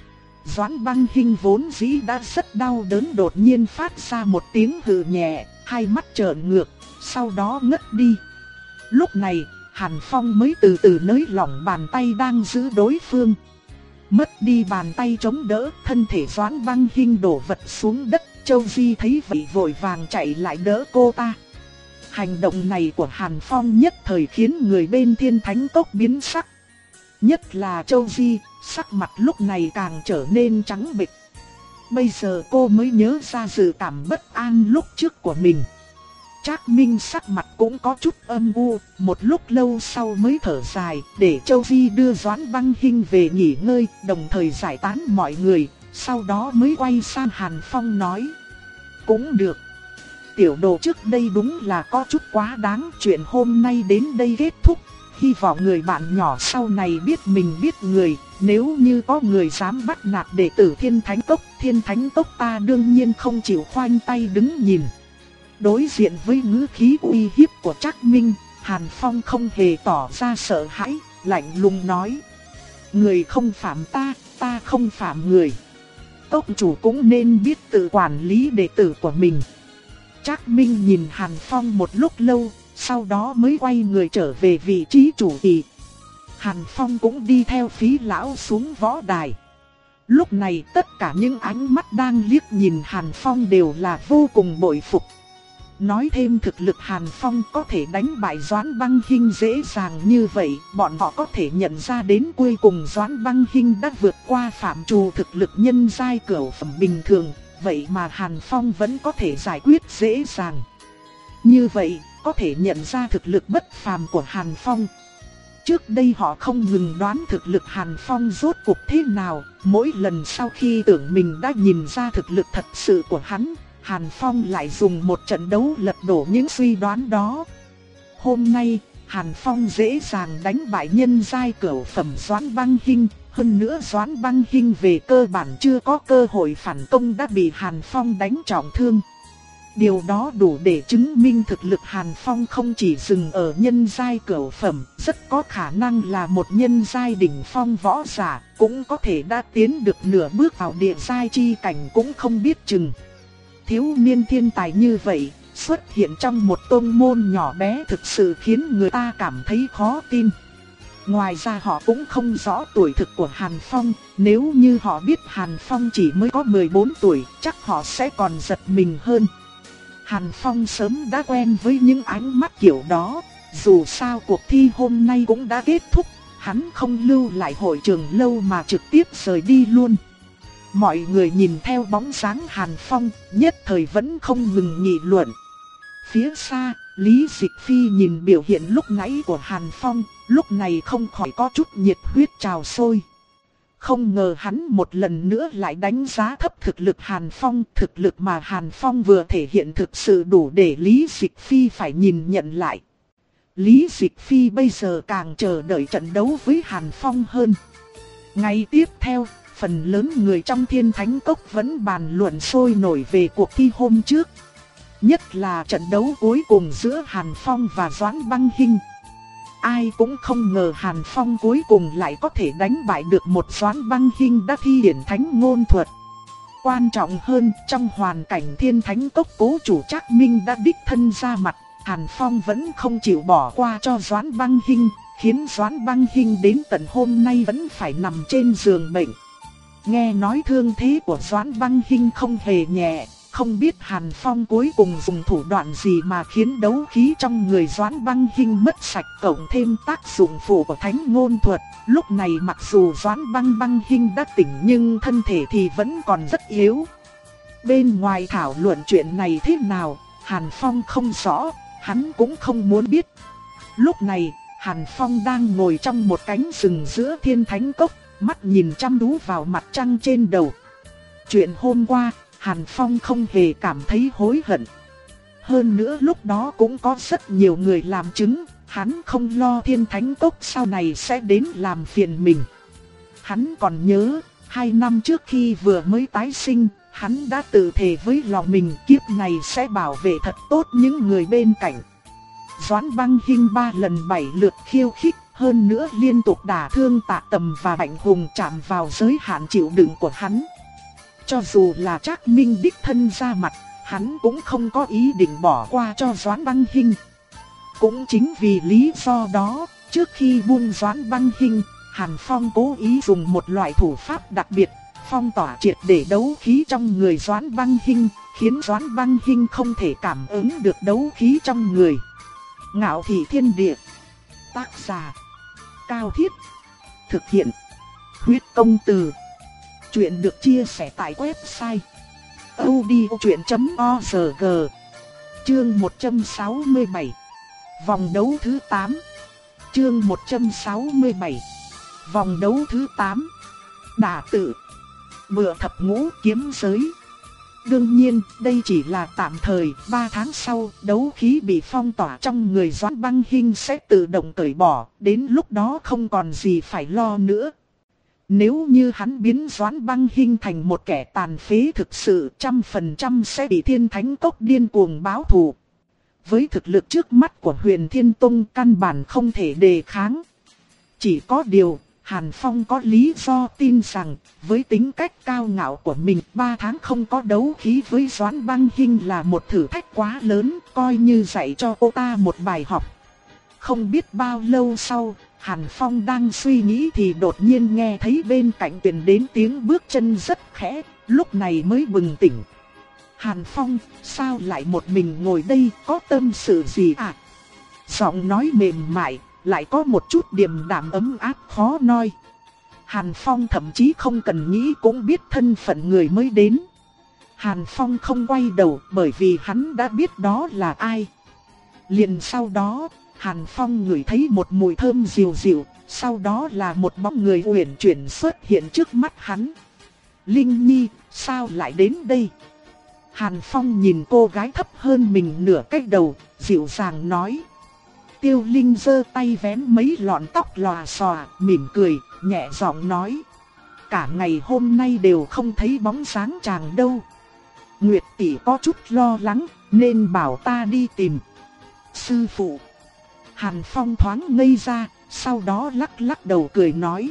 Doãn Băng Hinh vốn dĩ đã rất đau đớn đột nhiên phát ra một tiếng hừ nhẹ, hai mắt trợn ngược, sau đó ngất đi. Lúc này, Hàn Phong mới từ từ nới lỏng bàn tay đang giữ đối phương. Mất đi bàn tay chống đỡ, thân thể Doãn Băng Hinh đổ vật xuống đất. Châu Di thấy vậy vội vàng chạy lại đỡ cô ta. Hành động này của Hàn Phong nhất thời khiến người bên Thiên Thánh Cốc biến sắc. Nhất là Châu Di, sắc mặt lúc này càng trở nên trắng bệch. Bây giờ cô mới nhớ ra dự cảm bất an lúc trước của mình. Trác Minh sắc mặt cũng có chút âm u, một lúc lâu sau mới thở dài, để Châu Di đưa Doãn Băng Hinh về nghỉ ngơi, đồng thời giải tán mọi người, sau đó mới quay sang Hàn Phong nói. Cũng được. Tiểu đồ trước đây đúng là có chút quá đáng, chuyện hôm nay đến đây kết thúc. Hy vọng người bạn nhỏ sau này biết mình biết người, nếu như có người dám bắt nạt đệ tử Thiên Thánh Cốc, Thiên Thánh Cốc ta đương nhiên không chịu khoanh tay đứng nhìn. Đối diện với ngữ khí uy hiếp của Trác Minh, Hàn Phong không hề tỏ ra sợ hãi, lạnh lùng nói. Người không phạm ta, ta không phạm người. Cốc chủ cũng nên biết tự quản lý đệ tử của mình. Trác Minh nhìn Hàn Phong một lúc lâu, sau đó mới quay người trở về vị trí chủ vị. Hàn Phong cũng đi theo Phí lão xuống võ đài. Lúc này tất cả những ánh mắt đang liếc nhìn Hàn Phong đều là vô cùng bội phục. Nói thêm thực lực Hàn Phong có thể đánh bại Doãn Băng Hinh dễ dàng như vậy, bọn họ có thể nhận ra đến cuối cùng Doãn Băng Hinh đã vượt qua phạm trù thực lực nhân giai cửu phẩm bình thường, vậy mà Hàn Phong vẫn có thể giải quyết dễ dàng. Như vậy, có thể nhận ra thực lực bất phàm của Hàn Phong. Trước đây họ không ngừng đoán thực lực Hàn Phong rốt cuộc thế nào, mỗi lần sau khi tưởng mình đã nhìn ra thực lực thật sự của hắn, Hàn Phong lại dùng một trận đấu lật đổ những suy đoán đó. Hôm nay, Hàn Phong dễ dàng đánh bại nhân giai cửu phẩm Doãn Băng Hinh, hơn nữa Doãn Băng Hinh về cơ bản chưa có cơ hội phản công đã bị Hàn Phong đánh trọng thương. Điều đó đủ để chứng minh thực lực Hàn Phong không chỉ dừng ở nhân giai cửu phẩm, rất có khả năng là một nhân giai đỉnh phong võ giả, cũng có thể đã tiến được nửa bước vào địa giai chi cảnh cũng không biết chừng. Thiếu niên thiên tài như vậy, xuất hiện trong một tôn môn nhỏ bé thực sự khiến người ta cảm thấy khó tin. Ngoài ra họ cũng không rõ tuổi thực của Hàn Phong, nếu như họ biết Hàn Phong chỉ mới có mười bốn tuổi, chắc họ sẽ còn giật mình hơn. Hàn Phong sớm đã quen với những ánh mắt kiểu đó, dù sao cuộc thi hôm nay cũng đã kết thúc, hắn không lưu lại hội trường lâu mà trực tiếp rời đi luôn. Mọi người nhìn theo bóng dáng Hàn Phong, nhất thời vẫn không ngừng nghị luận. Phía xa, Lý Dịch Phi nhìn biểu hiện lúc nãy của Hàn Phong, lúc này không khỏi có chút nhiệt huyết trào sôi. Không ngờ hắn một lần nữa lại đánh giá thấp thực lực Hàn Phong, thực lực mà Hàn Phong vừa thể hiện thực sự đủ để Lý Dịch Phi phải nhìn nhận lại. Lý Dịch Phi bây giờ càng chờ đợi trận đấu với Hàn Phong hơn. Ngày tiếp theo, phần lớn người trong Thiên Thánh Cốc vẫn bàn luận sôi nổi về cuộc thi hôm trước. Nhất là trận đấu cuối cùng giữa Hàn Phong và Doãn Băng Hinh. Ai cũng không ngờ Hàn Phong cuối cùng lại có thể đánh bại được một Doãn Băng Hinh đã thi triển thánh ngôn thuật. Quan trọng hơn, trong hoàn cảnh Thiên Thánh Cốc cố chủ Trác Minh đã đích thân ra mặt, Hàn Phong vẫn không chịu bỏ qua cho Doãn Băng Hinh, khiến Doãn Băng Hinh đến tận hôm nay vẫn phải nằm trên giường bệnh. Nghe nói thương thế của Doãn Băng Hinh không hề nhẹ, không biết Hàn Phong cuối cùng dùng thủ đoạn gì mà khiến đấu khí trong người Doãn Băng Hinh mất sạch, cộng thêm tác dụng phụ của thánh ngôn thuật. Lúc này mặc dù Doãn Băng Băng Hinh đã tỉnh nhưng thân thể thì vẫn còn rất yếu. Bên ngoài thảo luận chuyện này thế nào, Hàn Phong không rõ, hắn cũng không muốn biết. Lúc này, Hàn Phong đang ngồi trong một cánh rừng giữa Thiên Thánh Cốc, mắt nhìn chăm chú vào mặt trăng trên đầu. Chuyện hôm qua, Hàn Phong không hề cảm thấy hối hận. Hơn nữa lúc đó cũng có rất nhiều người làm chứng, hắn không lo Thiên Thánh Cốc sau này sẽ đến làm phiền mình. Hắn còn nhớ, hai năm trước khi vừa mới tái sinh, hắn đã tự thề với lòng mình kiếp này sẽ bảo vệ thật tốt những người bên cạnh. Doãn Băng Hinh ba lần bảy lượt khiêu khích, hơn nữa liên tục đả thương Tạ Tầm và Bạch Hùng, chạm vào giới hạn chịu đựng của hắn. Cho dù là Trác Minh đích thân ra mặt, hắn cũng không có ý định bỏ qua cho Doãn Băng Hinh. Cũng chính vì lý do đó, trước khi buông Doãn Băng Hinh, Hàn Phong cố ý dùng một loại thủ pháp đặc biệt, phong tỏa triệt để đấu khí trong người Doãn Băng Hinh, khiến Doãn Băng Hinh không thể cảm ứng được đấu khí trong người. Ngạo Thị Thiên Địa. Tác giả: Cao Thiết. Thực hiện: Huyết Công Từ. Chuyện được chia sẻ tại website audiochuyện chấm org. Chương một trăm sáu mươi bảy. Vòng đấu thứ tám. Chương một trăm sáu mươi bảy. Vòng đấu thứ tám. Đả tự. Bựa thập ngũ kiếm giới. Đương nhiên, đây chỉ là tạm thời, ba tháng sau, đấu khí bị phong tỏa trong người Doãn Băng Hinh sẽ tự động cởi bỏ, đến lúc đó không còn gì phải lo nữa. Nếu như hắn biến Doãn Băng Hinh thành một kẻ tàn phế thực sự, trăm phần trăm sẽ bị Thiên Thánh Cốc điên cuồng báo thù. Với thực lực trước mắt của Huyền Thiên Tông, căn bản không thể đề kháng. Chỉ có điều, Hàn Phong có lý do tin rằng, với tính cách cao ngạo của mình, ba tháng không có đấu khí với Doãn Băng Hinh là một thử thách quá lớn, coi như dạy cho cô ta một bài học. Không biết bao lâu sau, Hàn Phong đang suy nghĩ thì đột nhiên nghe thấy bên cạnh truyền đến tiếng bước chân rất khẽ, lúc này mới bừng tỉnh. Hàn Phong, sao lại một mình ngồi đây, có tâm sự gì à? Giọng nói mềm mại, lại có một chút điềm đạm ấm áp khó nói. Hàn Phong thậm chí không cần nghĩ cũng biết thân phận người mới đến. Hàn Phong không quay đầu bởi vì hắn đã biết đó là ai. Liền sau đó, Hàn Phong ngửi thấy một mùi thơm dịu dịu, sau đó là một bóng người uyển chuyển xuất hiện trước mắt hắn. Linh Nhi, sao lại đến đây? Hàn Phong nhìn cô gái thấp hơn mình nửa cái đầu, dịu dàng nói. Tiêu Linh giơ tay vén mấy lọn tóc lòa xòa, mỉm cười, nhẹ giọng nói. Cả ngày hôm nay đều không thấy bóng dáng chàng đâu. Nguyệt tỷ có chút lo lắng, nên bảo ta đi tìm. Sư phụ. Hàn Phong thoáng ngây ra, sau đó lắc lắc đầu cười nói.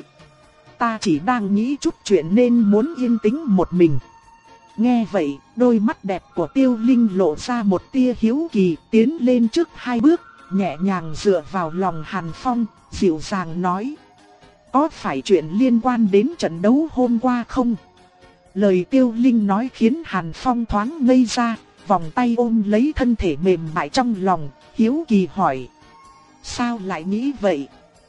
Ta chỉ đang nghĩ chút chuyện nên muốn yên tĩnh một mình. Nghe vậy, đôi mắt đẹp của Tiêu Linh lộ ra một tia hiếu kỳ, tiến lên trước hai bước, nhẹ nhàng dựa vào lòng Hàn Phong, dịu dàng nói. Có phải chuyện liên quan đến trận đấu hôm qua không? Lời Tiêu Linh nói khiến Hàn Phong thoáng ngây ra, vòng tay ôm lấy thân thể mềm mại trong lòng, hiếu kỳ hỏi. Sao lại nghĩ vậy?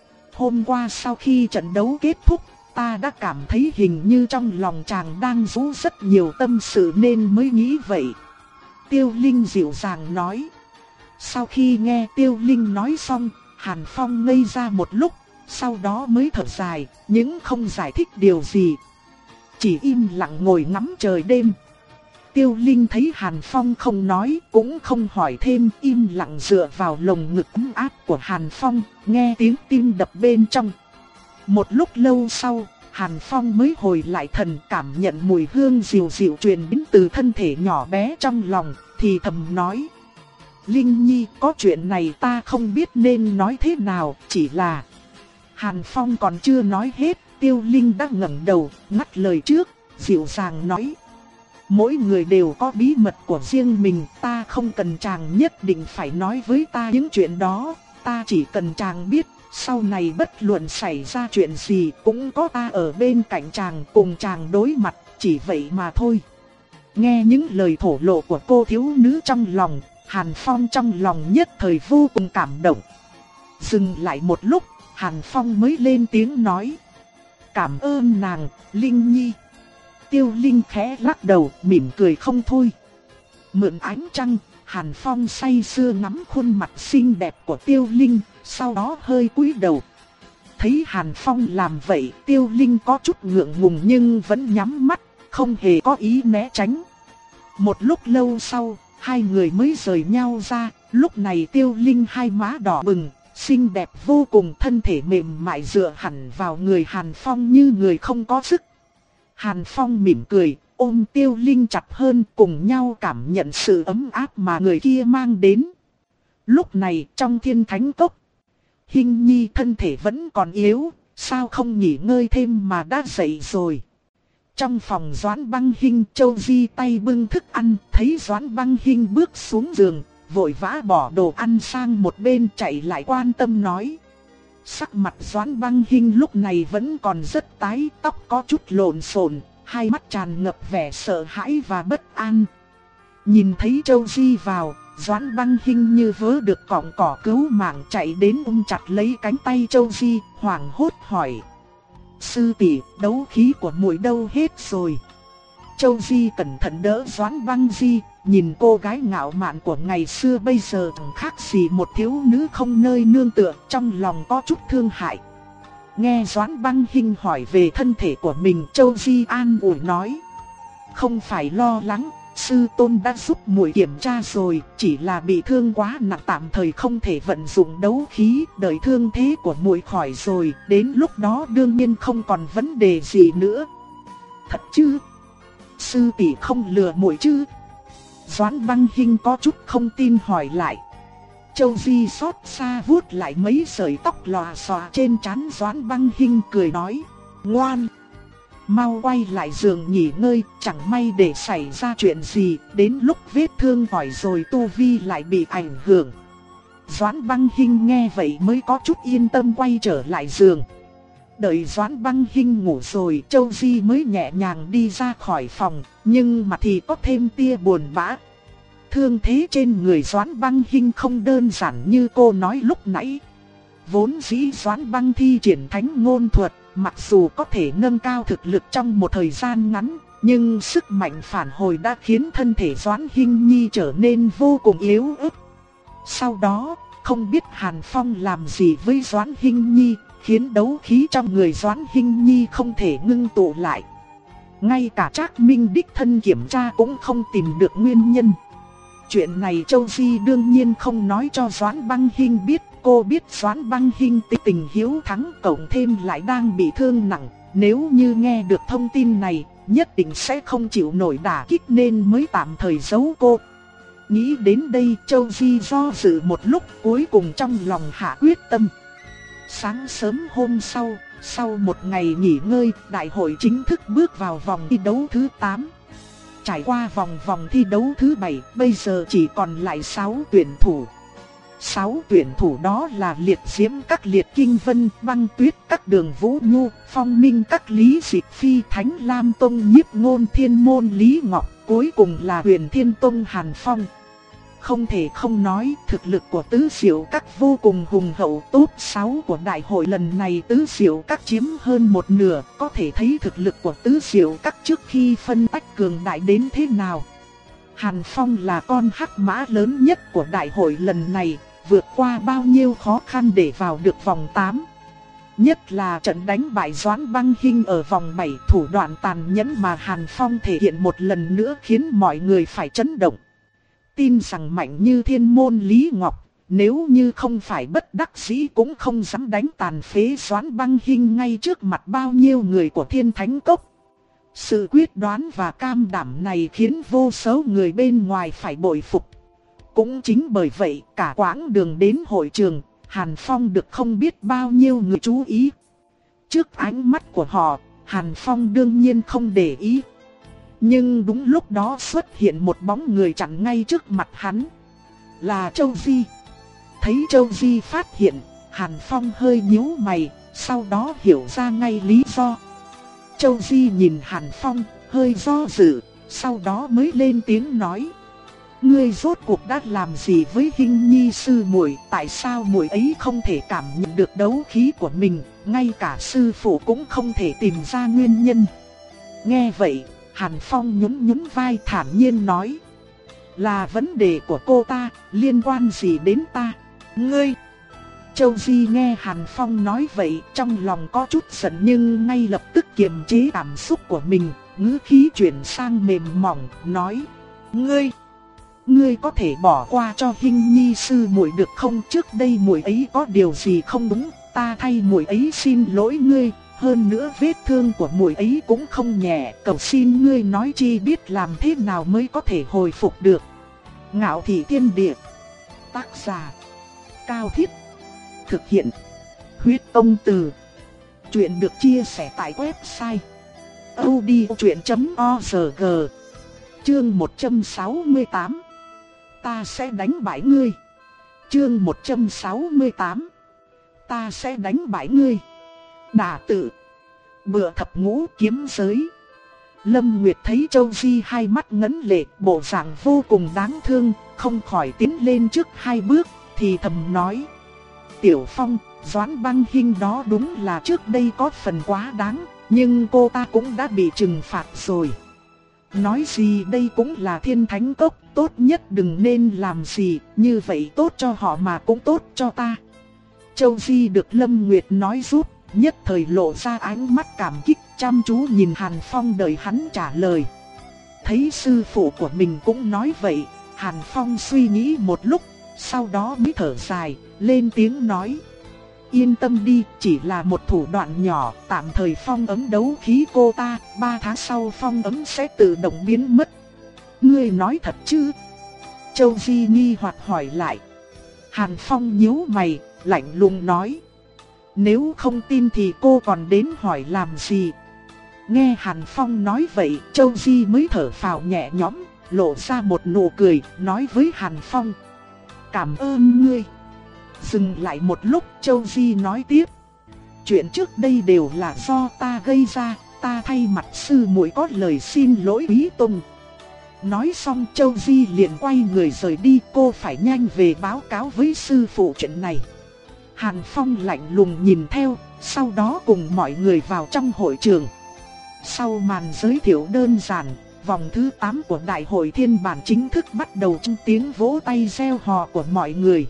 Hôm qua sau khi trận đấu kết thúc, ta đã cảm thấy hình như trong lòng chàng đang rũ rất nhiều tâm sự nên mới nghĩ vậy. Tiêu Linh dịu dàng nói. Sau khi nghe Tiêu Linh nói xong, Hàn Phong ngây ra một lúc, sau đó mới thở dài, nhưng không giải thích điều gì. Chỉ im lặng ngồi ngắm trời đêm. Tiêu Linh thấy Hàn Phong không nói, cũng không hỏi thêm, im lặng dựa vào lồng ngực ấm áp của Hàn Phong, nghe tiếng tim đập bên trong. Một lúc lâu sau, Hàn Phong mới hồi lại thần, cảm nhận mùi hương dịu dịu truyền đến từ thân thể nhỏ bé trong lòng, thì thầm nói. Linh Nhi, có chuyện này ta không biết nên nói thế nào, chỉ là... Hàn Phong còn chưa nói hết, Tiêu Linh đã ngẩng đầu, ngắt lời trước, dịu dàng nói. Mỗi người đều có bí mật của riêng mình, ta không cần chàng nhất định phải nói với ta những chuyện đó, ta chỉ cần chàng biết, sau này bất luận xảy ra chuyện gì cũng có ta ở bên cạnh chàng cùng chàng đối mặt, chỉ vậy mà thôi. Nghe những lời thổ lộ của cô thiếu nữ trong lòng, Hàn Phong trong lòng nhất thời vô cùng cảm động. Dừng lại một lúc, Hàn Phong mới lên tiếng nói. Cảm ơn nàng, Linh Nhi. Tiêu Linh khẽ lắc đầu, mỉm cười không thôi. Mượn ánh trăng, Hàn Phong say sưa ngắm khuôn mặt xinh đẹp của Tiêu Linh, sau đó hơi cúi đầu. Thấy Hàn Phong làm vậy, Tiêu Linh có chút ngượng ngùng nhưng vẫn nhắm mắt, không hề có ý né tránh. Một lúc lâu sau, hai người mới rời nhau ra, lúc này Tiêu Linh hai má đỏ bừng, xinh đẹp vô cùng, thân thể mềm mại dựa hẳn vào người Hàn Phong như người không có sức. Hàn Phong mỉm cười, ôm Tiêu Linh chặt hơn, cùng nhau cảm nhận sự ấm áp mà người kia mang đến. Lúc này trong Thiên Thánh Cốc, Hinh Nhi thân thể vẫn còn yếu, sao không nghỉ ngơi thêm mà đã dậy rồi. Trong phòng Doãn Băng Hinh, Châu Di tay bưng thức ăn, thấy Doãn Băng Hinh bước xuống giường, vội vã bỏ đồ ăn sang một bên chạy lại quan tâm nói. Sắc mặt Doãn Băng Hinh lúc này vẫn còn rất tái, tóc có chút lộn xộn, hai mắt tràn ngập vẻ sợ hãi và bất an. Nhìn thấy Châu Di vào, Doãn Băng Hinh như vớ được cọng cỏ cứu mạng chạy đến ôm chặt lấy cánh tay Châu Di, hoảng hốt hỏi. Sư tỷ, đấu khí của muội đâu hết rồi? Châu Di cẩn thận đỡ Doãn Băng Di, nhìn cô gái ngạo mạn của ngày xưa bây giờ chẳng khác gì một thiếu nữ không nơi nương tựa, trong lòng có chút thương hại. Nghe Doãn Băng Hinh hỏi về thân thể của mình, Châu Di an ủi nói. Không phải lo lắng, sư tôn đã giúp muội kiểm tra rồi, chỉ là bị thương quá nặng tạm thời không thể vận dụng đấu khí, đợi thương thế của muội khỏi rồi, đến lúc đó đương nhiên không còn vấn đề gì nữa. Thật chứ? Sư tỷ không lừa muội chứ? Doãn Băng Hinh có chút không tin hỏi lại. Châu Di xót xa vuốt lại mấy sợi tóc lòa xòa trên trán Doãn Băng Hinh cười nói. Ngoan! Mau quay lại giường nghỉ ngơi, chẳng may để xảy ra chuyện gì, đến lúc vết thương khỏi rồi tu vi lại bị ảnh hưởng. Doãn Băng Hinh nghe vậy mới có chút yên tâm quay trở lại giường. Đợi Doãn Băng Hinh ngủ rồi, Châu Di mới nhẹ nhàng đi ra khỏi phòng, nhưng mà thì có thêm tia buồn bã. Thương thế trên người Doãn Băng Hinh không đơn giản như cô nói lúc nãy. Vốn dĩ Doãn Băng thi triển thánh ngôn thuật, mặc dù có thể nâng cao thực lực trong một thời gian ngắn, nhưng sức mạnh phản hồi đã khiến thân thể Doãn Hinh Nhi trở nên vô cùng yếu ớt. Sau đó, không biết Hàn Phong làm gì với Doãn Hinh Nhi, khiến đấu khí trong người Doãn Hinh Nhi không thể ngưng tụ lại. Ngay cả Trác Minh đích thân kiểm tra cũng không tìm được nguyên nhân. Chuyện này Châu Di đương nhiên không nói cho Doãn Băng Hinh biết. Cô biết Doãn Băng Hinh tính tình hiếu thắng, cộng thêm lại đang bị thương nặng. Nếu như nghe được thông tin này, nhất định sẽ không chịu nổi đả kích nên mới tạm thời giấu cô. Nghĩ đến đây, Châu Di do dự một lúc, cuối cùng trong lòng hạ quyết tâm. Sáng sớm hôm sau, sau một ngày nghỉ ngơi, đại hội chính thức bước vào vòng thi đấu thứ tám. Trải qua vòng vòng thi đấu thứ bảy, bây giờ chỉ còn lại sáu tuyển thủ. Sáu tuyển thủ đó là Liệt Diễm các Liệt Kinh Vân, Băng Tuyết các Đường Vũ Nhu, Phong Minh các Lý Dịch Phi, Thánh Lam Tông Nhiếp Ngôn Thiên Môn Lý Ngọc, cuối cùng là Huyền Thiên Tông Hàn Phong. Không thể không nói, thực lực của tứ diệu các vô cùng hùng hậu. Top sáu của đại hội lần này tứ diệu các chiếm hơn một nửa, có thể thấy thực lực của tứ diệu các trước khi phân tách cường đại đến thế nào. Hàn Phong là con hắc mã lớn nhất của đại hội lần này, vượt qua bao nhiêu khó khăn để vào được vòng tám. Nhất là trận đánh bại Doãn Băng Hinh ở vòng bảy, thủ đoạn tàn nhẫn mà Hàn Phong thể hiện một lần nữa khiến mọi người phải chấn động. Tin rằng mạnh như Thiên Môn Lý Ngọc, nếu như không phải bất đắc dĩ cũng không dám đánh tàn phế Doãn Băng Hinh ngay trước mặt bao nhiêu người của Thiên Thánh Cốc. Sự quyết đoán và cam đảm này khiến vô số người bên ngoài phải bội phục. Cũng chính bởi vậy, cả quãng đường đến hội trường, Hàn Phong được không biết bao nhiêu người chú ý. Trước ánh mắt của họ, Hàn Phong đương nhiên không để ý. Nhưng đúng lúc đó xuất hiện một bóng người chặn ngay trước mặt hắn. Là Châu Di. Thấy Châu Di phát hiện, Hàn Phong hơi nhíu mày, sau đó hiểu ra ngay lý do. Châu Di nhìn Hàn Phong, hơi do dự, sau đó mới lên tiếng nói. Ngươi rốt cuộc đã làm gì với Hinh Nhi sư muội, tại sao muội ấy không thể cảm nhận được đấu khí của mình, ngay cả sư phụ cũng không thể tìm ra nguyên nhân. Nghe vậy, Hàn Phong nhún nhún vai thản nhiên nói. Là vấn đề của cô ta, liên quan gì đến ta? Ngươi! Châu Di nghe Hàn Phong nói vậy, trong lòng có chút giận nhưng ngay lập tức kiềm chế cảm xúc của mình, ngữ khí chuyển sang mềm mỏng, nói. Ngươi! Ngươi có thể bỏ qua cho Hinh Nhi sư muội được không? Trước đây muội ấy có điều gì không đúng, ta thay muội ấy xin lỗi ngươi. Hơn nữa vết thương của muội ấy cũng không nhẹ, cầu xin ngươi nói chi biết làm thế nào mới có thể hồi phục được. Ngạo Thị Thiên Địa. Tác giả Cao Thiết. Thực hiện. Huyết công từ. Chuyện được chia sẻ tại website audiochuyện chấm org. Chương một trăm sáu mươi tám. Ta sẽ đánh bại ngươi. Chương một trăm sáu mươi tám. Ta sẽ đánh bại ngươi. Đả tự. Bựa thập ngũ kiếm giới. Lâm Nguyệt thấy Châu Di hai mắt ngấn lệ, bộ dạng vô cùng đáng thương, không khỏi tiến lên trước hai bước, thì thầm nói: Tiểu Phong, Doãn Băng Hinh đó đúng là trước đây có phần quá đáng, nhưng cô ta cũng đã bị trừng phạt rồi. Nói gì đây cũng là thiên thánh cốc, tốt nhất đừng nên làm gì, như vậy tốt cho họ mà cũng tốt cho ta. Châu Di được Lâm Nguyệt nói giúp, nhất thời lộ ra ánh mắt cảm kích, chăm chú nhìn Hàn Phong đợi hắn trả lời. Thấy sư phụ của mình cũng nói vậy, Hàn Phong suy nghĩ một lúc, sau đó mới thở dài, lên tiếng nói: Yên tâm đi, chỉ là một thủ đoạn nhỏ, tạm thời phong ấm đấu khí cô ta, ba tháng sau phong ấm sẽ tự động biến mất. Ngươi nói thật chứ? Châu Di nghi hoặc hỏi lại. Hàn Phong nhíu mày, lạnh lùng nói: Nếu không tin thì cô còn đến hỏi làm gì? Nghe Hàn Phong nói vậy, Châu Di mới thở phào nhẹ nhõm, lộ ra một nụ cười, nói với Hàn Phong: Cảm ơn ngươi. Dừng lại một lúc, Châu Di nói tiếp: Chuyện trước đây đều là do ta gây ra, ta thay mặt sư muội có lời xin lỗi Quý Tông. Nói xong Châu Di liền quay người rời đi, cô phải nhanh về báo cáo với sư phụ chuyện này. Hàn Phong lạnh lùng nhìn theo, sau đó cùng mọi người vào trong hội trường. Sau màn giới thiệu đơn giản, vòng thứ tám của đại hội thiên bản chính thức bắt đầu trong tiếng vỗ tay reo hò của mọi người.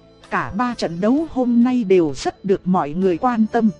Cả ba trận đấu hôm nay đều rất được mọi người quan tâm.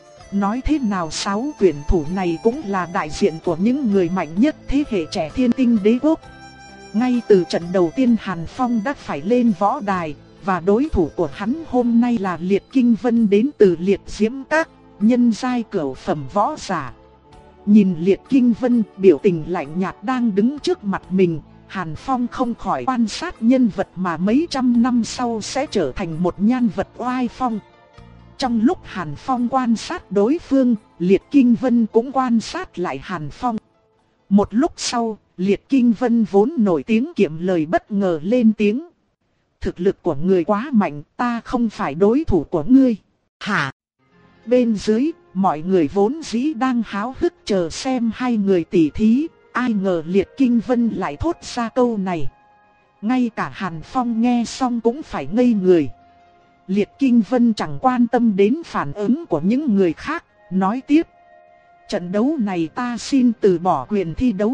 Nói thế nào sáu tuyển thủ này cũng là đại diện của những người mạnh nhất thế hệ trẻ Thiên Tinh Đế Quốc. Ngay từ trận đầu tiên Hàn Phong đã phải lên võ đài, và đối thủ của hắn hôm nay là Liệt Kinh Vân đến từ Liệt Diễm Các, nhân giai cửu phẩm võ giả. Nhìn Liệt Kinh Vân biểu tình lạnh nhạt đang đứng trước mặt mình, Hàn Phong không khỏi quan sát nhân vật mà mấy trăm năm sau sẽ trở thành một nhân vật oai phong. Trong lúc Hàn Phong quan sát đối phương, Liệt Kinh Vân cũng quan sát lại Hàn Phong. Một lúc sau, Liệt Kinh Vân vốn nổi tiếng kiệm lời bất ngờ lên tiếng: Thực lực của người quá mạnh, ta không phải đối thủ của ngươi. Hả? Bên dưới, mọi người vốn dĩ đang háo hức chờ xem hai người tỉ thí, ai ngờ Liệt Kinh Vân lại thốt ra câu này. Ngay cả Hàn Phong nghe xong cũng phải ngây người. Liệt Kinh Vân chẳng quan tâm đến phản ứng của những người khác, nói tiếp: Trận đấu này ta xin từ bỏ quyền thi đấu.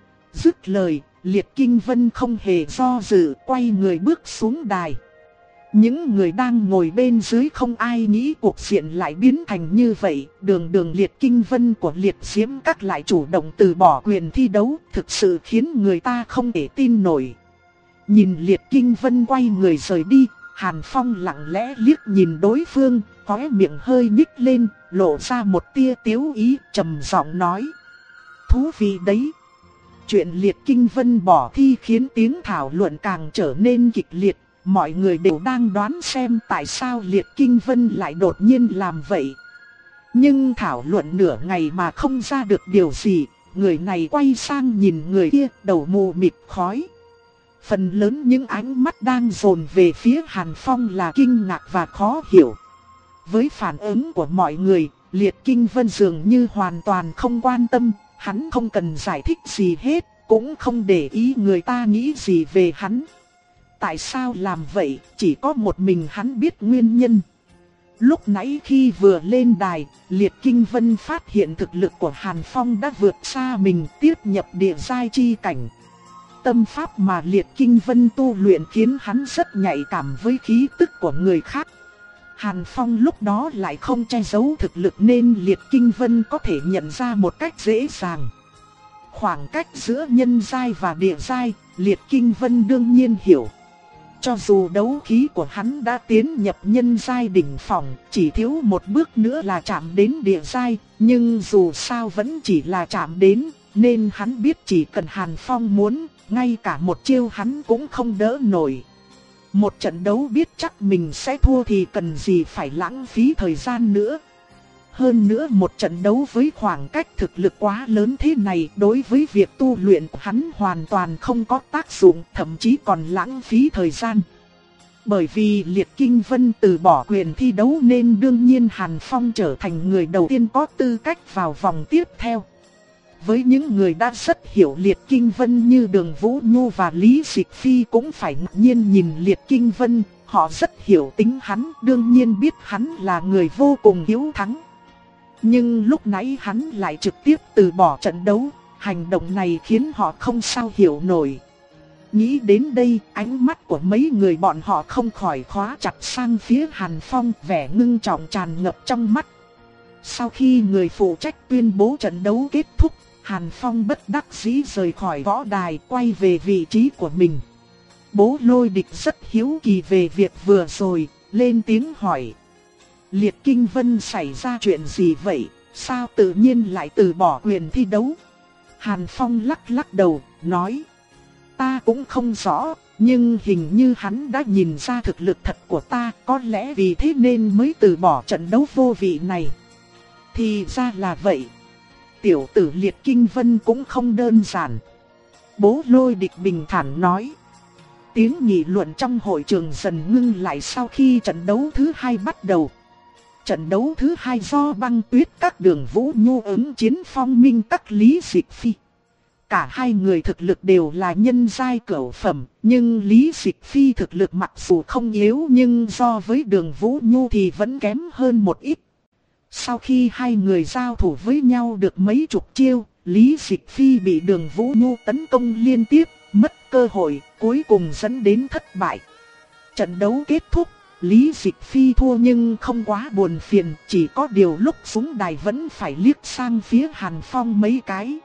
Dứt lời, Liệt Kinh Vân không hề do dự, quay người bước xuống đài. Những người đang ngồi bên dưới không ai nghĩ cuộc diện lại biến thành như vậy. Đường đường Liệt Kinh Vân của Liệt Diễm Các lại chủ động từ bỏ quyền thi đấu, thực sự khiến người ta không thể tin nổi. Nhìn Liệt Kinh Vân quay người rời đi, Hàn Phong lặng lẽ liếc nhìn đối phương, khóe miệng hơi nhích lên, lộ ra một tia tiếu ý, trầm giọng nói: Thú vị đấy. Chuyện Liệt Kinh Vân bỏ thi khiến tiếng thảo luận càng trở nên kịch liệt. Mọi người đều đang đoán xem tại sao Liệt Kinh Vân lại đột nhiên làm vậy. Nhưng thảo luận nửa ngày mà không ra được điều gì. Người này quay sang nhìn người kia, đầu mù mịt khói. Phần lớn những ánh mắt đang dồn về phía Hàn Phong là kinh ngạc và khó hiểu. Với phản ứng của mọi người, Liệt Kinh Vân dường như hoàn toàn không quan tâm. Hắn không cần giải thích gì hết, cũng không để ý người ta nghĩ gì về hắn. Tại sao làm vậy, chỉ có một mình hắn biết nguyên nhân. Lúc nãy khi vừa lên đài, Liệt Kinh Vân phát hiện thực lực của Hàn Phong đã vượt xa mình, tiếp nhập địa giai chi cảnh. Tâm pháp mà Liệt Kinh Vân tu luyện khiến hắn rất nhạy cảm với khí tức của người khác. Hàn Phong lúc đó lại không che giấu thực lực nên Liệt Kinh Vân có thể nhận ra một cách dễ dàng. Khoảng cách giữa nhân giai và địa giai, Liệt Kinh Vân đương nhiên hiểu. Cho dù đấu khí của hắn đã tiến nhập nhân giai đỉnh phong, chỉ thiếu một bước nữa là chạm đến địa giai, nhưng dù sao vẫn chỉ là chạm đến, nên hắn biết chỉ cần Hàn Phong muốn, ngay cả một chiêu hắn cũng không đỡ nổi. Một trận đấu biết chắc mình sẽ thua thì cần gì phải lãng phí thời gian nữa. Hơn nữa một trận đấu với khoảng cách thực lực quá lớn thế này đối với việc tu luyện của hắn hoàn toàn không có tác dụng, thậm chí còn lãng phí thời gian. Bởi vì Liệt Kinh Vân từ bỏ quyền thi đấu nên đương nhiên Hàn Phong trở thành người đầu tiên có tư cách vào vòng tiếp theo. Với những người đã rất hiểu Liệt Kinh Vân như Đường Vũ Nhu và Lý Dịch Phi cũng phải ngạc nhiên nhìn Liệt Kinh Vân, họ rất hiểu tính hắn, đương nhiên biết hắn là người vô cùng hiếu thắng. Nhưng lúc nãy hắn lại trực tiếp từ bỏ trận đấu, hành động này khiến họ không sao hiểu nổi. Nghĩ đến đây, ánh mắt của mấy người bọn họ không khỏi khóa chặt sang phía Hàn Phong, vẻ ngưng trọng tràn ngập trong mắt. Sau khi người phụ trách tuyên bố trận đấu kết thúc, Hàn Phong bất đắc dĩ rời khỏi võ đài, quay về vị trí của mình. Bố Lôi Địch rất hiếu kỳ về việc vừa rồi, lên tiếng hỏi. Liệt Kinh Vân xảy ra chuyện gì vậy, sao tự nhiên lại từ bỏ quyền thi đấu? Hàn Phong lắc lắc đầu, nói. Ta cũng không rõ, nhưng hình như hắn đã nhìn ra thực lực thật của ta, có lẽ vì thế nên mới từ bỏ trận đấu vô vị này. Thì ra là vậy. Tiểu tử Liệt Kinh Vân cũng không đơn giản. Bố Lôi Địch bình thản nói. Tiếng nghị luận trong hội trường dần ngưng lại sau khi trận đấu thứ hai bắt đầu. Trận đấu thứ hai do Băng Tuyết các Đường Vũ Nhu ứng chiến Phong Minh các Lý Dịch Phi. Cả hai người thực lực đều là nhân giai cửu phẩm, nhưng Lý Dịch Phi thực lực mặc dù không yếu nhưng so với Đường Vũ Nhu thì vẫn kém hơn một ít. Sau khi hai người giao thủ với nhau được mấy chục chiêu, Lý Dịch Phi bị Đường Vũ Nhu tấn công liên tiếp, mất cơ hội, cuối cùng dẫn đến thất bại. Trận đấu kết thúc, Lý Dịch Phi thua nhưng không quá buồn phiền, chỉ có điều lúc xuống đài vẫn phải liếc sang phía Hàn Phong mấy cái.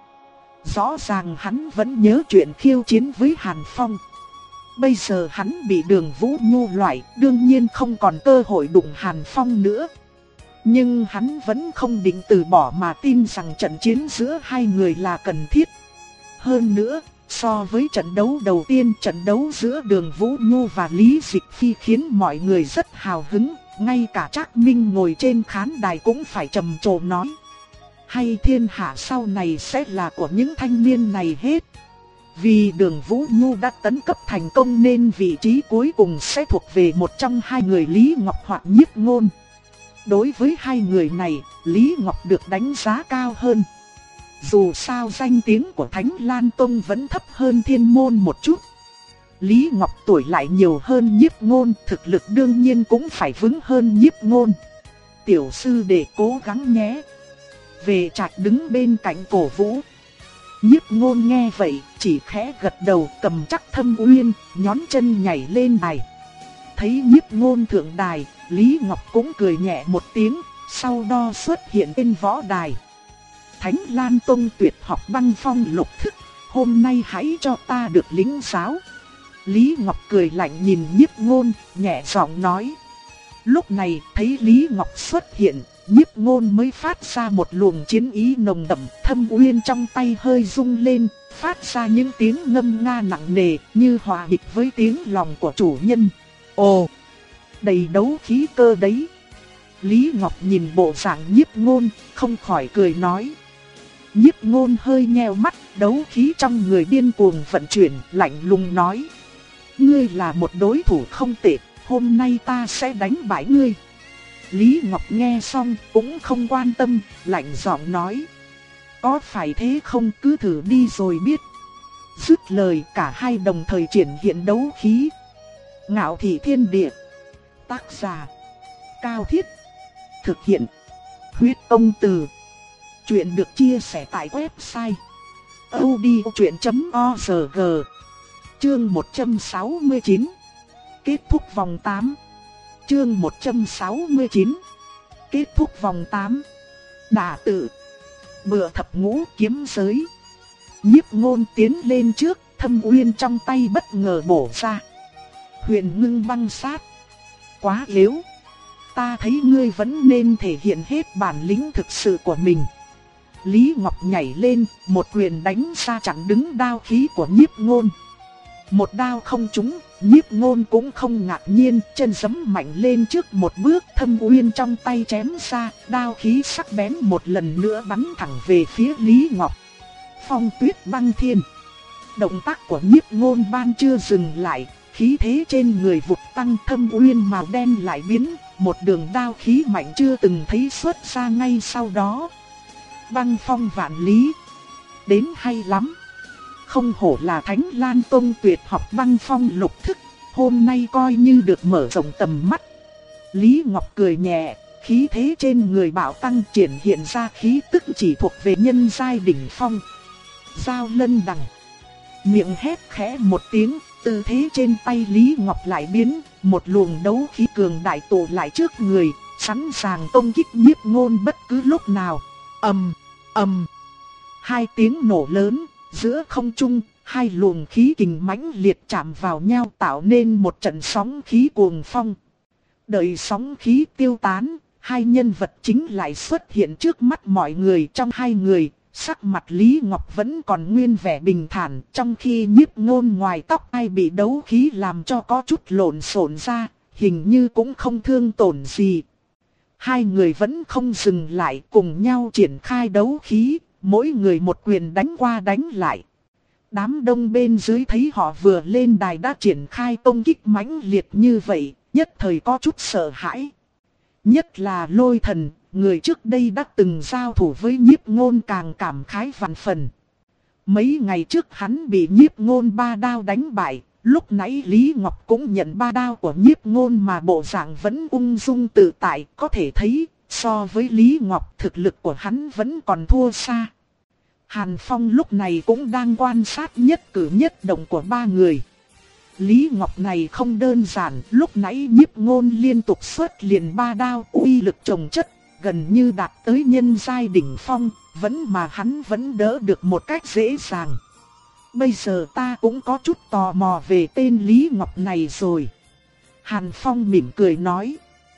Rõ ràng hắn vẫn nhớ chuyện khiêu chiến với Hàn Phong. Bây giờ hắn bị Đường Vũ Nhu loại, đương nhiên không còn cơ hội đụng Hàn Phong nữa. Nhưng hắn vẫn không định từ bỏ mà tin rằng trận chiến giữa hai người là cần thiết. Hơn nữa, so với trận đấu đầu tiên, trận đấu giữa Đường Vũ Nhu và Lý Dịch Phi khiến mọi người rất hào hứng, ngay cả Trác Minh ngồi trên khán đài cũng phải trầm trồ nói. Hay thiên hạ sau này sẽ là của những thanh niên này hết. Vì Đường Vũ Nhu đã tấn cấp thành công nên vị trí cuối cùng sẽ thuộc về một trong hai người Lý Ngọc hoặc Nhiếp Ngôn. Đối với hai người này, Lý Ngọc được đánh giá cao hơn. Dù sao danh tiếng của Thánh Lan Tông vẫn thấp hơn Thiên Môn một chút. Lý Ngọc tuổi lại nhiều hơn Nhiếp Ngôn, thực lực đương nhiên cũng phải vững hơn Nhiếp Ngôn. Tiểu sư đệ cố gắng nhé. Về Trạch đứng bên cạnh cổ vũ. Nhiếp Ngôn nghe vậy, chỉ khẽ gật đầu, cầm chắc Thâm Uyên, nhón chân nhảy lên đài. Thấy Nhiếp Ngôn thượng đài, Lý Ngọc cũng cười nhẹ một tiếng, sau đó xuất hiện trên võ đài. Thánh Lan Tông tuyệt học băng phong lục thức, hôm nay hãy cho ta được lĩnh giáo. Lý Ngọc cười lạnh nhìn Nhiếp Ngôn, nhẹ giọng nói. Lúc này thấy Lý Ngọc xuất hiện, Nhiếp Ngôn mới phát ra một luồng chiến ý nồng đậm, Thâm Uyên trong tay hơi rung lên, phát ra những tiếng ngâm nga nặng nề như hòa nhịp với tiếng lòng của chủ nhân. Ồ, đầy đấu khí cơ đấy. Lý Ngọc nhìn bộ dạng Nhiếp Ngôn, không khỏi cười nói. Nhiếp Ngôn hơi nheo mắt, đấu khí trong người điên cuồng vận chuyển, lạnh lùng nói. Ngươi là một đối thủ không tệ, hôm nay ta sẽ đánh bại ngươi. Lý Ngọc nghe xong cũng không quan tâm, lạnh giọng nói. Có phải thế không, cứ thử đi rồi biết. Dứt lời cả hai đồng thời triển hiện đấu khí. Ngạo Thị Thiên Địa. Tác giả Cao Thiết. Thực hiện Huyết Công Từ. Chuyện được chia sẻ tại website audiochuyện chấm org. Chương một trăm sáu mươi chín. Kết thúc vòng tám. Chương một trăm sáu mươi chín. Kết thúc vòng tám. Đả tự. Bựa thập ngũ kiếm giới. Nhiếp Ngôn tiến lên trước, Thâm Uyên trong tay bất ngờ bổ ra. Huyền Ngưng băng sát. Quá yếu. Ta thấy ngươi vẫn nên thể hiện hết bản lĩnh thực sự của mình. Lý Ngọc nhảy lên, một quyền đánh ra chặn đứng đao khí của Nhiếp Ngôn. Một đao không trúng, Nhiếp Ngôn cũng không ngạc nhiên, chân giẫm mạnh lên trước một bước, thâm uyên trong tay chém ra, đao khí sắc bén một lần nữa bắn thẳng về phía Lý Ngọc. Phong tuyết băng thiên. Động tác của Nhiếp Ngôn ban chưa dừng lại, khí thế trên người vụt tăng, thâm uyên màu đen lại biến, một đường đao khí mạnh chưa từng thấy xuất ra ngay sau đó. Băng phong vạn lý. Đến hay lắm. Không hổ là Thánh Lan Tông tuyệt học băng phong lục thức, hôm nay coi như được mở rộng tầm mắt. Lý Ngọc cười nhẹ, khí thế trên người bạo tăng triển hiện ra khí tức chỉ thuộc về nhân giai đỉnh phong. Giao lân đằng. Miệng hét khẽ một tiếng, tư thế trên tay Lý Ngọc lại biến, một luồng đấu khí cường đại tụ lại trước người, sẵn sàng công kích Nhiếp Ngôn bất cứ lúc nào. Ầm, ầm. Hai tiếng nổ lớn, giữa không trung, hai luồng khí kình mãnh liệt chạm vào nhau tạo nên một trận sóng khí cuồng phong. Đợi sóng khí tiêu tán, hai nhân vật chính lại xuất hiện trước mắt mọi người. Trong hai người, sắc mặt Lý Ngọc vẫn còn nguyên vẻ bình thản, trong khi Nhiếp Ngôn ngoài tóc ai bị đấu khí làm cho có chút lộn xộn ra, hình như cũng không thương tổn gì. Hai người vẫn không dừng lại, cùng nhau triển khai đấu khí, mỗi người một quyền đánh qua đánh lại. Đám đông bên dưới thấy họ vừa lên đài đã triển khai công kích mãnh liệt như vậy, nhất thời có chút sợ hãi. Nhất là Lôi Thần, người trước đây đã từng giao thủ với Nhiếp Ngôn càng cảm khái vạn phần. Mấy ngày trước hắn bị Nhiếp Ngôn ba đao đánh bại, lúc nãy Lý Ngọc cũng nhận ba đao của Nhiếp Ngôn mà bộ dạng vẫn ung dung tự tại, có thể thấy so với Lý Ngọc thực lực của hắn vẫn còn thua xa. Hàn Phong lúc này cũng đang quan sát nhất cử nhất động của ba người. Lý Ngọc này không đơn giản, lúc nãy Nhiếp Ngôn liên tục xuất liền ba đao, uy lực chồng chất, gần như đạt tới nhân giai đỉnh phong, vẫn mà hắn vẫn đỡ được một cách dễ dàng. Bây giờ ta cũng có chút tò mò về tên Lý Ngọc này rồi. Hàn Phong mỉm cười nói.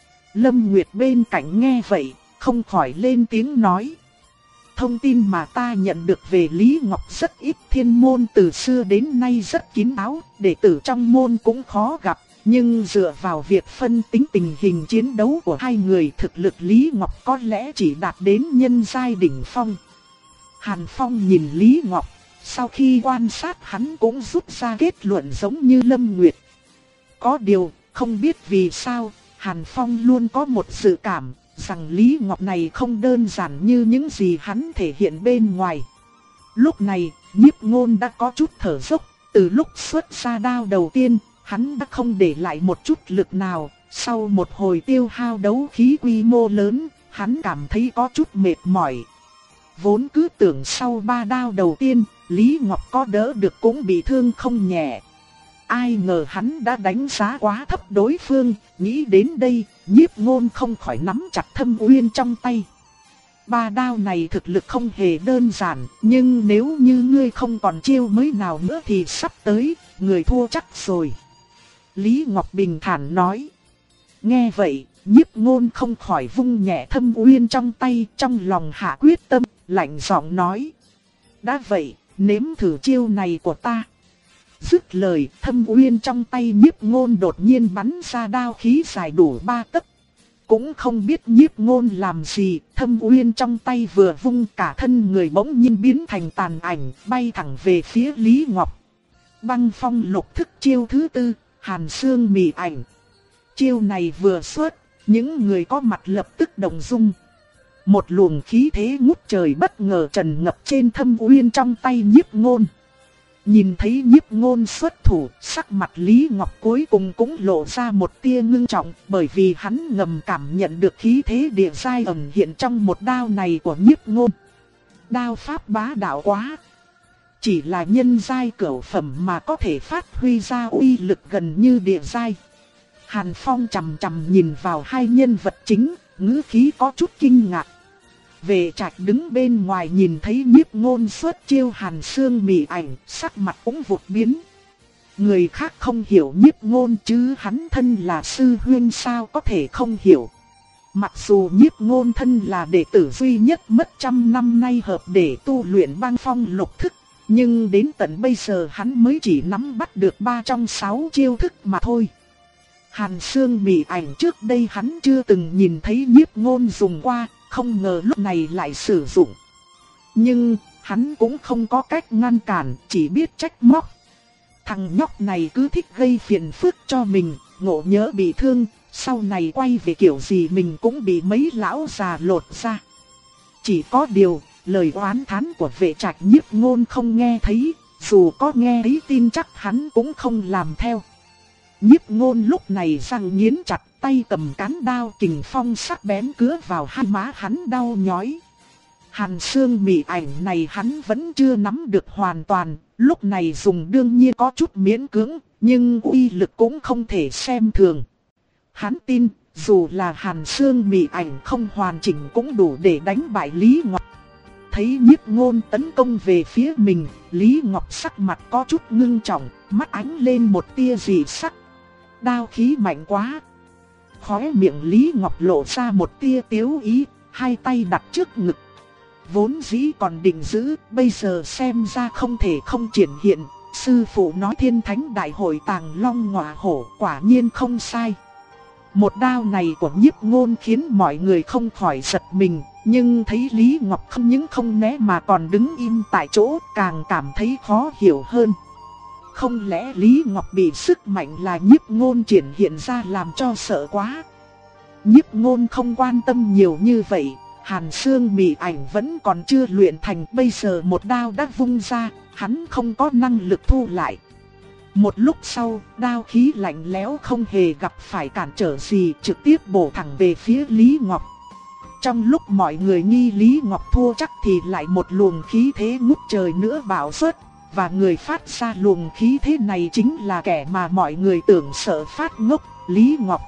Lâm Nguyệt bên cạnh nghe vậy, không khỏi lên tiếng nói. Thông tin mà ta nhận được về Lý Ngọc rất ít, thiên môn từ xưa đến nay rất kín đáo, đệ tử trong môn cũng khó gặp. Nhưng dựa vào việc phân tính tình hình chiến đấu của hai người, thực lực Lý Ngọc có lẽ chỉ đạt đến nhân giai đỉnh phong. Hàn Phong nhìn Lý Ngọc, sau khi quan sát hắn cũng rút ra kết luận giống như Lâm Nguyệt. Có điều, không biết vì sao, Hàn Phong luôn có một dự cảm rằng Lý Ngọc này không đơn giản như những gì hắn thể hiện bên ngoài. Lúc này, Nhiếp Ngôn đã có chút thở dốc, từ lúc xuất ra đao đầu tiên, hắn đã không để lại một chút lực nào. Sau một hồi tiêu hao đấu khí quy mô lớn, hắn cảm thấy có chút mệt mỏi. Vốn cứ tưởng sau ba đao đầu tiên, Lý Ngọc có đỡ được cũng bị thương không nhẹ. Ai ngờ hắn đã đánh giá quá thấp đối phương, nghĩ đến đây, Nhiếp Ngôn không khỏi nắm chặt thâm uyên trong tay. Ba đao này thực lực không hề đơn giản, nhưng nếu như ngươi không còn chiêu mới nào nữa thì sắp tới, người thua chắc rồi. Lý Ngọc bình thản nói. Nghe vậy, Nhiếp Ngôn không khỏi vung nhẹ thâm uyên trong tay, trong lòng hạ quyết tâm, lạnh giọng nói. Đã vậy, nếm thử chiêu này của ta. Dứt lời, thâm uyên trong tay Nhiếp Ngôn đột nhiên bắn ra đao khí dài đủ ba tấc. Cũng không biết Nhiếp Ngôn làm gì, thâm uyên trong tay vừa vung, cả thân người bỗng nhiên biến thành tàn ảnh, bay thẳng về phía Lý Ngọc. Băng phong lục thức chiêu thứ tư, Hàn Xương Mị Ảnh. Chiêu này vừa xuất, những người có mặt lập tức động dung. Một luồng khí thế ngút trời bất ngờ tràn ngập trên thâm uyên trong tay Nhiếp Ngôn. Nhìn thấy Nhiếp Ngôn xuất thủ, sắc mặt Lý Ngọc cuối cùng cũng lộ ra một tia ngưng trọng, bởi vì hắn ngầm cảm nhận được khí thế địa giai ẩn hiện trong một đao này của Nhiếp Ngôn. Đao pháp bá đạo quá, chỉ là nhân giai cửu phẩm mà có thể phát huy ra uy lực gần như địa giai. Hàn Phong chằm chằm nhìn vào hai nhân vật chính, ngữ khí có chút kinh ngạc. Vệ Trạch đứng bên ngoài nhìn thấy Nhiếp Ngôn xuất chiêu Hàn Xương Mị Ảnh, sắc mặt cũng vụt biến. Người khác không hiểu Nhiếp Ngôn chứ hắn thân là sư huynh sao có thể không hiểu. Mặc dù Nhiếp Ngôn thân là đệ tử duy nhất mất trăm năm nay hợp để tu luyện băng phong lục thức, Nhưng đến tận bây giờ hắn mới chỉ nắm bắt được ba trong sáu chiêu thức mà thôi. Hàn Xương Mị Ảnh trước đây hắn chưa từng nhìn thấy Nhiếp Ngôn dùng qua, không ngờ lúc này lại sử dụng. Nhưng hắn cũng không có cách ngăn cản, chỉ biết trách móc. Thằng nhóc này cứ thích gây phiền phức cho mình, ngộ nhỡ bị thương, sau này quay về kiểu gì mình cũng bị mấy lão già lột ra. Chỉ có điều, lời oán thán của Vệ Trạch Nhiếp Ngôn không nghe thấy, dù có nghe thấy tin chắc hắn cũng không làm theo. Nhiếp Ngôn lúc này răng nghiến chặt, tay cầm cán đao kình phong sắc bén cứa vào hai má hắn đau nhói. Hàn Xương Mị Ảnh này hắn vẫn chưa nắm được hoàn toàn, lúc này dùng đương nhiên có chút miễn cưỡng, nhưng uy lực cũng không thể xem thường. Hắn tin, dù là Hàn Xương Mị Ảnh không hoàn chỉnh cũng đủ để đánh bại Lý Ngọc. Thấy Nhiếp Ngôn tấn công về phía mình, Lý Ngọc sắc mặt có chút ngưng trọng, mắt ánh lên một tia dị sắc. Đao khí mạnh quá. Khóe miệng Lý Ngọc lộ ra một tia tiếu ý, hai tay đặt trước ngực. Vốn dĩ còn định giữ, bây giờ xem ra không thể không triển hiện. Sư phụ nói Thiên Thánh Đại Hội Tàng Long Ngọa Hổ, quả nhiên không sai. Một đao này của Nhiếp Ngôn khiến mọi người không khỏi giật mình, nhưng thấy Lý Ngọc không những không né mà còn đứng im tại chỗ, càng cảm thấy khó hiểu hơn. Không lẽ Lý Ngọc bị sức mạnh là Nhiếp Ngôn triển hiện ra làm cho sợ quá? Nhiếp Ngôn không quan tâm nhiều như vậy, Hàn Xương Mị Ảnh vẫn còn chưa luyện thành, bây giờ một đao đã vung ra, hắn không có năng lực thu lại. Một lúc sau, đao khí lạnh lẽo không hề gặp phải cản trở gì, trực tiếp bổ thẳng về phía Lý Ngọc. Trong lúc mọi người nghi Lý Ngọc thua chắc thì lại một luồng khí thế ngút trời nữa bạo xuất, và người phát ra luồng khí thế này chính là kẻ mà mọi người tưởng sợ phát ngốc, Lý Ngọc.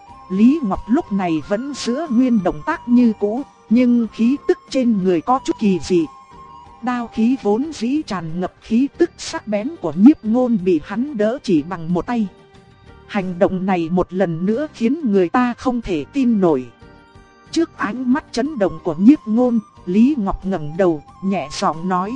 Lý Ngọc lúc này vẫn giữ nguyên động tác như cũ, nhưng khí tức trên người có chút kỳ dị. Đao khí vốn dĩ tràn ngập khí tức sắc bén của Nhiếp Ngôn bị hắn đỡ chỉ bằng một tay. Hành động này một lần nữa khiến người ta không thể tin nổi. Trước ánh mắt chấn động của Nhiếp Ngôn, Lý Ngọc ngẩng đầu, nhẹ giọng nói: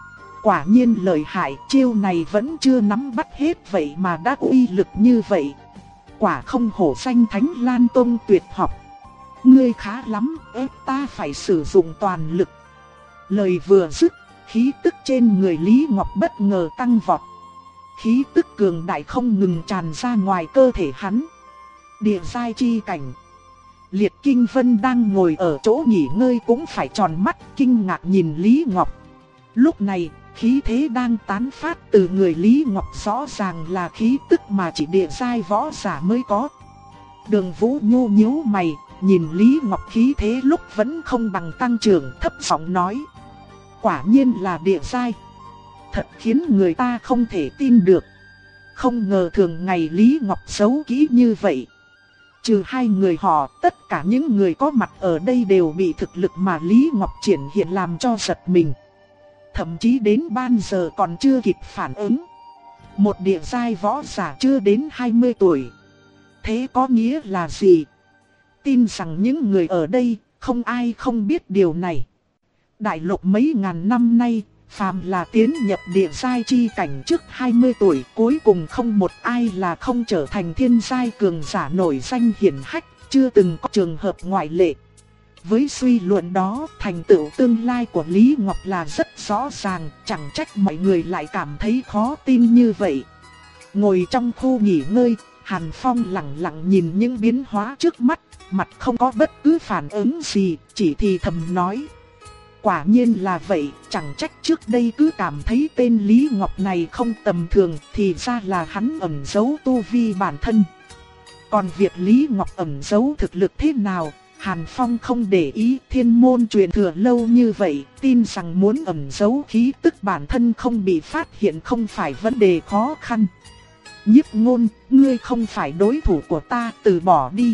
quả nhiên lợi hại, chiêu này vẫn chưa nắm bắt hết vậy mà đã uy lực như vậy. Quả không hổ danh Thánh Lan Tông tuyệt học. Ngươi khá lắm, ép ta phải sử dụng toàn lực. Lời vừa dứt, khí tức trên người Lý Ngọc bất ngờ tăng vọt. Khí tức cường đại không ngừng tràn ra ngoài cơ thể hắn. Địa giai chi cảnh. Liệt Kinh Vân đang ngồi ở chỗ nghỉ ngơi cũng phải tròn mắt kinh ngạc nhìn Lý Ngọc. Lúc này, khí thế đang tán phát từ người Lý Ngọc rõ ràng là khí tức mà chỉ địa giai võ giả mới có. Đường Vũ nhô nhíu mày, nhìn Lý Ngọc khí thế lúc vẫn không bằng tăng trưởng, thấp giọng nói: quả nhiên là địa giai. Thật khiến người ta không thể tin được. Không ngờ thường ngày Lý Ngọc giấu kỹ như vậy. Trừ hai người họ, tất cả những người có mặt ở đây đều bị thực lực mà Lý Ngọc triển hiện làm cho giật mình. Thậm chí đến ban giờ còn chưa kịp phản ứng. Một địa giai võ giả chưa đến hai mươi tuổi. Thế có nghĩa là gì? Tin rằng những người ở đây, không ai không biết điều này. Đại lục mấy ngàn năm nay, phàm là tiến nhập địa giai chi cảnh trước hai mươi tuổi, cuối cùng không một ai là không trở thành thiên giai cường giả nổi danh hiển hách, chưa từng có trường hợp ngoại lệ. Với suy luận đó, thành tựu tương lai của Lý Ngọc là rất rõ ràng, chẳng trách mọi người lại cảm thấy khó tin như vậy. Ngồi trong khu nghỉ ngơi, Hàn Phong lặng lặng nhìn những biến hóa trước mắt, mặt không có bất cứ phản ứng gì, chỉ thì thầm nói: quả nhiên là vậy, chẳng trách trước đây cứ cảm thấy tên Lý Ngọc này không tầm thường, thì ra là hắn ẩn giấu tu vi bản thân. Còn việc Lý Ngọc ẩn giấu thực lực thế nào, Hàn Phong không để ý, thiên môn truyền thừa lâu như vậy, tin rằng muốn ẩn giấu khí tức bản thân không bị phát hiện không phải vấn đề khó khăn. Nhiếp Ngôn, ngươi không phải đối thủ của ta, từ bỏ đi.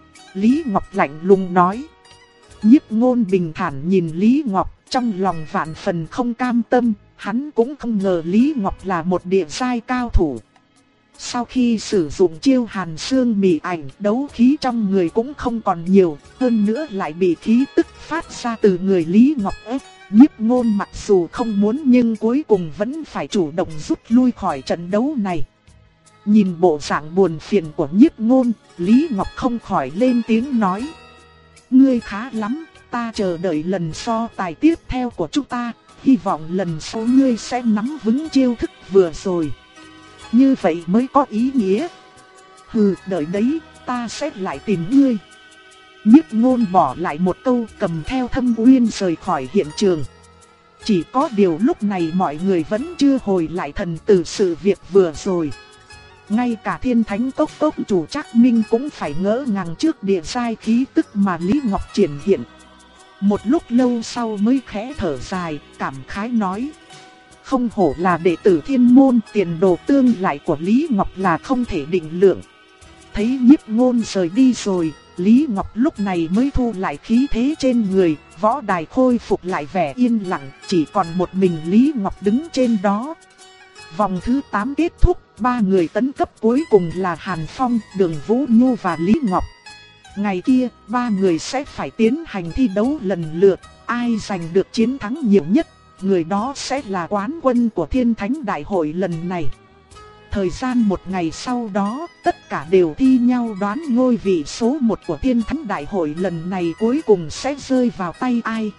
Lý Ngọc lạnh lùng nói. Nhiếp Ngôn bình thản nhìn Lý Ngọc, trong lòng vạn phần không cam tâm, hắn cũng không ngờ Lý Ngọc là một địa giai cao thủ. Sau khi sử dụng chiêu Hàn Xương Mị Ảnh, đấu khí trong người cũng không còn nhiều, hơn nữa lại bị khí tức phát ra từ người Lý Ngọc ép, Nhiếp Ngôn mặc dù không muốn nhưng cuối cùng vẫn phải chủ động rút lui khỏi trận đấu này. Nhìn bộ dạng buồn phiền của Nhiếp Ngôn, Lý Ngọc không khỏi lên tiếng nói: "Ngươi khá lắm, ta chờ đợi lần so tài tiếp theo của chúng ta, hy vọng lần sau ngươi sẽ nắm vững chiêu thức vừa rồi. Như vậy mới có ý nghĩa." "Hừ, đợi đấy, ta sẽ lại tìm ngươi." Nhiếp Ngôn bỏ lại một câu cầm theo Thâm Uyên rời khỏi hiện trường. Chỉ có điều lúc này mọi người vẫn chưa hồi lại thần từ sự việc vừa rồi. Ngay cả Thiên Thánh Cốc Cốc chủ Trác Minh cũng phải ngỡ ngàng trước địa giai khí tức mà Lý Ngọc triển hiện. Một lúc lâu sau mới khẽ thở dài, cảm khái nói: "Không hổ là đệ tử Thiên môn, tiền đồ tương lai của Lý Ngọc là không thể định lượng." Thấy Nhiếp Ngôn rời đi rồi, Lý Ngọc lúc này mới thu lại khí thế trên người, võ đài khôi phục lại vẻ yên lặng, chỉ còn một mình Lý Ngọc đứng trên đó. Vòng thứ tám kết thúc, ba người tấn cấp cuối cùng là Hàn Phong, Đường Vũ Nhu và Lý Ngọc. Ngày kia, ba người sẽ phải tiến hành thi đấu lần lượt, ai giành được chiến thắng nhiều nhất, người đó sẽ là quán quân của Thiên Thánh Đại hội lần này. Thời gian một ngày sau đó, tất cả đều thi nhau đoán ngôi vị số một của Thiên Thánh Đại hội lần này cuối cùng sẽ rơi vào tay ai.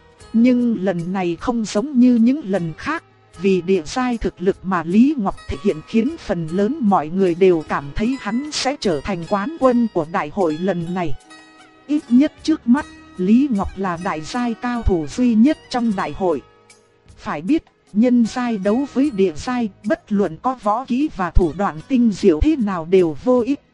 Nhưng lần này không giống như những lần khác, vì địa giai thực lực mà Lý Ngọc thể hiện khiến phần lớn mọi người đều cảm thấy hắn sẽ trở thành quán quân của đại hội lần này. Ít nhất trước mắt, Lý Ngọc là đại giai cao thủ duy nhất trong đại hội. Phải biết, nhân giai đấu với địa giai, bất luận có võ kỹ và thủ đoạn tinh diệu thế nào đều vô ích.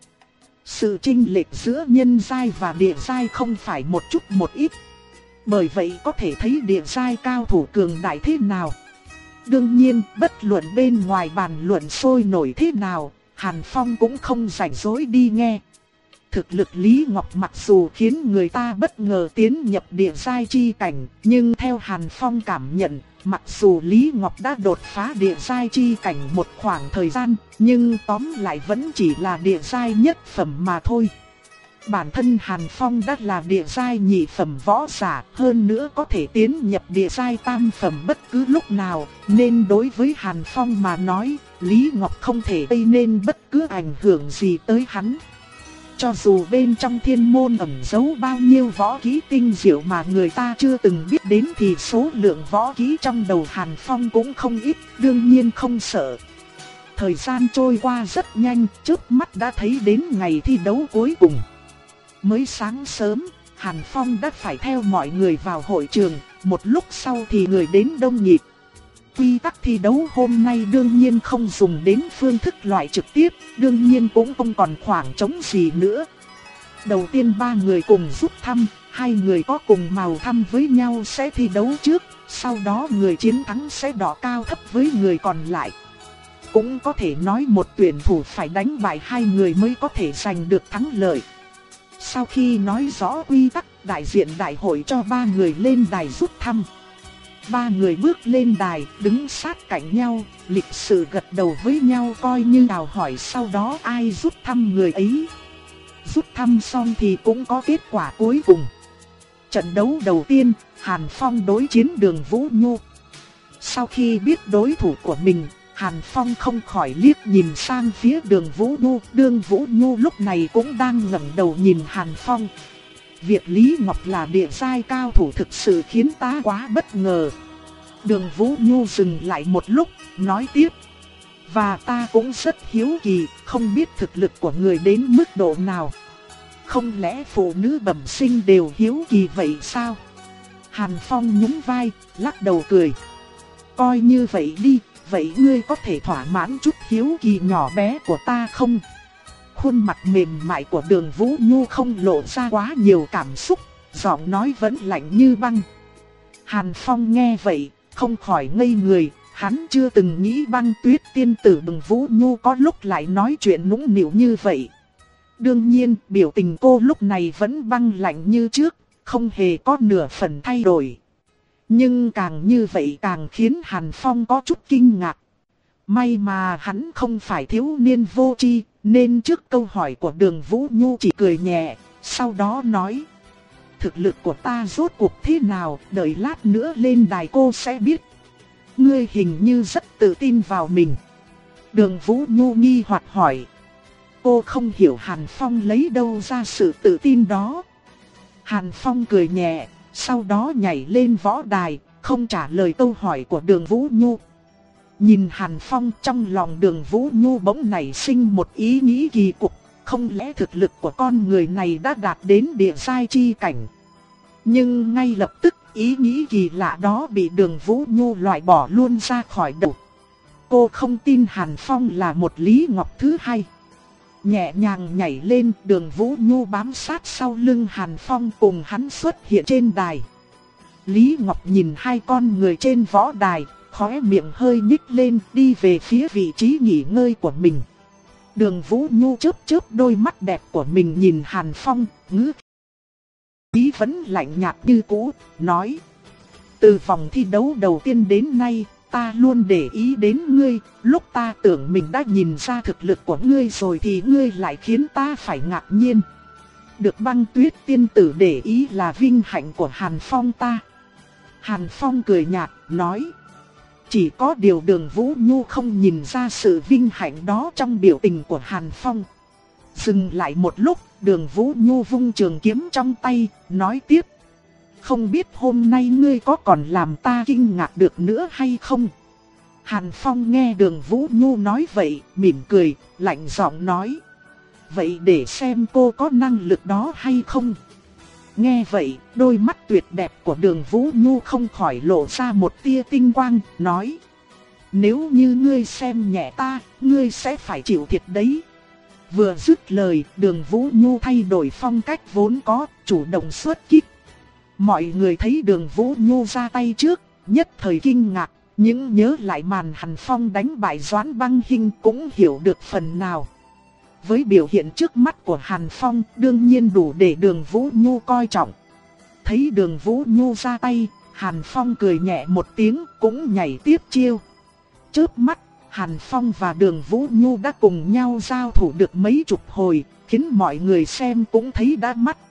Sự chênh lệch giữa nhân giai và địa giai không phải một chút một ít. Bởi vậy có thể thấy địa giai cao thủ cường đại thế nào. Đương nhiên, bất luận bên ngoài bàn luận sôi nổi thế nào, Hàn Phong cũng không rảnh rỗi đi nghe. Thực lực Lý Ngọc mặc dù khiến người ta bất ngờ tiến nhập địa giai chi cảnh, nhưng theo Hàn Phong cảm nhận, mặc dù Lý Ngọc đã đột phá địa giai chi cảnh một khoảng thời gian, nhưng tóm lại vẫn chỉ là địa giai nhất phẩm mà thôi. Bản thân Hàn Phong đã là địa giai nhị phẩm võ giả, hơn nữa có thể tiến nhập địa giai tam phẩm bất cứ lúc nào, nên đối với Hàn Phong mà nói, Lý Ngọc không thể gây nên bất cứ ảnh hưởng gì tới hắn. Cho dù bên trong thiên môn ẩn giấu bao nhiêu võ kỹ tinh diệu mà người ta chưa từng biết đến thì số lượng võ kỹ trong đầu Hàn Phong cũng không ít, đương nhiên không sợ. Thời gian trôi qua rất nhanh, trước mắt đã thấy đến ngày thi đấu cuối cùng. Mới sáng sớm, Hàn Phong đã phải theo mọi người vào hội trường, một lúc sau thì người đến đông nghịt. Quy tắc thi đấu hôm nay đương nhiên không dùng đến phương thức loại trực tiếp, đương nhiên cũng không còn khoảng trống gì nữa. Đầu tiên ba người cùng rút thăm, hai người có cùng màu thăm với nhau sẽ thi đấu trước, sau đó người chiến thắng sẽ đọ cao thấp với người còn lại. Cũng có thể nói một tuyển thủ phải đánh bại hai người mới có thể giành được thắng lợi. Sau khi nói rõ quy tắc, đại diện đại hội cho ba người lên đài rút thăm. Ba người bước lên đài, đứng sát cạnh nhau, lịch sự gật đầu với nhau coi như chào hỏi, sau đó ai rút thăm người ấy. Rút thăm xong thì cũng có kết quả cuối cùng. Trận đấu đầu tiên, Hàn Phong đối chiến Đường Vũ Nhu. Sau khi biết đối thủ của mình, Hàn Phong không khỏi liếc nhìn sang phía Đường Vũ Nhu. Đường Vũ Nhu lúc này cũng đang ngẩng đầu nhìn Hàn Phong. Việc Lý Ngọc là địa giai cao thủ thực sự khiến ta quá bất ngờ. Đường Vũ Nhu dừng lại một lúc, nói tiếp. Và ta cũng rất hiếu kỳ, không biết thực lực của người đến mức độ nào. Không lẽ phụ nữ bẩm sinh đều hiếu kỳ vậy sao? Hàn Phong nhún vai, lắc đầu cười. Coi như vậy đi, vậy ngươi có thể thỏa mãn chút hiếu kỳ nhỏ bé của ta không? Khuôn mặt mềm mại của Đường Vũ Nhu không lộ ra quá nhiều cảm xúc, giọng nói vẫn lạnh như băng. Hàn Phong nghe vậy, không khỏi ngây người, hắn chưa từng nghĩ Băng Tuyết tiên tử Đường Vũ Nhu có lúc lại nói chuyện nũng nịu như vậy. Đương nhiên, biểu tình cô lúc này vẫn băng lạnh như trước, không hề có nửa phần thay đổi. Nhưng càng như vậy càng khiến Hàn Phong có chút kinh ngạc. May mà hắn không phải thiếu niên vô tri, nên trước câu hỏi của Đường Vũ Nhu chỉ cười nhẹ, sau đó nói. thực lực của ta rốt cuộc thế nào, đợi lát nữa lên đài cô sẽ biết. Ngươi hình như rất tự tin vào mình. Đường Vũ Nhu nghi hoặc hỏi. Cô không hiểu Hàn Phong lấy đâu ra sự tự tin đó. Hàn Phong cười nhẹ, sau đó nhảy lên võ đài, không trả lời câu hỏi của Đường Vũ Nhu. Nhìn Hàn Phong, trong lòng Đường Vũ Nhu bỗng nảy sinh một ý nghĩ kỳ cục, không lẽ thực lực của con người này đã đạt đến địa giai chi cảnh. Nhưng ngay lập tức ý nghĩ kỳ lạ đó bị Đường Vũ Nhu loại bỏ luôn ra khỏi đầu. Cô không tin Hàn Phong là một Lý Ngọc thứ hai. Nhẹ nhàng nhảy lên, Đường Vũ Nhu bám sát sau lưng Hàn Phong cùng hắn xuất hiện trên đài. Lý Ngọc nhìn hai con người trên võ đài, khóe miệng hơi nhích lên, đi về phía vị trí nghỉ ngơi của mình. Đường Vũ Nhu chớp chớp đôi mắt đẹp của mình nhìn Hàn Phong, ngữ khí vẫn lạnh nhạt như cũ, nói: từ vòng thi đấu đầu tiên đến nay, ta luôn để ý đến ngươi, lúc ta tưởng mình đã nhìn ra thực lực của ngươi rồi thì ngươi lại khiến ta phải ngạc nhiên. Được Băng Tuyết tiên tử để ý là vinh hạnh của Hàn Phong ta. Hàn Phong cười nhạt, nói: chỉ có điều Đường Vũ Nhu không nhìn ra sự vinh hạnh đó trong biểu tình của Hàn Phong. Dừng lại một lúc, Đường Vũ Nhu vung trường kiếm trong tay, nói tiếp: không biết hôm nay ngươi có còn làm ta kinh ngạc được nữa hay không? Hàn Phong nghe Đường Vũ Nhu nói vậy, mỉm cười, lạnh giọng nói: vậy để xem cô có năng lực đó hay không. Nghe vậy, đôi mắt tuyệt đẹp của Đường Vũ Nhu không khỏi lộ ra một tia tinh quang, nói: nếu như ngươi xem nhẹ ta, ngươi sẽ phải chịu thiệt đấy. Vừa dứt lời, Đường Vũ Nhu thay đổi phong cách vốn có, chủ động xuất kích. Mọi người thấy Đường Vũ Nhu ra tay trước, nhất thời kinh ngạc, nhưng nhớ lại màn Hàn Phong đánh bại Doãn Băng Hinh cũng hiểu được phần nào. Với biểu hiện trước mắt của Hàn Phong, đương nhiên đủ để Đường Vũ Nhu coi trọng. Thấy Đường Vũ Nhu ra tay, Hàn Phong cười nhẹ một tiếng, cũng nhảy tiếp chiêu. Chớp mắt, Hàn Phong và Đường Vũ Nhu đã cùng nhau giao thủ được mấy chục hồi, khiến mọi người xem cũng thấy đã mắt.